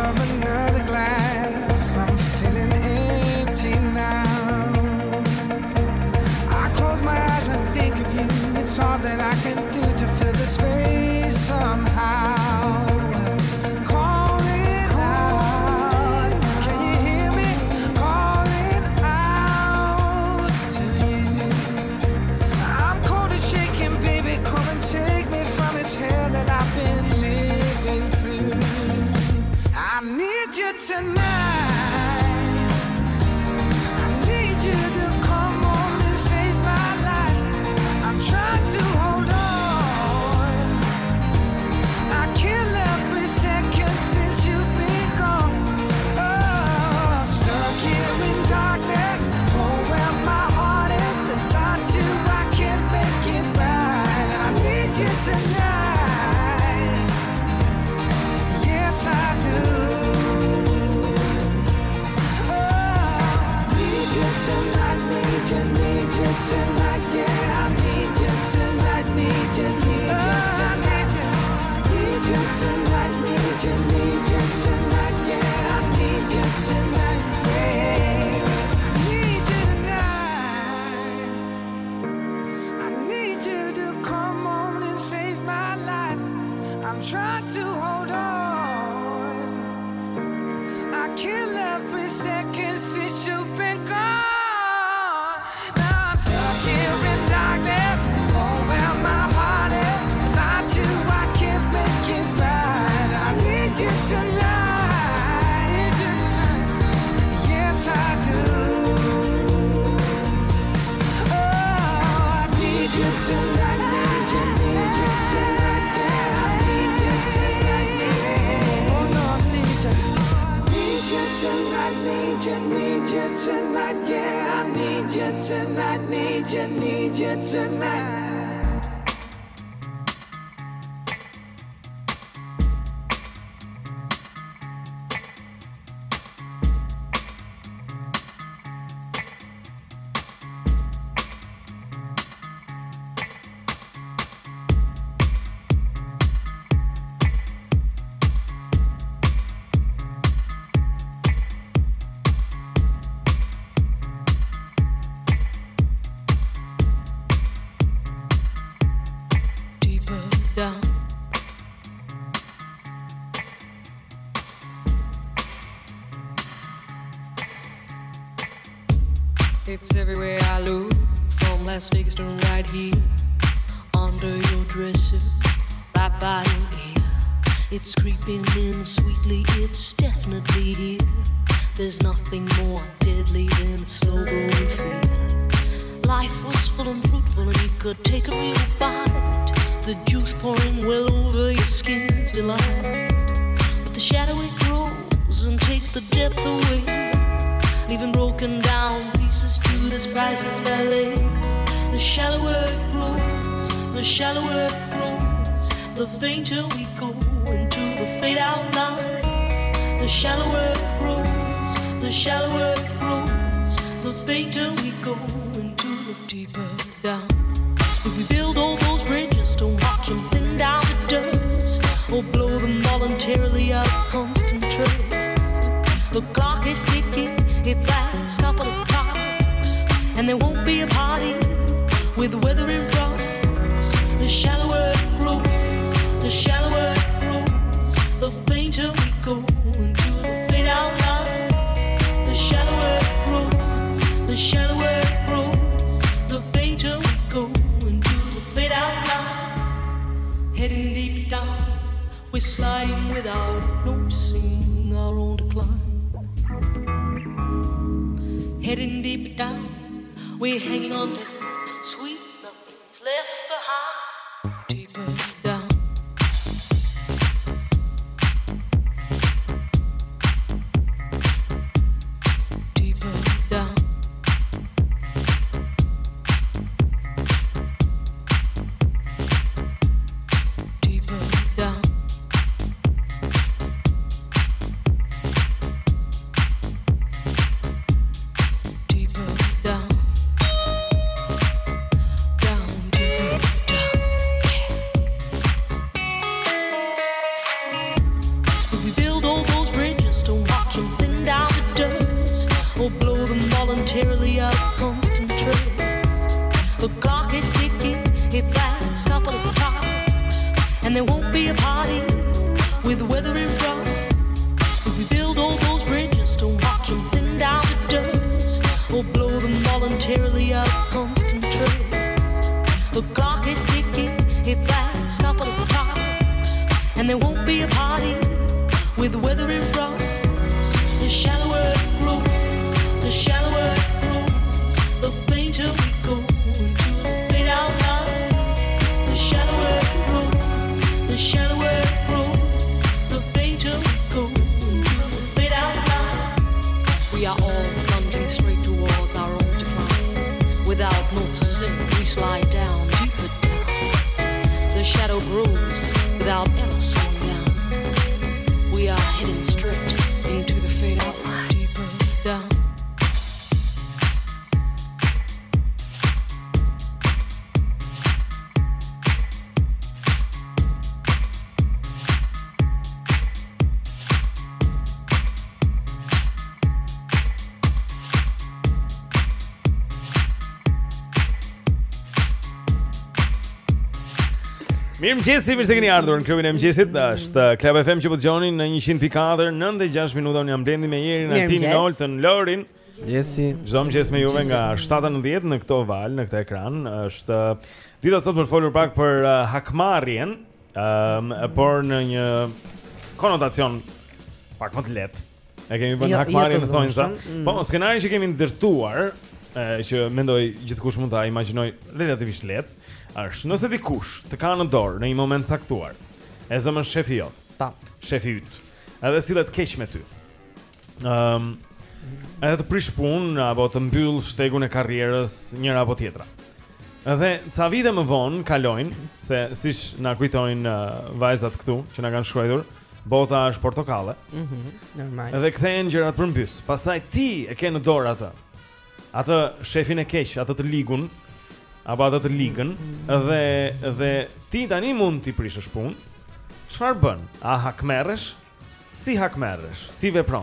from another glass. I'm feeling empty now. I close my eyes and think of you. It's all that I can do to fill the space somehow. Calling out, can you hear me? Calling out to you. I'm cold and shaking, baby. Come and take me from this hell that I've been living through. I need you tonight. I need you to come on and save my life. I'm trying to hold on. I kill every second since you've been gone. Oh, stuck here in darkness. Oh, where my heart is. Without you, I can't make it right. And I need you tonight. Yes, I do. Oh, I need you tonight. Need you, need you tonight. Yeah, I need you tonight. Need you, need you tonight. Need you tonight. Need you, need you tonight. Yeah, I need you tonight. Yeah, I need you tonight. I need you to come on and save my life. I'm trying to hold on. I kill every second since you've been gone. Now I'm stuck here in darkness. Oh, where my heart is. Without you, I can't make it right. I need you tonight. Yes, I do. Oh, I need you tonight. Need you, need you tonight. Yeah, I need you tonight. Yeah. Oh, no, I need you. Need you tonight. Need you, need you tonight. Yeah, I need you tonight. Need you, need you tonight. Deeper down. It's everywhere I look, from Las Vegas to right here, under your dresser, right by your ear. It's creeping in sweetly, it's definitely here. There's nothing more deadly than a slow-growing fear. Life was full and fruitful and you could take a real bite. The juice pouring well over your skin's delight. But the shadow it grows and takes the depth away, leaving broken down pieces to this priceless ballet. The shallower it grows, the shallower it grows, the fainter we go into the fade out line. The shallower it grows, the shallower it grows, the fainter we go into the deeper down. If we build all those bridges, don't watch them thin down to dust, or blow them voluntarily out of constant trust. The clock is ticking, it's last couple of clocks, and there won't be a party with weather in front. The shallower it grows, the shallower it grows, the fainter we go into the fade out line. The shallower it grows, the shallower it grows, the fainter we go into the fade out line. Heading deep down, we're sliding without noticing our own decline. Heading deep down, we're hanging on to sweet nothing's left behind. Deeper down. Deeper down. Deeper down. Deeper down. be a party with weather in front. If we build all those bridges to watch them thin down to dust, or blow them voluntarily out of constant trust. The clock is ticking, its last couple of clocks, and there won't be a party with weather in front. The shallower it grows, the shallower it grows, the fainter we go into the fade out line. The shallower it grows, the shallower it grows, the fainter we go into the fade out line. We are all plunging straight towards our own decline. Without note to sing, we slide down, deeper down. The shadow grows without ever slowing down. We are heading straight into the fade out line, deeper down. Mirëmëngjes, mirë se keni ardhur në klubin e mëngjesit. Është Club F M që po dëgjoni në one hundred point four, nëntë e gjashtë minuta. Unë jam Blendi me Jerin, Altinin, Oltën, Lorin. Jesi. Çdo mëngjes me juve nga seven deri në ten në këto val, në këtë ekran. Është dita sot për folur pak për uh, hakmarrjen, um, por në një konotacion pak më të lehtë. E kemi vënë Jo- hakmarrjen jo të në thonjza. dhunshëm, mm. Po, skenarin që kemi ndërtuar, e, që mendoj gjithkush mund ta imagjinoj relativisht lehtë, është nëse dikush të ka në dorë në një moment caktuar, e zëmën shefi jot, ta, shefi yt, edhe sillet keq me ty. Ëm, edhe të prish punë apo të mbyll shtegun e karrierës njëra apo tjetra. Edhe ca vite më vonë kalojnë, se siç na kujtojnë uh, vajzat këtu që na kanë shkruar, bota është portokalle. Mhm, normal. Edhe kthehen gjërat përmbys. Pastaj ti e ke në dorë atë. Atë shefin e keq, atë të ligun, apo atë të ligën, dhe dhe ti tani mund t'i prishësh punë. Çfarë bën? A hakmerresh? Si hakmerresh? Si vepron?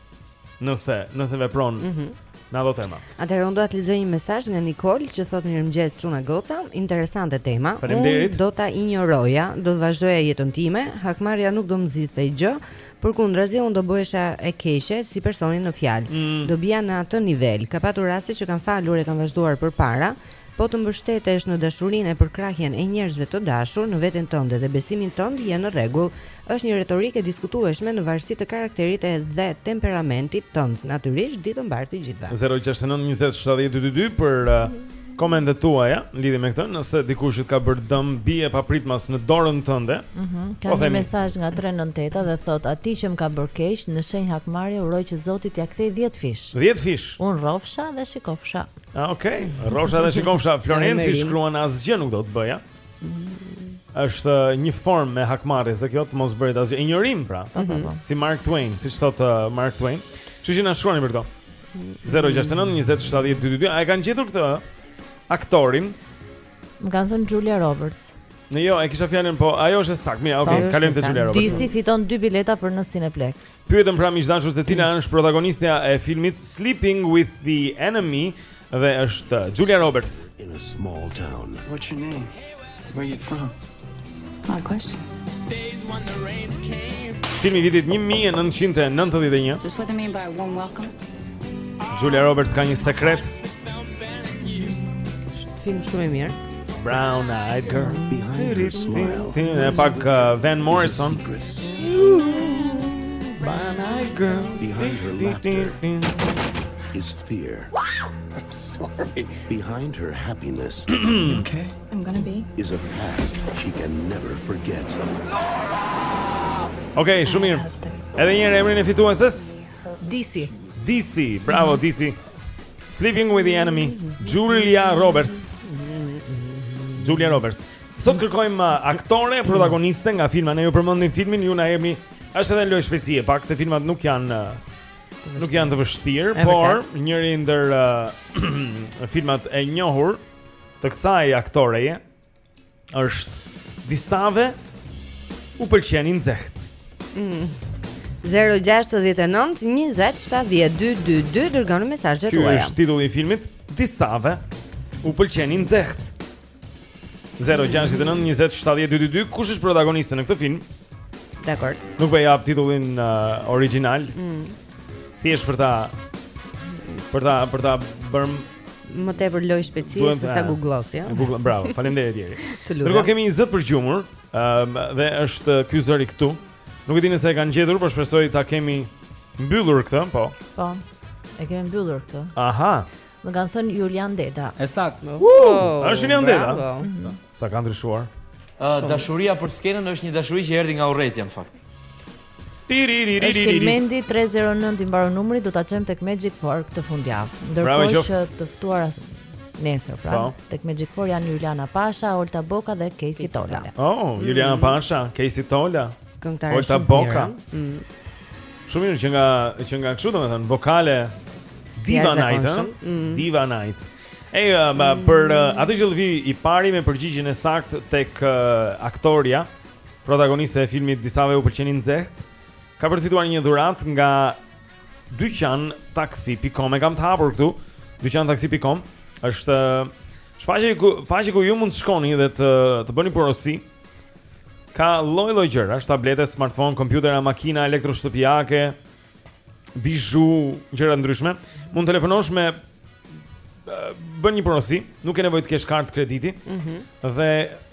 Nëse nëse vepron Mhm. në ato tema. Atëherë unë do të lexoj një mesazh nga Nikol që thotë mirëmëngjes çuna goca, interesante tema. Faleminderit. Unë do ta injoroja, do të vazhdoja jetën time, hakmarrja nuk do më nxitte gjë, përkundrazi unë do bëhesha e keqe si personi në fjalë. Mm. Do bija në atë nivel. Ka patur raste që kanë falur e kanë vazhduar përpara. Po të mbështetesh në dashurinë e përkrahjen e njerëzve të dashur në veten tënde dhe besimin tënd, je në rregull. Është një retorikë e diskutueshme në varësi të karakterit e dhe temperamentit tënd. Natyrisht ditë mbar të gjithëve. zero gjasht e nëntë njëzet shtatëdhjetë dymbëdhjetë për uh, komentet tuaja në lidhje me këtë, nëse dikush ka bërë dëm bie papritmas në dorën tënde. Mhm. Ka po një themi- mesazh nga tre nëntë osem dhe thot: "Ati që më ka bërë keq, në shenjë hakmarrje uroj që Zoti t'ia kthej dhjetë fish." dhjetë fish. Unë rrofsha dhe shikofsha. Ah, okay. Rrofsha dhe shikomsha. Florenci Emerin. shkruan asgjë nuk do të bëja. Është uh, një formë me hakmarrjes dhe kjo të mos bëret asgjë. Injorim pra. Po, po, po. Si Mark Twain, siç thot uh, Mark Twain. Kështu që na shkruani për këto. zero gjasht e nëntë njëzet shtatëdhjetë dymbëdhjetë. A e kanë gjetur këtë ë? Aktorin? Më kanë thënë Julia Roberts. Ne jo, e kisha fjalën, po ajo është e saktë. Mirë, okay, Po, kalojmë te Julia Roberts. Disi fiton dy bileta për në Cineplex. Pyetëm pra miqdashur se cila është protagonistja e filmit Sleeping with the Enemy dhe është Julia Roberts. In a small town. What's your name? Where are you from? My questions. Filmi vitit nineteen ninety-nine. Is this what they mean by a warm welcome? Julia Roberts ka një sekret. Film shumë i mirë. Brown Eyed Girl. Behind her smile. E pak uh, Van Morrison. Brown Eyed Girl. Behind her laughter is fear. I'm sorry. Behind her happiness Okay. I'm gonna be. is a past she can never forget. Okej, okay, shumë mirë. Edhe një herë emrin e fitueses? Disi. Disi, bravo Disi. Sleeping with the Enemy, Julia Roberts. Julia Roberts. Sot kërkojmë uh, aktore, protagoniste nga filma. Ne ju përmendim filmin, ju na jepni. Është edhe lojë specie, pak se filmat nuk janë uh, nuk janë të vështirë, E por vërtet. njëri ndër uh, filmat e njohur të kësaj aktoreje është Disave u pëlqenin nxehtë. Mm. zero gjasht e nëntë njëzet shtatëdhjetë dymbëdhjetë dërgoni mesazhet Ky tuaja. është titulli i filmit, Disave u pëlqenin nxehtë. zero gjasht nëntë njëzet shtatëdhjetë dy dy dy. Kush është protagoniste në këtë film? Dakor. Nuk po jap titullin uh, origjinal. Mm. Thjesht për ta për ta për ta bërë më tepër loj shpejtësie se sa Google-si, ja. Google, bravo. Faleminderit Jeri. Të lutem. Ndërkohë kemi njëzet për gjumur, um, dhe është ky zëri këtu. Nuk e di nëse e kanë gjetur, por shpresoj ta kemi mbyllur këtë, po. Po. E kemi mbyllur këtë. Aha. Më kanë thënë Julian Deta. E saktë. Uh, është Julian Deta. Mhm. Sa ka ndryshuar? Uh, dashuria për skenën është një dashuri që erdhi nga urrëtia në fakt. Është Kelmendi tre zero nëntë i mbaron numri, do ta çojmë tek Magic Four këtë fundjavë. Ndërkohë që të ftuara nesër pra, tek Magic Four janë Juliana Pasha, Olta Boka dhe Casey Tola. Oh, Juliana Pasha, Casey Tola. Këngëtare Olta shumë Boka. Mm. Shumë mirë që nga që nga kështu domethënë vokale Diva Night, ëh? Mm. Diva Night. E uh, mm. për uh, atë që vi i pari me përgjigjen e saktë tek uh, aktoria, protagoniste e filmit Disave u pëlqenin nxehtë, ka përfituar një dhuratë nga dyqan taksi dot com. E kam të hapur këtu. dyqan taksi dot com është shfaqje ku faqe ku ju mund të shkoni dhe të të bëni porosi. Ka lloj-lloj gjërash, tablete, smartphone, kompjutera, makina elektroshtëpiake, bizhu, gjëra ndryshme. Mund të telefonosh me bën një porosi, nuk ke nevojë të kesh kartë krediti. Mhm. Dhe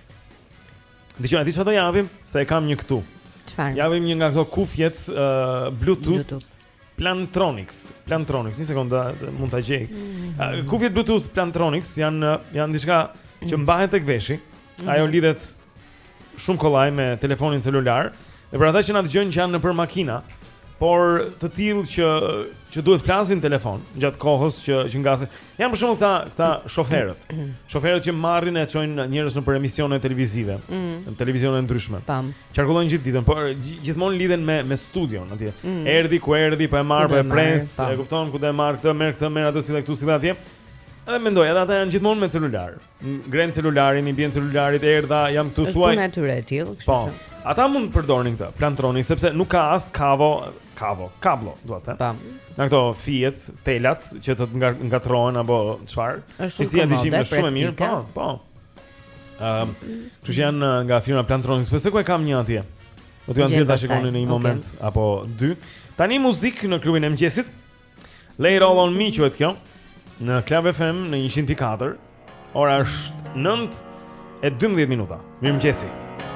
dëgjoj, di çfarë do japim, se e kam një këtu. Çfarë? Japim një nga këto kufjet uh, Bluetooth, Bluetooth. Plantronics. Plantronics, një sekondë mund ta gjej. Mm. Uh, kufjet Bluetooth Plantronics janë janë diçka që mbahet tek veshi. Mm. Ajo lidhet shumë kollaj me telefonin celular. Dhe për ata që na dëgjojnë që janë nëpër makina, por të tillë që që duhet flasin në telefon gjatë kohës që që ngasin. Janë për shembull këta këta shoferët. Shoferët që marrin e çojnë njerëz nëpër emisione televizive, Mm. në televizione ndryshme. Pam. Qarkullojnë gjithë ditën, por gj- gjithmonë lidhen me me studion atje. Mm. Erdhi ku erdhi, po e marr, Ku po do e e marr, pres, po. e kupton ku do e marr këtë, merr këtë, merr atë, si dhe këtu, si dhe atje. Edhe mendoj, edhe ata janë gjithmonë me celular. Ngren celularin, i bjen celularit, erdha, jam këtu Është thuaj. puna e tyre e tillë, kështu Po. që. Ata mund të përdorin këtë Plantronic sepse nuk ka as kavo, kavo, kablo, duhet të. Po. Nga këto fijet, telat që të nga, ngatrohen apo çfarë. Është shumë Fizia komode, dëgjimi është shumë e mirë, praktike. po, po. Ëm, kështu që janë nga firma Plantronics, pse ku e kam një atje. Do t'ju anëtir ta shikoni në një moment apo dy. Tani muzikë në klubin e mëngjesit. Lay It All On Me quhet kjo në Club F M në njëqind pikë katër. Ora është nëntë e dymbëdhjetë minuta. Mirëmëngjesi.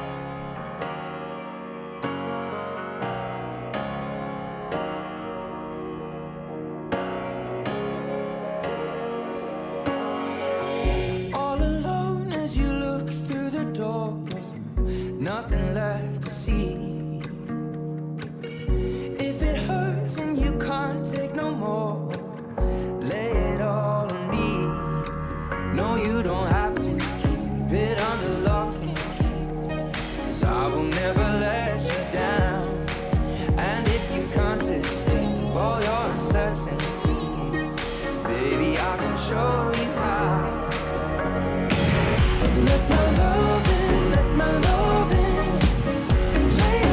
All alone as you look through the door, nothing left to see. If it hurts and you can't take no more, lay it all on me. No, you don't have to keep it under lock and key, 'cause I will never let you down. And if you can't escape all your uncertainty, baby, I can show you how. Let my love in, let my love in, lay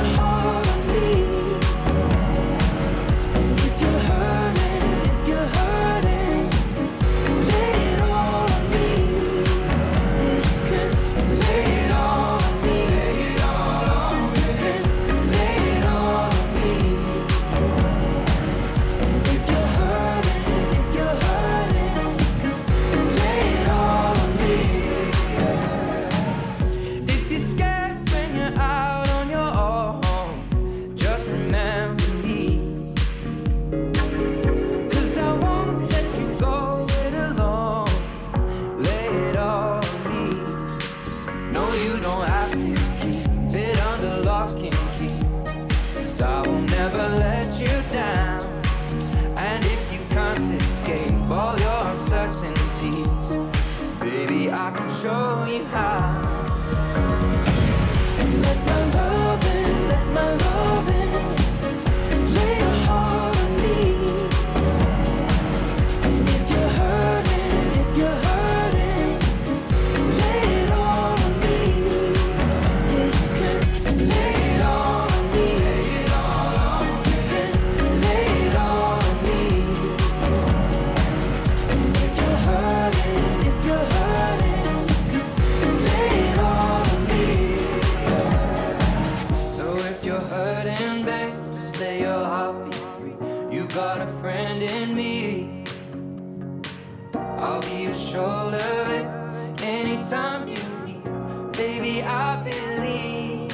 friend in me. I'll be your shoulder anytime you need. Baby, I believe.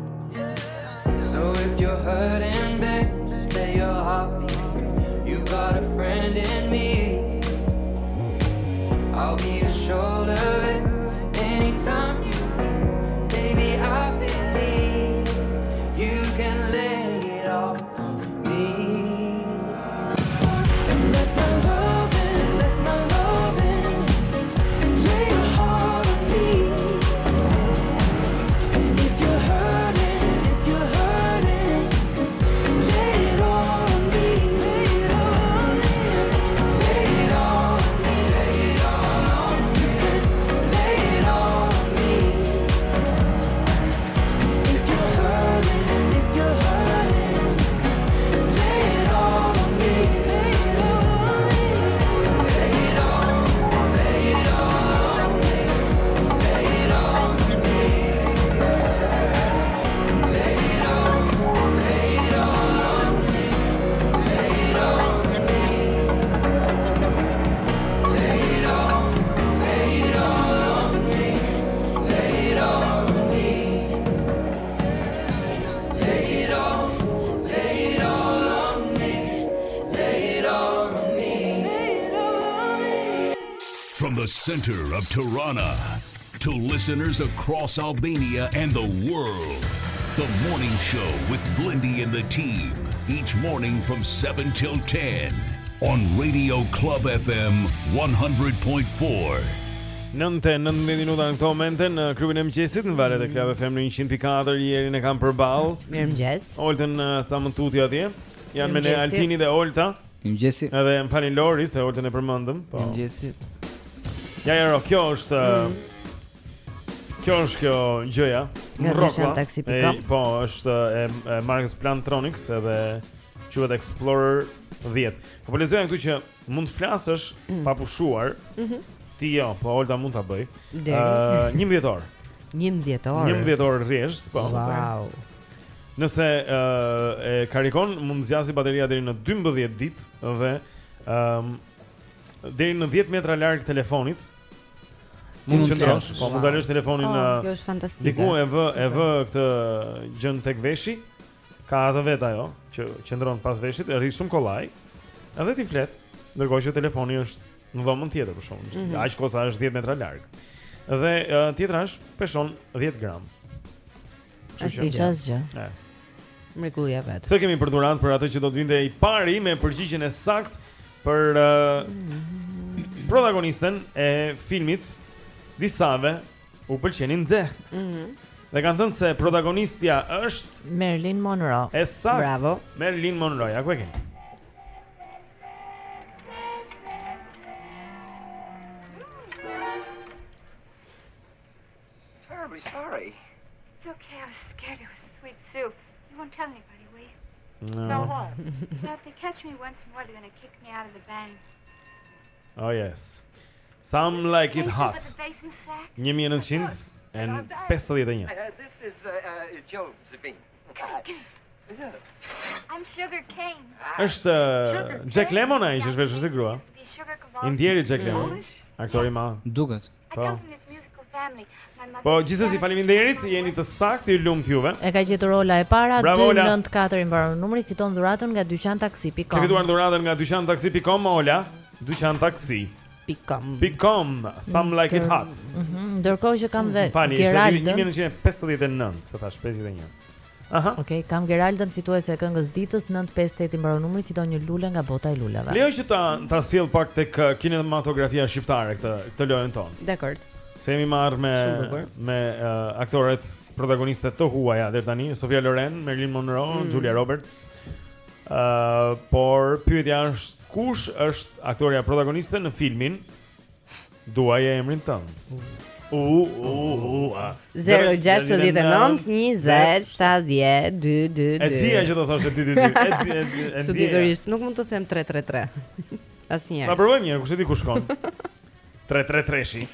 So if you're hurting, babe, just let your heart be free. You got a friend in me. I'll be your shoulder anytime you need. Baby, I believe you can lay it all on me. And let my love in, let my love in. Lay your heart on me. And if you're hurting, if you're hurting, lay it all on me. Lay it all on me. Lay it all on me. Lay it all on me. Lay it all on me. If you're hurting, if you're hurting, lay it all on me. Lay it all on me. Lay it all, lay it all on me. Lay it all on me. Lay it all, lay it all on me. Lay it all on me. Lay it all, lay it all on me. Lay it all on me. Lay it all, lay it all on me. Lay it all on me. Lay it all on me. From the center of Tirana to listeners across Albania and the world, the morning show with Blendi and the team, each morning from seven till ten on Radio Club F M one hundred point four. nëntë e nëntëmbëdhjetë minuta në këto momente në klubin e mëngjesit në valët e Club F M në njëqind pikë katër. Jerin e kam përballë. Mirëmëngjes. Oltën uh, ca më tuti atje. Janë me ne Mirëmëngjesi. Altini dhe Olta. Mirëmëngjesi. Edhe më falin Lori se Oltën e përmendëm. Po. Mirëmëngjesi. Ja, ja, ro, kjo është uh, kjo është kjo gjëja. Nga Mroklla. Russian Taxi Pickup. E, Po, është e, e markës Plantronics edhe quhet Explorer dhjetë. Po po lexojmë këtu që mund të flasësh Mm. pa pushuar. Mhm. Ti jo, po Olta mund ta bëj. Deri. Ë, njëmbëdhjetë orë. njëmbëdhjetë orë. njëmbëdhjetë orë rresht, po. Wow. Nëse ë e karikon, mund zgjasë bateria deri në dymbëdhjetë ditë dhe ëm deri në dhjetë metra larg telefonit. Mund mund të qëndrosh, flasësh. po mund ta lësh telefonin Oh, në kjo është fantastike. Diku e vë e vë këtë gjën tek veshi. Ka atë vet ajo që qëndron pas veshit, e rri shumë kollaj. Edhe ti flet, ndërkohë që telefoni është në dhomën tjetër për shkakun. Mhm. Aq kosa është dhjetë metra larg. Dhe uh, tjetra është peshon dhjetë gram. Asi çasgjë. E. Mrekullia vet. Këtë kemi për dhuratë për atë që do të vinte i pari me përgjigjen e saktë për uh, protagonisten e filmit Disave u pëlqenin nxehtë. Mhm. Dhe kanë thënë se protagonistja është Marilyn Monroe. E saktë. Bravo. Marilyn Monroe, ja ku e keni? Terribly sorry. It's okay, I was scared it was sweet soup. You won't tell anybody, will you? No. No, what? Well, if they catch me once more, they're gonna kick me out of the bank. Oh yes. Some like it Taste hot. with the basin sack? nineteen pesëdhjetë e një. Uh, this is uh, uh, Josephine. I'm Sugar Cane. Është uh, Jack Lemmon ai që është veshur si grua. Be Sugar I Cavalli. ndjeri Jack Lemmon. Aktori i madh. Duket. I Po. come from this musical family. My mother Po gjithsesi faleminderit, jeni të saktë, ju lumt juve. E ka gjetur Ola e para, Bravo, Ola. dy nëntë katër i mbaron numri, fiton dhuratën nga dyqan taksi Ke pikë. fituar dhuratën nga dyqan taksi pikë com, Ola. Dyqan taksi Pikom. Pikom, some like it hot. Mhm, ndërkohë që kam dhe Fani, ishte Geraldën. nineteen pesëdhjetë e nëntë, se thash pesëdhjetë e një. Aha. Okej, kam Geraldën fituese e këngës ditës nëntë pesë tetë i mbaron numri, fiton një lule nga bota e luleve. Lejo që ta ta sjell pak tek uh, kinematografia shqiptare këtë këtë lojën tonë. Dakor. Se jemi marrë me Shumë bukur. me uh, aktoret protagoniste të huaja deri tani, Sofia Loren, Marilyn Monroe, Mm. Julia Roberts. Uh, por pyetja është kush është aktoreja protagoniste në filmin Duaja emrin tënd. U u u a. zero gjasht nëntë njëzet shtatëdhjetë dy dy dy. E dia që do thoshte dy dy dy. E di e di. e di. Çuditërisht, nuk mund të them tre tre tre. Asnjëherë. Ma provojmë një, kush e di ku shkon. tre tre tre-shi.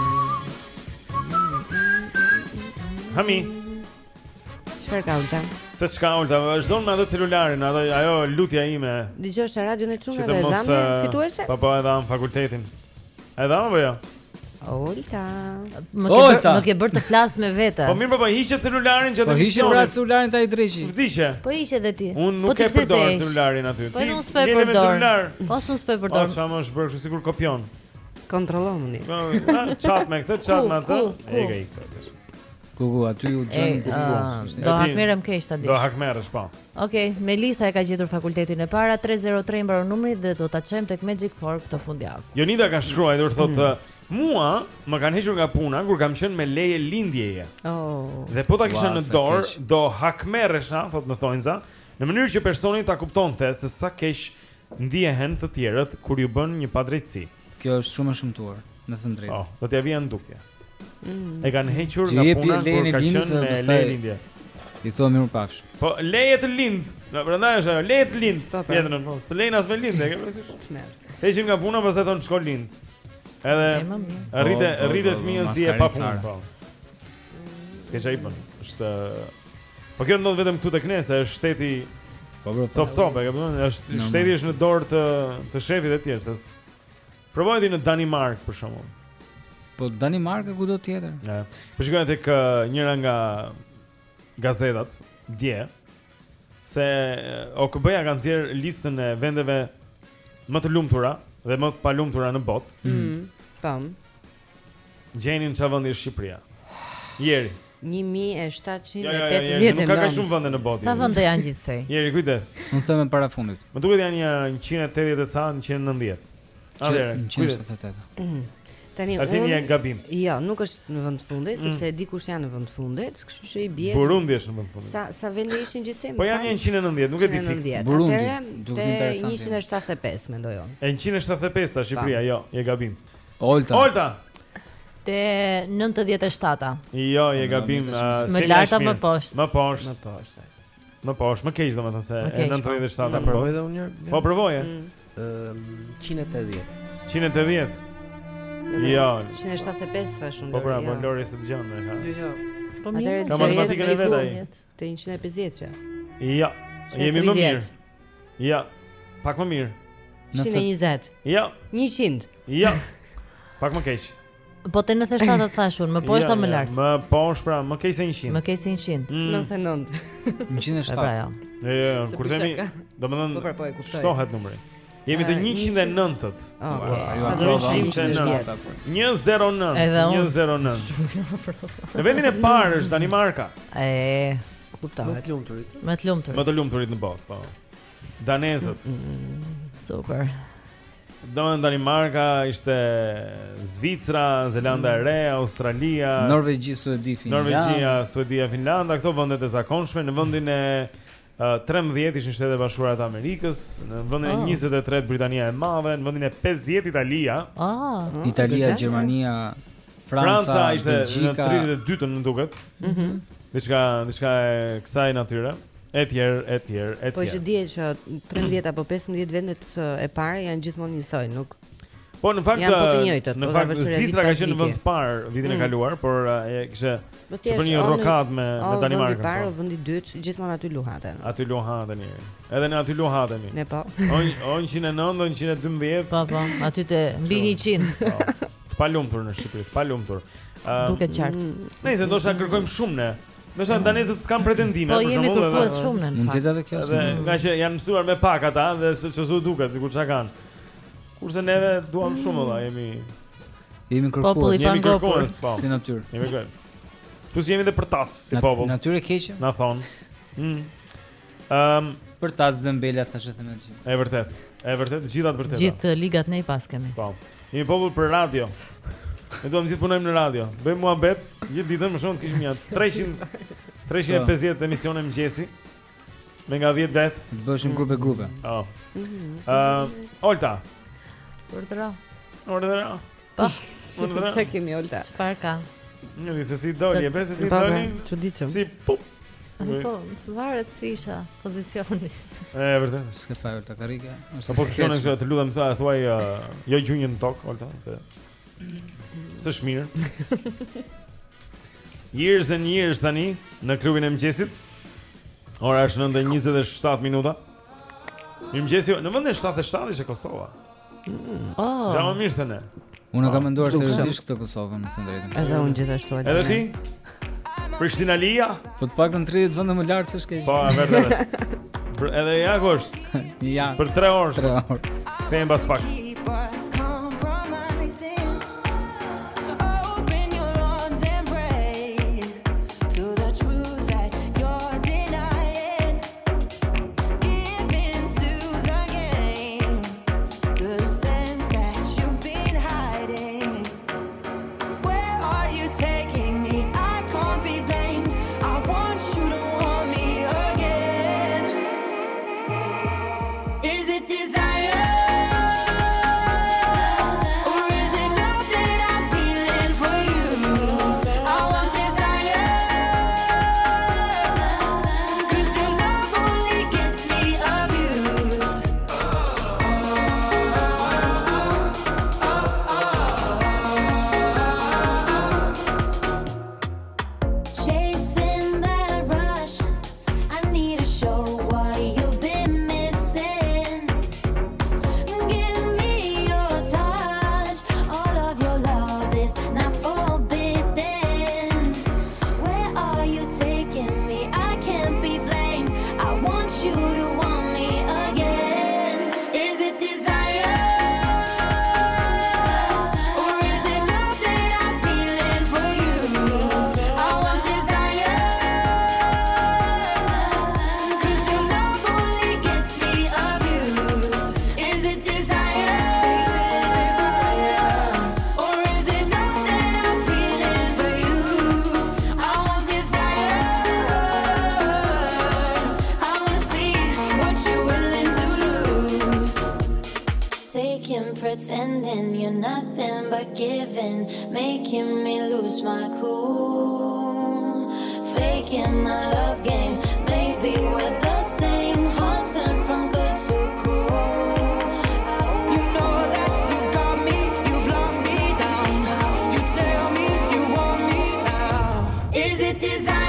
Hami. Çfarë ka ulta? Se çka ulta, vazhdon me atë celularin, ato ajo lutja ime. Dëgjosh radion e çunave Që të dhe mos, dhamë eh, fituese? Po po, e dham fakultetin. E dham apo jo? Olta. Më ke bër, më ke bër të flas me vete. Po mirë, po po hiqe celularin që Po hiqe pra celularin ta i dreqi. Vdiqe. Po hiqe edhe ti. Unë nuk Po ti e pse përdor se heq? celularin aty. Po Ti unë s'po e jeni me përdor. celular. Po s'unë s'po e Po përdor. çfarë më është bërë kështu sikur kopjon. Kontrollomuni. Po, çat me këtë, çat me atë. Ku, ku, ku? Ega ik. Kugu aty u E, xhan ah, kugu. do hakmerem keq ta dish. Do hakmerësh po. Okej, Melisa e ka gjetur fakultetin e para, tre zero tre mbaron numri dhe do ta çojmë tek Magic Four këtë fundjavë. Jonida ka shkruar, thotë, mua më kanë hequr nga puna kur kam qenë me leje lindjeje. Oh. Dhe po ta kisha Ua, në sa dorë, keq. do hakmerresha, thotë në thonjza, në mënyrë që personi ta kuptonte se sa keq ndjehen të tjerët kur ju bën një padrejtësi. Kjo është shumë e shëmtuar, me thënë drejtë. Oh, do t'ja vjen dukje. Mm. E kanë hequr Që nga jepi puna lejen kur e ka lindjes qenë dhe me pastaj- leje lindje. I thua mirupafsh. Po leje të lind, na prandaj është ajo, leje të lind. Po, po. Jetën po, të lejnë as me lind, e ke parasysh? Tmerr. Heqim nga puna pastaj thon shko lind. Edhe E, më mirë. rrite Po, po, rrite po, fëmijën po, si e maskarin pa punë, fare. po. S'ke çaj bën. Është Po kjo ndodh vetëm këtu tek ne, se është shteti Po bro. cop cop, e ke kuptuar? Është Normal. shteti është në dorë të të shefit e tjerë, se s- provojnë ti në Danimark për shembull. Po Danimarka kudo tjetër. Ja. Po shikoj tek uh, njëra nga gazetat dje se uh, O K B-ja ka nxjerr listën e vendeve më të lumtura dhe më të palumtura në botë. Mm. Pam. Gjenin çfarë vendi është Shqipëria. Jeri. një mijë setëqind Ja, e ja, ja, ja, tetëdhjetë. nuk ka kaq shumë vende në botë. Sa vende janë gjithsej? Jeri, kujdes. Unë them e parafundit. Më duket janë një njëqind e tetëdhjetë e ca, njëqind e nëntëdhjetë. Atëherë, njëqind e kujdes. shtatëdhjetë e teta. Mhm. Tani Aty një gabim. Jo, nuk është në vend të fundit, Mm. sepse e di kush janë në vend të fundit, kështu që i bie. Burundi është në vend të fundit. Sa sa vende ishin gjithsej? Po janë njëqind e nëntëdhjetë, nuk e di fiks. Burundi, Atëherë duket te interesant. njëqind e shtatëdhjetë e pesë mendoj unë. E njëqind e shtatëdhjetë e pesë ta Shqipëria, jo, je gabim. Olta. Olta. Te nëntëdhjetë e shtatë. Jo, je gabim. uh, Më Selma lart apo është më mirë. poshtë? Më poshtë. Më poshtë. Më poshtë, më keq domethënë se Më e keq, nëntëdhjetë e shtatë. Ta provoj edhe unë një. Po provoje. Ëm njëqind e tetëdhjetë. njëqind e tetëdhjetë. Jo. njëqind e shtatëdhjetë e pesë thash unë. Po pra, Lori, po jo. Lori se dëgjon me ka. Jo, jo. Po Atëherë mirë. Ka te matematikën e vet ai. Te njëqind e pesëdhjetë që. Jo. Jemi më mirë. Jo. Pak më mirë. njëqind e njëzet. Jo. njëqind. Jo. Pak më keq. Po te nëntëdhjetë e shtatë thash unë, më poshtë Jo, apo më jo, lart? Më poshtë pra, më keq se njëqind. Më keq se njëqind. Mm. nëntëdhjetë e nëntë. njëqind e E pra jo. shtatë. Jo, jo, Se kur për themi, shaka. domethënë Po, pra, po, e kuptoj. shtohet numri. Jemi të Ah, njëqind e nëntët. Ah, Ua, sa sa do do të të njëqind e dhjetë. njëzero nëntë. Edhe unë. njëzero nëntë. Në vendin e parë është Danimarka. E, Më Kuptohet. të lumturit. më të lumtur. Më të lumturit në botë, po. Danezët. Super. Domethënë Danimarka ishte Zvicra, Zelanda e Re, Australia, Norvegji, Suedi, Finland. Norvegjia, Suedia, Finlanda, këto vendet e zakonshme. Në vendin e uh, trembëdhjetë ishin Shtetet Bashkuara të Amerikës, në vendin e Oh. njëzet e tretë Britania e Madhe, në vendin e pesëdhjetë Italia. Ah, Italia, Gjermania. Gjermania, Franca, Franca, ishte në Belgjika. tridhjetë e dytën më duket. Mhm. Diçka, diçka e kësaj natyre. Etj, etj, Po që etj. dihet që trembëdhjetë apo pesëmbëdhjetë vendet e para janë gjithmonë njësoj, nuk. Po në fakt Janë po të njëjtët, në po fakt varësisht e Zvicra vit ka pas qenë në viti. vend të parë vitin e Mm. kaluar, por uh, e kishte Po që për një o në- rokat me o me Danimarkën. Vendi i parë, po. o vendi i dytë, gjithmonë aty luhaten. Aty luhatemi. Edhe në aty luhatemi. Ne po. O o njëqind e nëntë, o njëqind e dymbëdhjetë. po po, aty te mbi njëqind. Po. Të palumtur në Shqipëri, të palumtur. Ëm, Duket qartë. Nëse ndoshta kërkojmë shumë ne. Ndoshta danezët s'kan pretendime, Po për jemi shembull. kërkues edhe- shumë në Mund të jetë fakt. edhe kjo. Edhe se- nga që janë mësuar me pak ata dhe se çu duket sikur çka kanë. Kurse neve duam shumë valla, jemi Jemi Populli kërkues. pa jemi ngopur. kërkues, po. Si natyrë. Jemi kërkues. Plus jemi edhe për tac si Nat- popull. Natyrë e keqe. Na thon. Mm. Ëm, Për ta zëmbela thashë thënë gjithë. e vërtet. E vërtet, të gjitha të vërteta. Gjithë ligat ne i pas kemi. Po. Jemi popull për radio. Ne duam gjithë punojmë në radio. Bëjmë muhabet gjithë ditën, më shumë të kishim ja treqind treqind e pesëdhjetë emisione mëngjesi. Me nga dhjetë vet. Të bëshim grupe grupe. Oh. Ëm, Olta. Urdhëro. Urdhëro. Po. Urdhëro. Çka kemi Olta? Çfarë ka? Një di se si doli, e besë si Po, po, doli. çuditshëm. Si pup. Po, varet si isha pozicioni. E vërtet. S'ka fare ta karrika. Sa pozicione kështu të lutem tha thuaj uh, jo gjunjën në tokë, Olta, se s'është mirë. Years and years tani në klubin e mëngjesit. Ora është nëntë e njëzet e shtatë minuta. Mirëmëngjesi, në vendin shtatëdhjetë e shtatë ishte Kosova. Oh. Gjamë mirë se ne. Unë kam menduar seriozisht këtë Kosovën, më thënë drejtën. Edhe unë gjithashtu. Edhe ti? Prishtina Lia? Po të paktën tridhjetë vende më lart se s'ke. Po, vërtet. Edhe ja ku është? Ja. Për tre orë. tre orë. Kthehemi pas pak. Pretending you're nothing but giving, making me lose my cool. Faking my love game, maybe we're the same. Heart turned from good to cruel. You know that you've got me, you've locked me down. You tell me you want me now. Is it desire?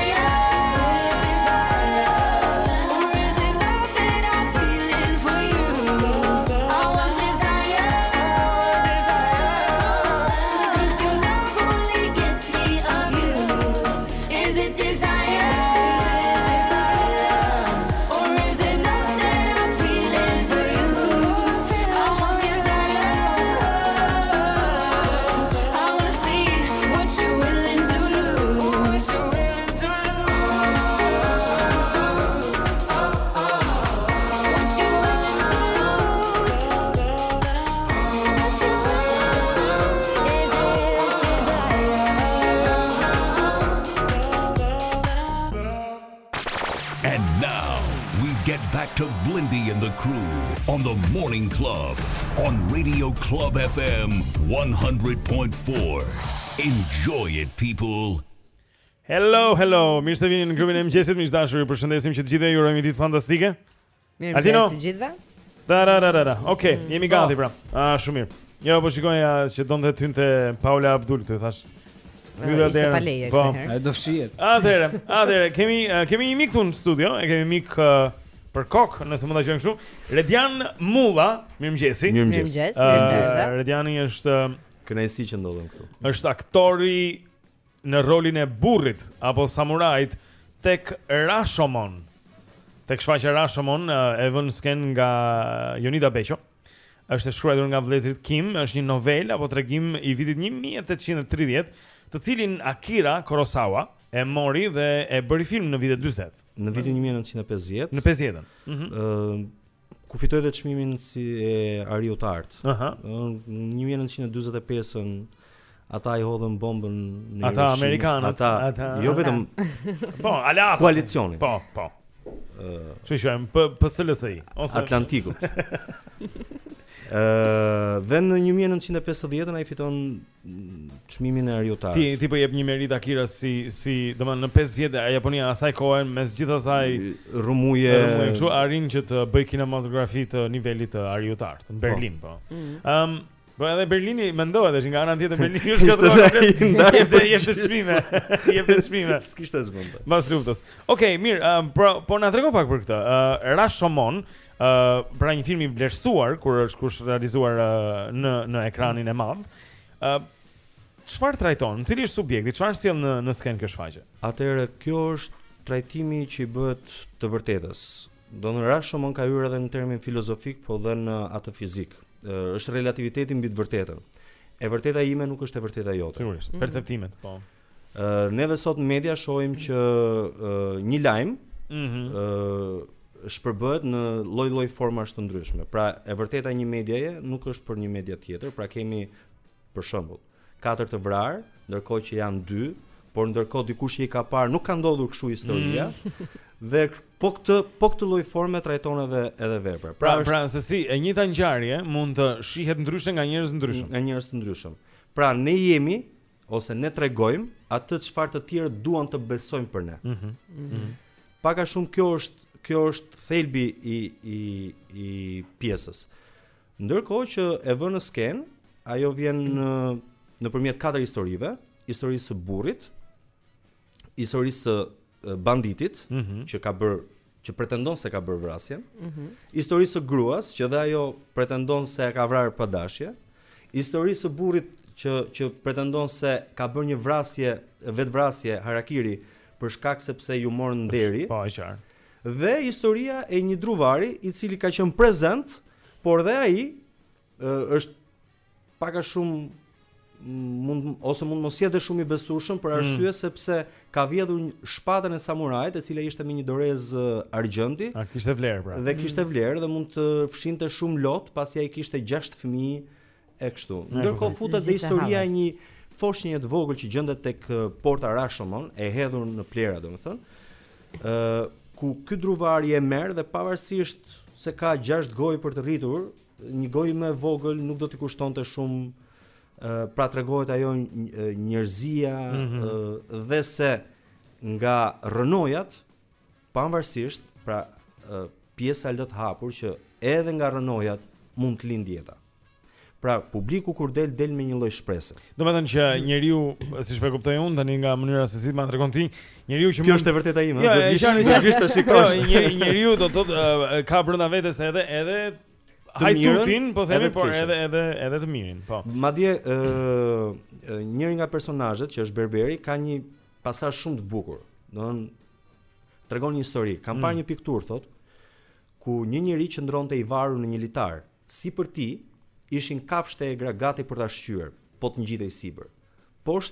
Back to Blindy and the crew on the Morning Club on Radio Club F M one hundred point four. Enjoy it, people. Hello, hello. Mirë se vini në klubin e mëngjesit, miq dashur. Ju përshëndesim që të gjithëve ju urojmë një ditë fantastike. Mirëmëngjes të gjithëve. Da da da da. Okej, okay, jemi gati pra. Ah, shumë mirë. Jo, po shikoja që donte të hynte Paula Abdul këtu, thash. Hyrë deri pa leje këtë herë. Ai do fshihet. Atëherë, atëherë kemi kemi një mik këtu në studio, e kemi mik uh, për kokë, nëse mund ta quajmë kështu. Redian Mulla, mirëmëngjesi. Mirëmëngjes. Mirëmëngjes. Rediani është kënaqësi që ndodhem këtu. Është aktori në rolin e burrit apo samurajit tek Rashomon. Tek shfaqja Rashomon e vën sken nga Jonida Beqo. Është e shkruar nga vëllezërit Kim, është një novelë apo tregim i vitit një mijë e tetëqind e tridhjetë, të cilin Akira Kurosawa e mori dhe e bëri film në vitet dyzet. Në vitin një mijë e nëntëqind e pesëdhjetë. Në pesëdhjetën. Ëh. Mm -hmm. uh, ku fitoi edhe çmimin si e Ariu të Art. Aha. Uh, në një mijë e nëntëqind e dyzidhet e pesën ata i hodhën bombën në Ata Hiroshima. amerikanët, ata, ata jo vetëm po, aleat koalicioni. Po, po. Ë, uh, çuajm P S L S I ose Atlantikut. Ë, dhe në një mijë e nëntëqind e pesëdhjetën ai fiton çmimin e Ariutar. Ti ti po jep një merit Akira si si, domethënë në pesë vjet e Japonia asaj kohe mes gjithë asaj rrumuje, rrumuje kështu arrin që të bëj kinematografi të nivelit të Ariutar në Berlin, po. Ëm, um, Po edhe Berlini mendohet tash nga ana tjetër Berlini është gatuar. Jepte jepte çmime. Jepte çmime. S'kishte çmend. Mbas luftës. Okej, mirë, um, po po na trego pak për këtë. Uh, Rashomon, uh, pra një film i vlerësuar kur është kush realizuar uh, në në ekranin e madh. Uh, Çfarë trajton? Cili është subjekti? Çfarë sjell në në skenë kjo shfaqje? Atëherë kjo është trajtimi që i bëhet të vërtetës. Do në Rashomon ka hyrë edhe në termin filozofik, po dhe në atë fizik. Uh, është relativiteti mbi të vërtetën. E vërteta ime nuk është e vërteta jote. Sigurisht, mm-hmm. perceptimet, po. Uh, neve sot në media shohim që uh, një lajm mm-hmm. uh, shpërbëhet në lloj-lloj formash të ndryshme. Pra, e vërteta e një medieje nuk është për një media tjetër, pra kemi për shembull katër të vrarë, ndërkohë që janë dy, por ndërkohë dikush që i ka parë nuk ka ndodhur kështu historia. Mm. Dhe po këtë po këtë lloj forme trajton edhe edhe vepra. Pra, pra, pra se si e njëjta ngjarje mund të shihet ndryshe nga njerëz të ndryshëm. Nga njerëz të ndryshëm. Pra ne jemi ose ne tregojmë atë çfarë të tjerë duan të besojmë për ne. Mhm. Mm Pak a shumë kjo është kjo është thelbi i i i pjesës. Ndërkohë që e vën në skenë, ajo vjen në nëpërmjet katër historive, historisë së burrit, historisë së banditit, mm-hmm. që ka bër, që pretendon se ka bërë vrasjen, mm-hmm. historisë së gruas, që dhe ajo pretendon se ka vrarë pa dashje, historisë së burrit që që pretendon se ka bërë një vrasje, vetvrasje, harakiri, për shkak sepse ju morën deri. Po, e qartë. Dhe historia e një druvari i cili ka qenë prezent, por dhe ai është pak a shumë mund ose mund mos jetë shumë i besueshëm për arsye mm. sepse ka vjedhur shpatën e samurajit, e cila ishte me një dorez argjendi. A kishte vlerë pra. Dhe kishte vlerë dhe mund të fshinte shumë lot, pasi ai kishte gjashtë fëmijë e kështu. Ndërkohë futet dhe historia e një foshnjë të vogël që gjendet tek porta Rashomon, e hedhur në plera domethënë, ë uh, ku ky druvari e merr dhe pavarësisht se ka gjashtë gojë për të rritur, një gojë më e vogël nuk do t'i kushtonte shumë. Uh, pra tregohet ajo njerëzia mm-hmm. uh, dhe se nga rënojat pavarësisht pra uh, pjesa lë të hapur që edhe nga rënojat mund të lindë jeta. Pra publiku kur del del me një lloj shpresë. Domethënë që njeriu, siç e kuptoj unë tani nga mënyra se si më tregon ti, njeriu që kjo mund... është e vërteta ime, ja, do të vish të shikosh. Njeriu do të thotë uh, ka brenda vetes edhe edhe hajtutin, po themi, por edhe edhe edhe të mirin, po. Madje ë uh, njëri nga personazhet që është Berberi ka një pasazh shumë të bukur. Domthonë tregon një histori. Kam mm. parë një pikturë thotë ku një njeri qëndronte i varur në një litar. Sipër tij ishin kafshë e egra gati për ta shqyer, po të ngjitej sipër. Poshtë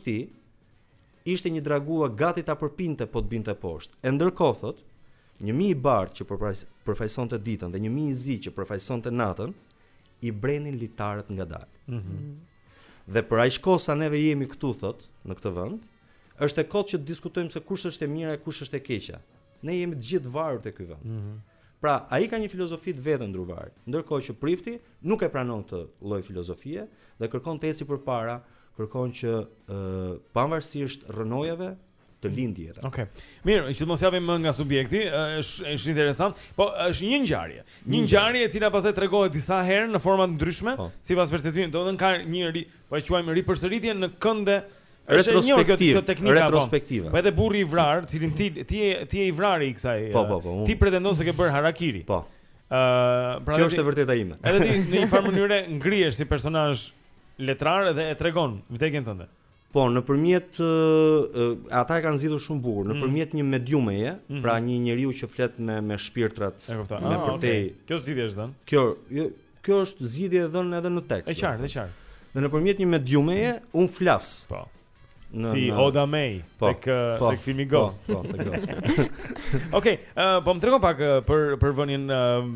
tij ishte një dragua gati ta përpinte, po të binte poshtë. E ndërkohë thotë një mi i bardhë që përfaqësonte ditën dhe një mi i zi që përfaqësonte natën, i brenin litarët ngadalë. Mm-hmm. Dhe për aq kohë sa neve jemi këtu thot në këtë vend, është e kohë që të diskutojmë se kush është e mira e kush është e keqja. Ne jemi të gjithë varur te ky vend. Mm-hmm. Pra, ai ka një filozofi të vetën druvari, ndërkohë që Prifti nuk e pranon këtë lloj filozofie dhe kërkon të eci përpara, kërkon që uh, pavarësisht rrënojave të lindë jeta. Okej. Okay. Mirë, që të mos japim më nga subjekti, është është interesant, po është një ngjarje. Një ngjarje e cila pastaj tregohet disa herë në forma të ndryshme, oh. sipas perceptimit. Domethënë ka një ri, po e quajmë ripërsëritje në kënde retrospektive, retrospektive. Po edhe burri i vrar, cilin ti ti ti je i vrarë i kësaj. Po, po, po, ti pretendon se ke bër harakiri. Po. Ë, uh, pra kjo është e vërteta ime. Edhe ti në një farë mënyrë ngrihesh si personazh letrar dhe e tregon vdekjen tënde. Po, nëpërmjet uh, ata e kanë zgjidhur shumë bukur, nëpërmjet mm. një mediumeje, mm-hmm. pra një njeriu që flet me me shpirtrat, me ah, përtej. Okay. Kjo zgjidhje është dhënë. Kjo, jo, kjo është zgjidhje dhënë edhe në tekst. E qartë, e qartë. Dhe nëpërmjet një mediumeje un flas. Po. Në, si në... Oda May, po, tek po, tek filmi Ghost. Po, po, tek Ghost. Okej, okay, uh, po më tregon pak uh, për për vënien uh,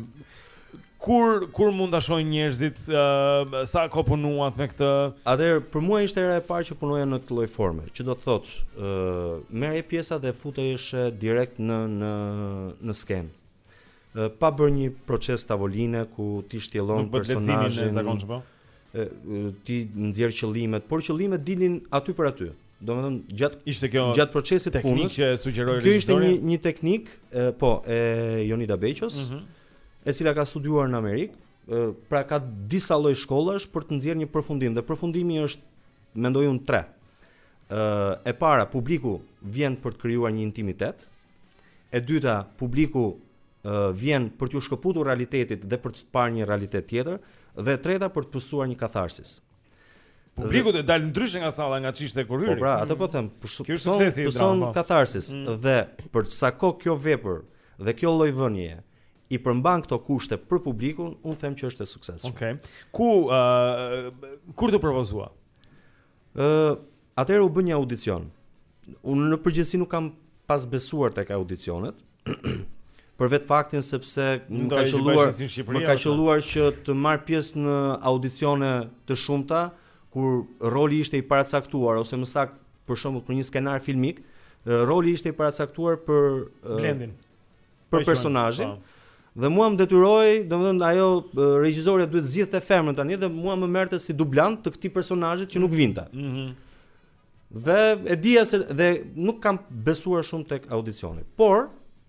Kur kur mund ta shohin njerëzit uh, sa ko punuat me këtë? Atëherë për mua ishte era e parë që punoja në këtë lloj forme, që do të thotë, ë uh, merrje pjesa dhe futesh direkt në në në skenë. Uh, pa bërë një proces tavoline ku ti shtjellon personazhin, zakonshëm po. Uh, ti nxjerr qëllimet, por qëllimet dilin aty për aty. Domethënë gjatë ishte kjo gjatë procesit të punës. Teknikë që sugjeroi regjistori. Kjo ishte një një teknikë, uh, po, e Jonida Beqos. Mm-hmm. E cila ka studiuar në Amerikë pra ka disa lloj shkollash për të nxjerrë një përfundim dhe përfundimi është, mendoj unë, tre. Ë e para, publiku vjen për të krijuar një intimitet. E dyta, publiku uh, vjen për t'u shkëputur realitetit dhe për të parë një realitet tjetër, dhe e treta për të pësuar një katharsis. Publiku do dalë ndryshe nga salla, nga çishte kur hyri. Po pra, atë po them, pëson pëson katharsis mm. dhe për sa kohë kjo vepër dhe kjo lloj vënie i përmban këto kushte për publikun, unë them që është e suksesshëm. Okej. Okay. Ku uh, kur të propozua? Ë, uh, atëherë u bë një audicion. Unë në përgjithësi nuk kam pas besuar tek audicionet. Për vetë faktin sepse më ka qelluar më ka qelluar që të marr pjesë në audicione të shumta kur roli ishte i paracaktuar ose më saktë për shembull për një skenar filmik, roli ishte i paracaktuar për Blendin, për personazhin. Dhe mua më detyroi, domethënë ajo regjisorja duhet zgjidhte femrën tani dhe mua më merrte si dublant të këtij personazhi që nuk vinte. Mhm. Dhe e dija se dhe nuk kam besuar shumë tek audicioni. Por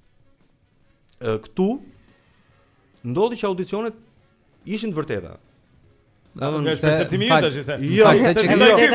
e, këtu ndodhi që audicionet ishin të vërteta. Nga perceptimi yt tash se. Jo, që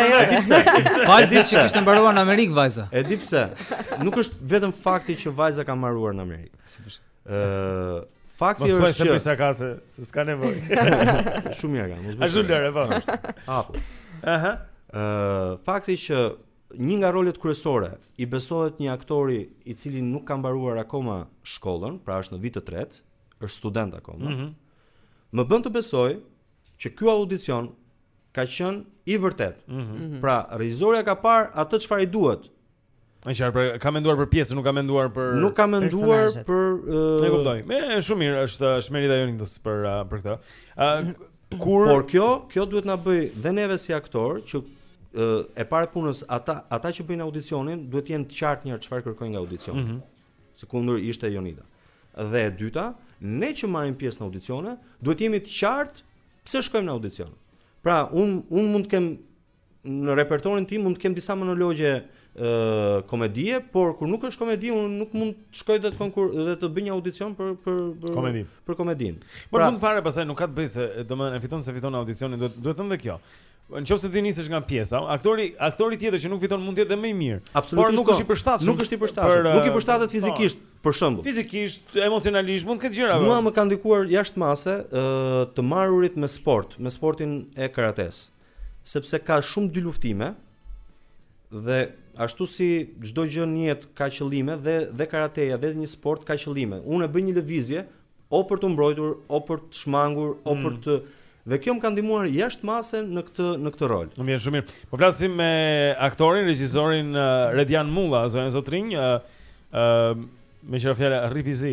Falti që kishte mbaruar në Amerikë vajza. E di pse. Nuk është vetëm fakti që vajza ka mbaruar në Amerikë. Ë, fakti është që mos ka se se s'ka nevojë. Shumë mirë ka, mos bëj. Ashtu lërë po. Hapu. Aha. Ë, fakti që një nga rolet kryesore i besohet një aktori i cili nuk ka mbaruar akoma shkollën, pra është në vit të tretë, është student akoma. Mhm. Më bën të besoj që ky audicion ka qenë i vërtet. Mm-hmm. Pra, regjisorja ka parë atë çfarë i duhet. Më qartë, ka menduar për pjesën, nuk ka menduar për Nuk ka menduar për uh... E kuptoj. Me shumë mirë, është është merita jonë ndos për uh, për këtë. Uh, kur Por kjo, kjo duhet na bëj dhe neve si aktor që uh, e para punës ata ata që bëjnë audicionin duhet të jenë të qartë njëherë çfarë kërkojnë nga audicioni. Mm-hmm. Sekundër ishte Jonida. Dhe e dyta, ne që marrim pjesë në audicione, duhet jemi të qartë pse shkojmë në audicion. Pra, un un mund të kem në repertorin tim mund të kem disa monologje ë komedie, por kur nuk është komedi, un nuk mund të shkoj dhe të konkur dhe të bëj një audicion për për për komedi. Për komedin. Por pra, mund fare pastaj nuk ka të bëjë se domethënë e fiton se fiton audicionin, duhet duhet të them kjo. Nëse ti nisesh nga pjesa, aktori aktori tjetër që nuk fiton mund të jetë më i mirë. Por nuk është i përshtatshëm. Nuk është i përshtatshëm. Nuk i përshtatet fizikisht, për shembull. Fizikisht, emocionalisht mund të ketë gjëra. Mua më ka ndikuar jashtëmase ë të marrurit me sport, me sportin e karates, sepse ka shumë dy luftime dhe ashtu si çdo gjë në jetë ka qëllime dhe dhe karateja dhe një sport ka qëllime. Unë e bëj një lëvizje o për të mbrojtur, o për të shmangur, o mm. për të Dhe kjo më ka ndihmuar jashtëmase në këtë në këtë rol. Më vjen shumë mirë. Po flasim me aktorin, regjisorin uh, Redian Mulla, zonë Zotrinj, ë uh, uh, me çfarë fjalë Ripizi.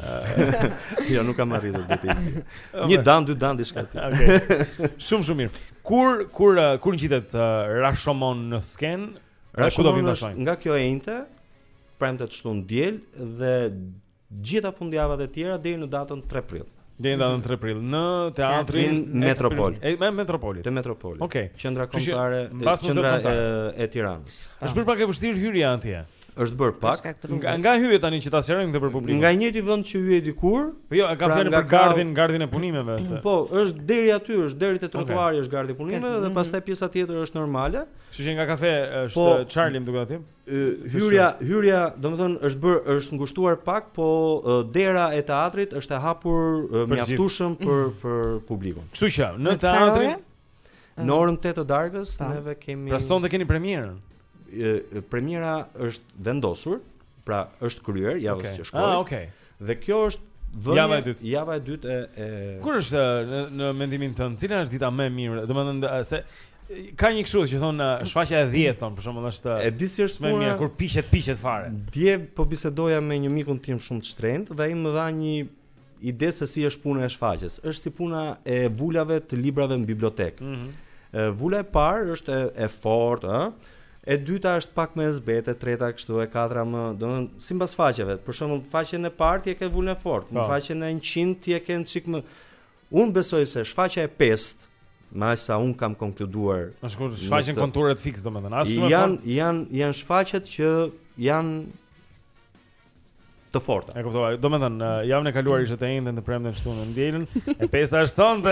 Uh, jo, nuk kam arritur deti. Një dan, dy dan diçka tjetër. Okej. Shumë shumë mirë. Kur kur uh, kur ngjitet uh, Rashomon në sken? Rashomon është nga kjo e inte, premte të shtunë diel dhe gjitha fundjavat e tjera deri në datën tre prill. Deri në datën tre prill në teatrin Metropol. E me Metropolit. Te Metropolit. Okej. Okay. Qendra kombëtare, qendra e, e Tiranës. Është bërë pak e vështirë hyrja atje. Është bërë pak. Nga, nga hyje tani që ta sqarojmë këtë për publikun. Nga një njëjti vend që hyje dikur. Po jo, e kam pra fjalën për gardhin, gardhin e punimeve se. Po, është deri aty, është deri te trotuari, është gardi i punimeve dhe pastaj pjesa tjetër është normale. Kështu që nga kafe është po, Charlie më duket aty. Hyrja, hyrja, domethënë është bërë është ngushtuar pak, po dera e teatrit është e hapur mjaftueshëm për për publikun. Kështu që në teatrin në orën tetë të darkës neve kemi Pra sonte keni premierën. Premiera është vendosur, pra është kryer javës okay. që shkoi. Ah, okay. Dhe kjo është vënia java e dytë. Java e dytë e, e Kur është në, në mendimin tënd, cila është dita më e mirë? Domethënë se ka një kështu që thon shfaqja e dhjetë thon, për shembull është e di si është më mirë kur piqet piqet fare. Dje po bisedoja me një mikun tim shumë të shtrenjtë dhe ai më dha një ide se si është puna e shfaqjes. Është si puna e vulave të librave në bibliotekë. Mhm. Mm Vula e parë është e, e fortë, ëh. E dyta është pak më e zbetë, e treta kështu, e katra më, domethënë sipas faqeve. Për shembull, faqen e parë ti e ke vulën e fortë, në faqen e njëqind ti e ke çik më. Unë besoj se shfaqja e pestë, më sa un kam konkluduar, është shfaqjen konturet fikse domethënë, as shumë janë janë janë shfaqjet që janë të forta. E kuptova. Domethënë, uh, javën e kaluar ishte e njëjtën, të premten shtunën në dielën, e pesta është sonte.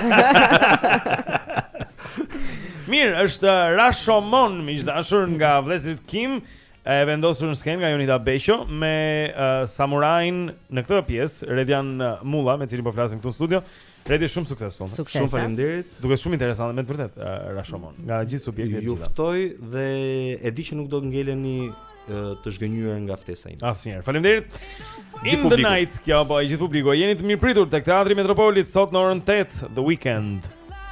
Mirë, është Rashomon, miq dashur, nga vëllezërit Kim, e vendosur në skenë nga Jonida Beqo me uh, samurain në këtë pjesë, Redian Mulla, me cilin po flasim këtu në studio. Redi, shumë sukses sonte. Shumë faleminderit. Duket shumë interesante me të vërtet uh, Rashomon, nga gjithë subjektet e Ju gjitha. ftoj dhe e di që nuk do të ngeleni të zhgënjur nga ftesa ime. Asnjëherë. Faleminderit. In the night, kjo po, gjithë publiku, jeni të mirëpritur tek Teatri Metropolit sot në orën tetë, The Weekend.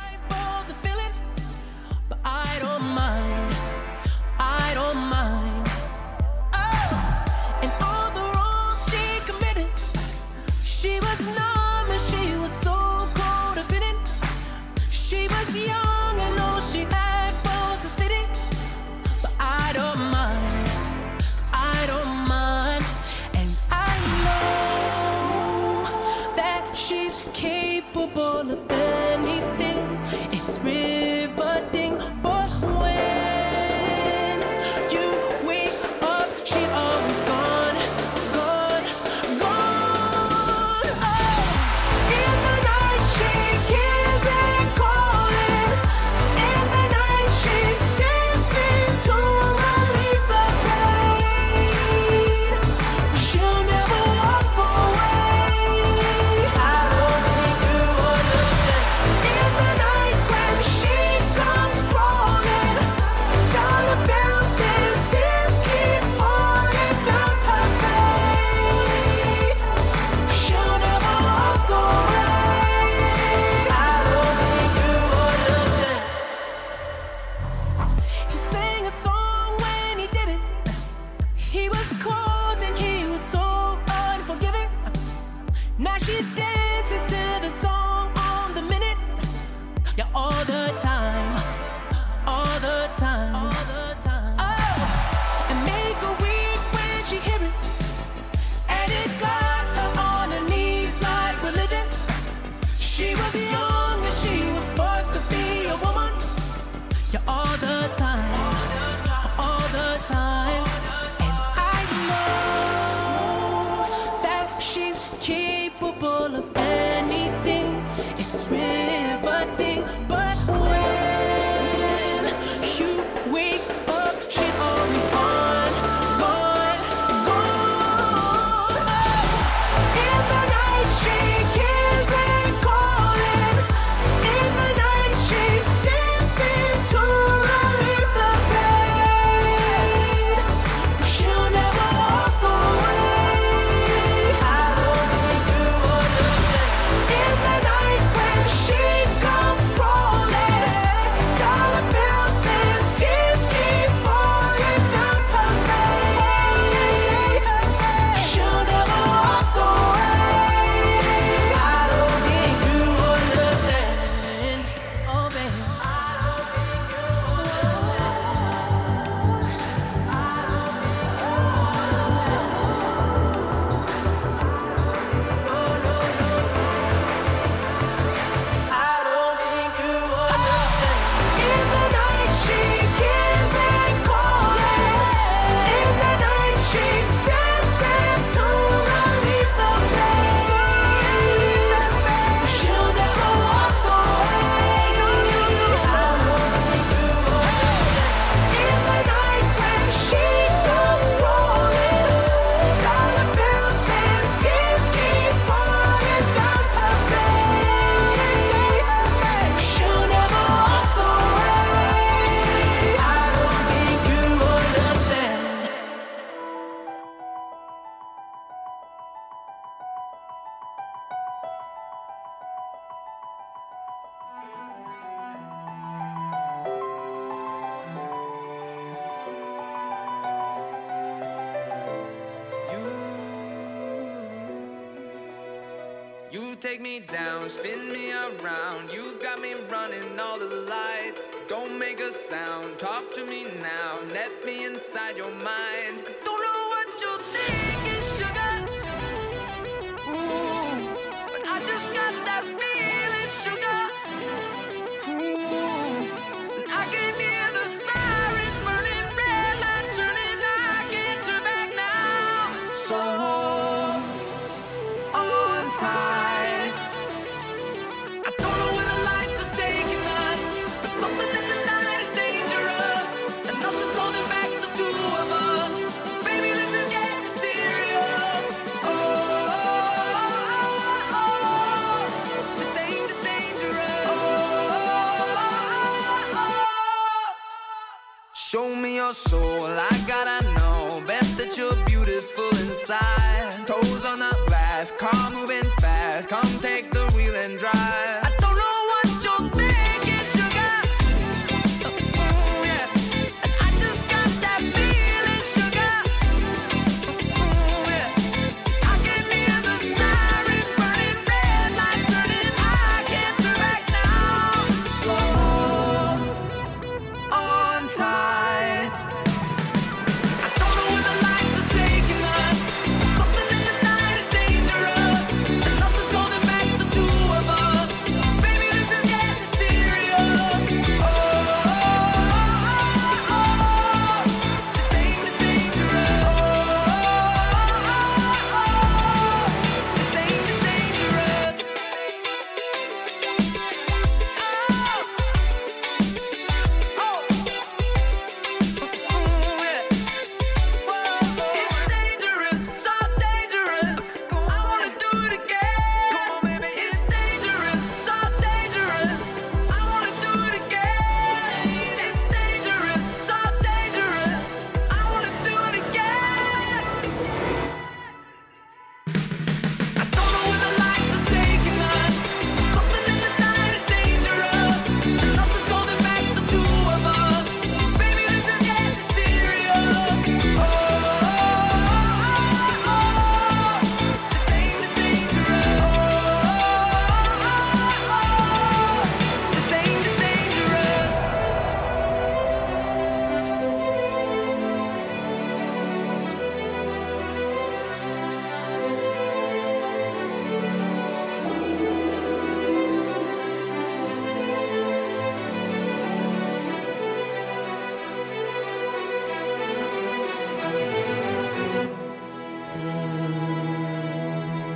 Capable of anything, it's riveting. But when you wake up, she's always gone, gone, gone. Oh, in the night she hears it calling. In the night she's dancing to relieve the pain. She'll never walk away. I don't think you in the night when she comes crawling, dollar bills and tears keep falling down her face. She'll never walk away. I don't think you understand. He sang a song when he did it. He was cold and he was so unforgiving. Now she dances to the song on the minute. Yeah, all the time, all the time, all the time. Oh, and make her weep when she hear it, and it got her on her knees like religion. She was young and she was forced to be a woman. Yeah, all the time, all the time, and I know that she's capable of anything. It's riveting, but when you wake up, she's always gone, gone, gone. Oh, in the night she hears it calling. In the night she's dancing to relieve the pain. She'll never walk away. I don't think you understand. In the night when she comes crawling, dollar bills and tears keep falling down her face. She'll never walk away. I don't think you understand. Oh, baby. I don't think you understand. In the night she hears it calling. In the night she's dancing to relieve the pain. She'll never walk away. I don't think you understand. In the night when she comes crawling, dollar bills and tears keep falling down her face. She'll never walk away. I don't think you understand. You take me down, spin me around. You got me running all the lights. Don't make a sound, talk to me now. Let me inside your mind. Don't know what you're thinking, sugar. Ooh, but I just got that feeling, sugar. Ooh, and I can hear the sirens burning, red lights turning. I can't turn back now. So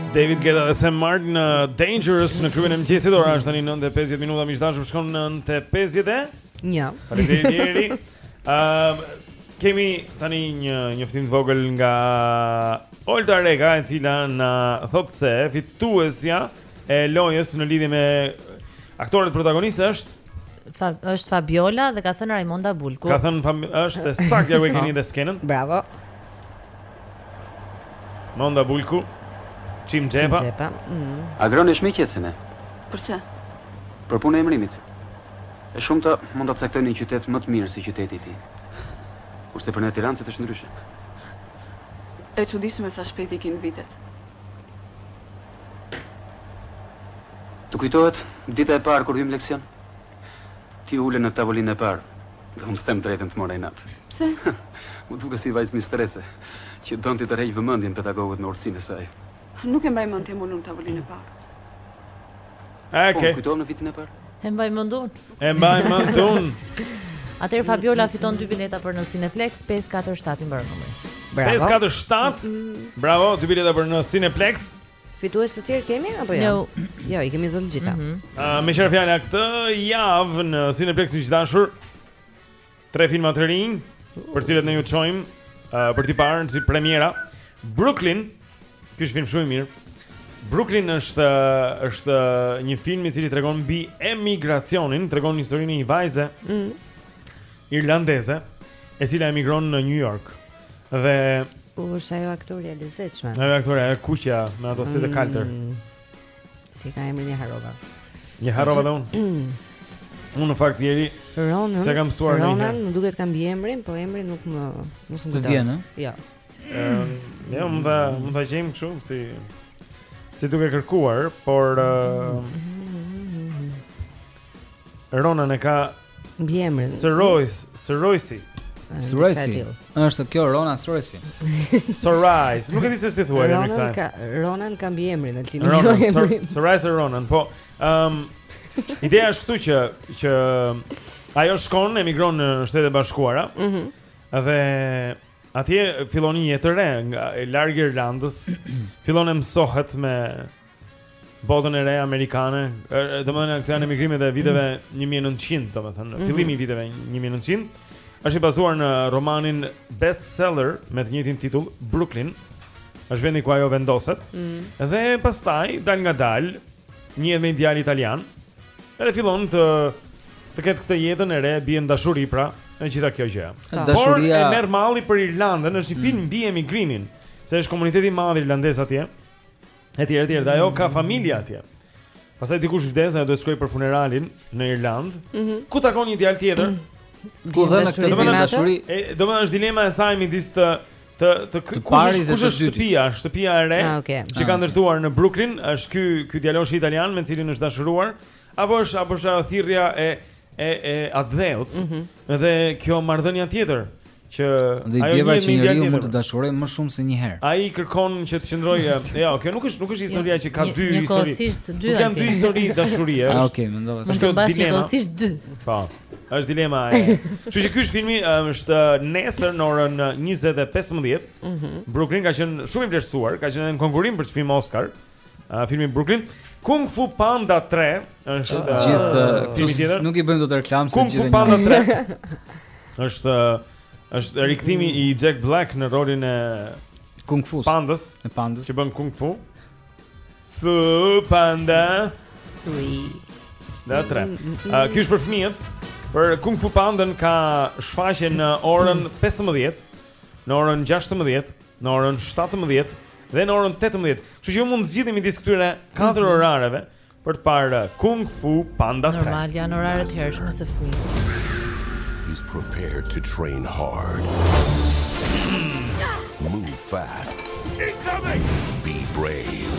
David Guetta dhe Sam Mark në Dangerous në klubin e mëngjesit. Ora është tani nëntë e pesëdhjetë minuta, miq dashur, shkon nëntë e pesëdhjetë e një. Faleminderit Jeri. Ëm kemi tani një njoftim të vogël nga Olta Rega, e cila na thotë se fituesja e lojës në lidhje me aktorët protagonistë është Fa, është Fabiola dhe ka thënë Raimonda Bulku. Ka thënë është saktë, ja ku e keni dhe skenën. Bravo. Monda Bulku. Çim Xhepa. Mm. Agroni është më i qetësin e. Përse? Për punë e emrimit. E shumta mund ta caktojnë një qytet më të mirë se qyteti i tij. Kurse për ne Tirancët është ndryshe. E çuditshme sa shpejt ikin vitet. Të kujtohet dita e parë kur hym leksion? Ti ule në tavolinë e parë. Dhe unë them drejtën të mora i natë. Pse? Mu duke si vajzë misterese, që donte të rreq vëmendjen pedagogët në ursinë e saj. Nuk e mbaj mend të unë në tavolinë e parë. Okej. Po, kujtohem në vitin e parë. E mbaj mend unë. E mbaj mend unë. Atëherë Fabiola fiton dy bileta për në Cineplex pesë katër shtat i mbaron numri. Bravo. pesë katër shtat. Bravo, dy bileta për në Cineplex. Fitues të tjerë kemi apo jo? No. Jo, i kemi dhënë të gjitha. Ë, mm -hmm. uh, me çfarë fjala këtë javë në Cineplex miq dashur, tre filma të rinj, për cilët ne ju çojmë uh, për t'i parë si premiera. Brooklyn, ky është film shumë i mirë. Brooklyn është është një film i cili tregon mbi emigracionin, tregon historinë e një vajze mm. irlandeze, e cila emigron në New York. Dhe u është ajo aktoria e lezetshme. Ajo aktoria e kuqja me ato sytë mm. kaltër. Si ka emrin e Harova. Një Harova dhe unë. Mm. Unë në fakt jeri Ronan. Se kam mësuar në Ronan, më duket kam mbi emrin, po emri nuk më nuk më vjen, ëh? Jo. Ëm, jo, mund ta mund ta gjejmë kështu si si duke kërkuar, por uh, Ronan e ka mbi emrin. Sorois, Soroisi. Soroisi. Është kjo Ronan Soroisi. Sorais, nuk e di se si thuaj emrin Ronan kësaj. ka Ronan ka mbi emrin, Altini. Ronan, Sorais e Ronan, po ëm um, ideja është këtu që që ajo shkon, emigron në Shtetet e Bashkuara. Mhm. Mm dhe atje fillon një jetë të re nga larg Irlandës, fillon të mësohet me botën e re amerikane. Domethënë këto janë emigrimet e viteve një mijë e nëntëqind, domethënë mm -hmm. fillimi i viteve një mijë e nëntëqind. Është i bazuar në romanin bestseller me të njëjtin titull, Brooklyn. Është vendi ku ajo vendoset. Mm. Dhe pastaj dal nga dal njihet me një djalë italian. Edhe fillon të të ketë këtë jetën e re, bien dashuri pra, e gjitha kjo gjë. Dashuria e merr malli për Irlandën, është një film mbi emigrimin, se është komuniteti i madh irlandez atje. Etj, etj, dhe ajo ka familje atje. Pastaj dikush vdes, ajo duhet të shkojë për funeralin në Irlandë, mm -hmm. ku takon një djalë tjetër. Ku dhe në këtë dashuri, domethënë është dilema e saj midis të të të kush është shtëpia, shtëpia e re ah, okay. që ka ndërtuar në Brooklyn, është ky ky djalosh italian me cilin është dashuruar, apo është apo është thirrja e e e atdheut. Mm -hmm. Dhe kjo marrëdhënia tjetër që ajo një që njeriu mund të dashurojë më shumë se një herë. Ai kërkon që të qëndrojë, jo, kjo nuk është nuk është historia që ka dy histori. Njëkohësisht dy. Nuk janë dy histori dashurie, është. Ah, okay, mendova. Është dilema. Njëkohësisht dy. Po. Është dilema e. Kështu që ky është filmi, është nesër në orën njëzet e pesëmbëdhjetë. Mhm. Brooklyn ka qenë shumë i vlerësuar, ka qenë në konkurrim për çmim Oscar. Uh, filmi Brooklyn. Kung Fu Panda tre është uh, gjithë filmi tjetër. Nuk i bëjmë dot reklam se Kung Fu Panda tre është është rikthimi i Jack Black në rolin e Kung Fu Pandës, e Pandës që bën Kung Fu. Fu Panda tre. Da tre. Uh, Ky është për fëmijët. Për Kung Fu Pandën ka shfaqje në orën pesëmbëdhjetë, në orën gjashtëmbëdhjetë, në orën shtatëmbëdhjetë dhe në orën tetëmbëdhjetë. Kështu që ju mund zgjidhni midis këtyre katër orareve për të parë Kung Fu Panda tre. Normal janë orare të hershme se fëmijë. He's prepared to train hard. Move fast. Incoming! Be brave.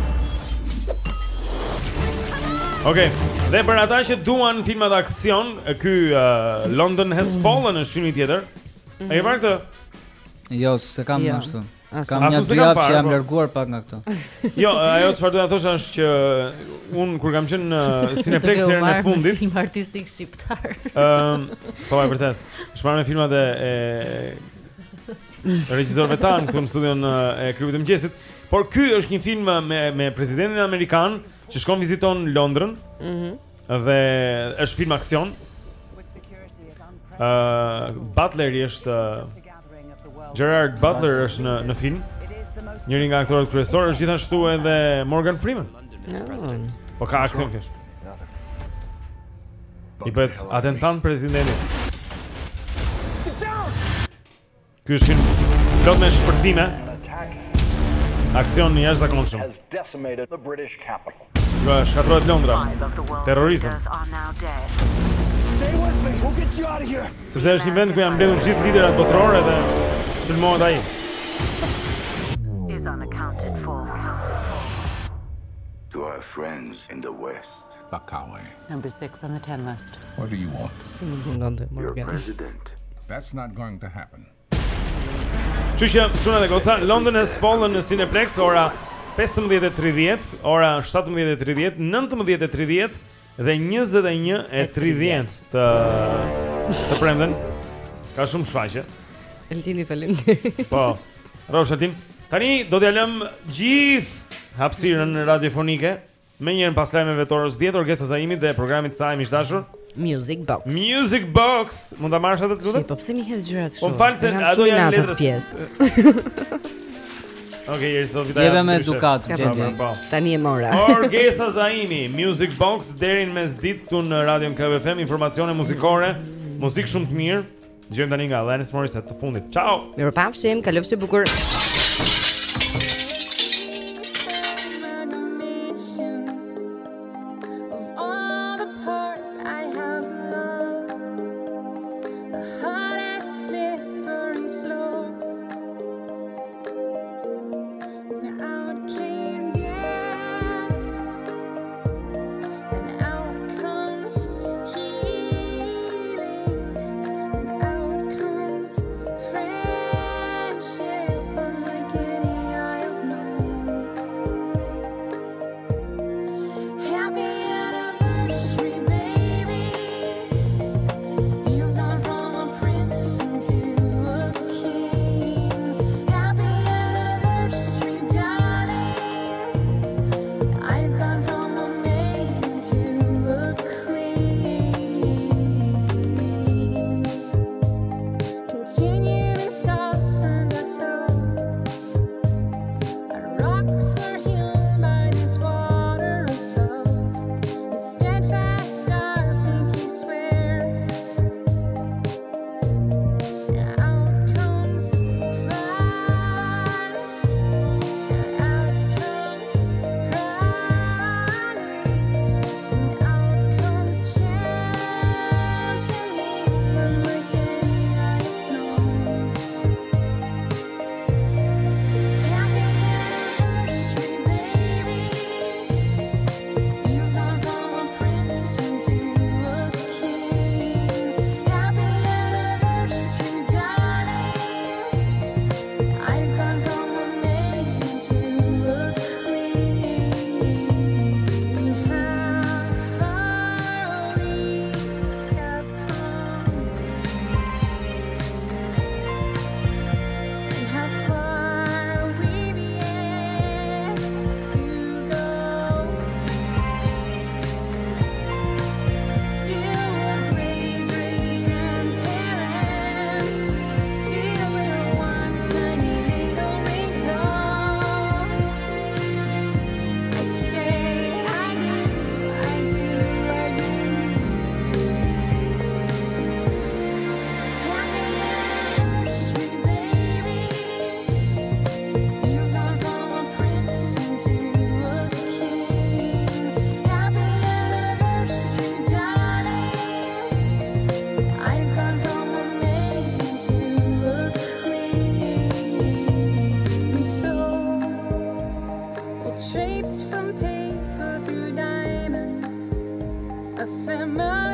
Okej, okay. Dhe për ata që duan filmat aksion, ky uh, London Has Fallen është filmi tjetër. Mm -hmm. A ke parë këtë? Jo, se kam jo. ashtu. Kam një dy javë që jam larguar pak nga këto. Jo, ajo çfarë do ta thosha është që un kur kam qenë në Cineplex herën e fundit, film artistik shqiptar. Ëm, um, po e vërtet. Shmarrë me filmat e, e regjisorëve tan këtu në studion e klubit të mëngjesit. Por ky është një film me me presidentin amerikan që shkon viziton Londrën. Mhm. Dhe është film aksion. Ë uh, Butleri është uh, Gerard Butler është në në film. Njëri nga aktorët kryesorë është gjithashtu edhe Morgan Freeman. Mm. Po ka aksion kësh. I bëhet atentant presidentit. Ky është film plot me shpërthime. Aksion i jashtëzakonshëm. Nga shkatrohet Londra. Terrorizëm. Sepse është një vend ku janë mbledhur gjithë liderat botëror dhe sulmohet ai. To our friends in the West. Bakawe. Number six on the ten list. What do you want? Your president. That's not going to happen. Qëshja, çuna dhe goca, London has fallen në Cineplex, ora pesëmbëdhjetë e tridhjetë, ora shtatëmbëdhjetë e tridhjetë, nëntëmbëdhjetë e tridhjetë dhe njëzet e një e tridhjetë të të premten. Ka shumë shfaqje. Eltini, faleminderit. Po. Rosha tim. Tani do t'ja lëm gjithë hapësirën radiofonike. Me njërën pas lajmeve të orës dhjetë, Orkestra Zaimit dhe programit të saj miqdashur. Music Box. Music Box. Mund ta marrësh atë të lutem? Si, po pse mi hedh gjërat Po shumë? falë se ato janë letrës. Okej, jeri do vita. Jeve me edukat, Gjendje. Tani e mora. Orkestra Zaimi, Music Box deri në mesditë këtu në Radion K B F M, informacione muzikore, muzikë shumë të mirë. Dëgjojmë tani nga Alanis Morissette të fundit. Ciao. Mirupafshim, kalofshi bukur. Traipse from paper through diamonds, ephemeral.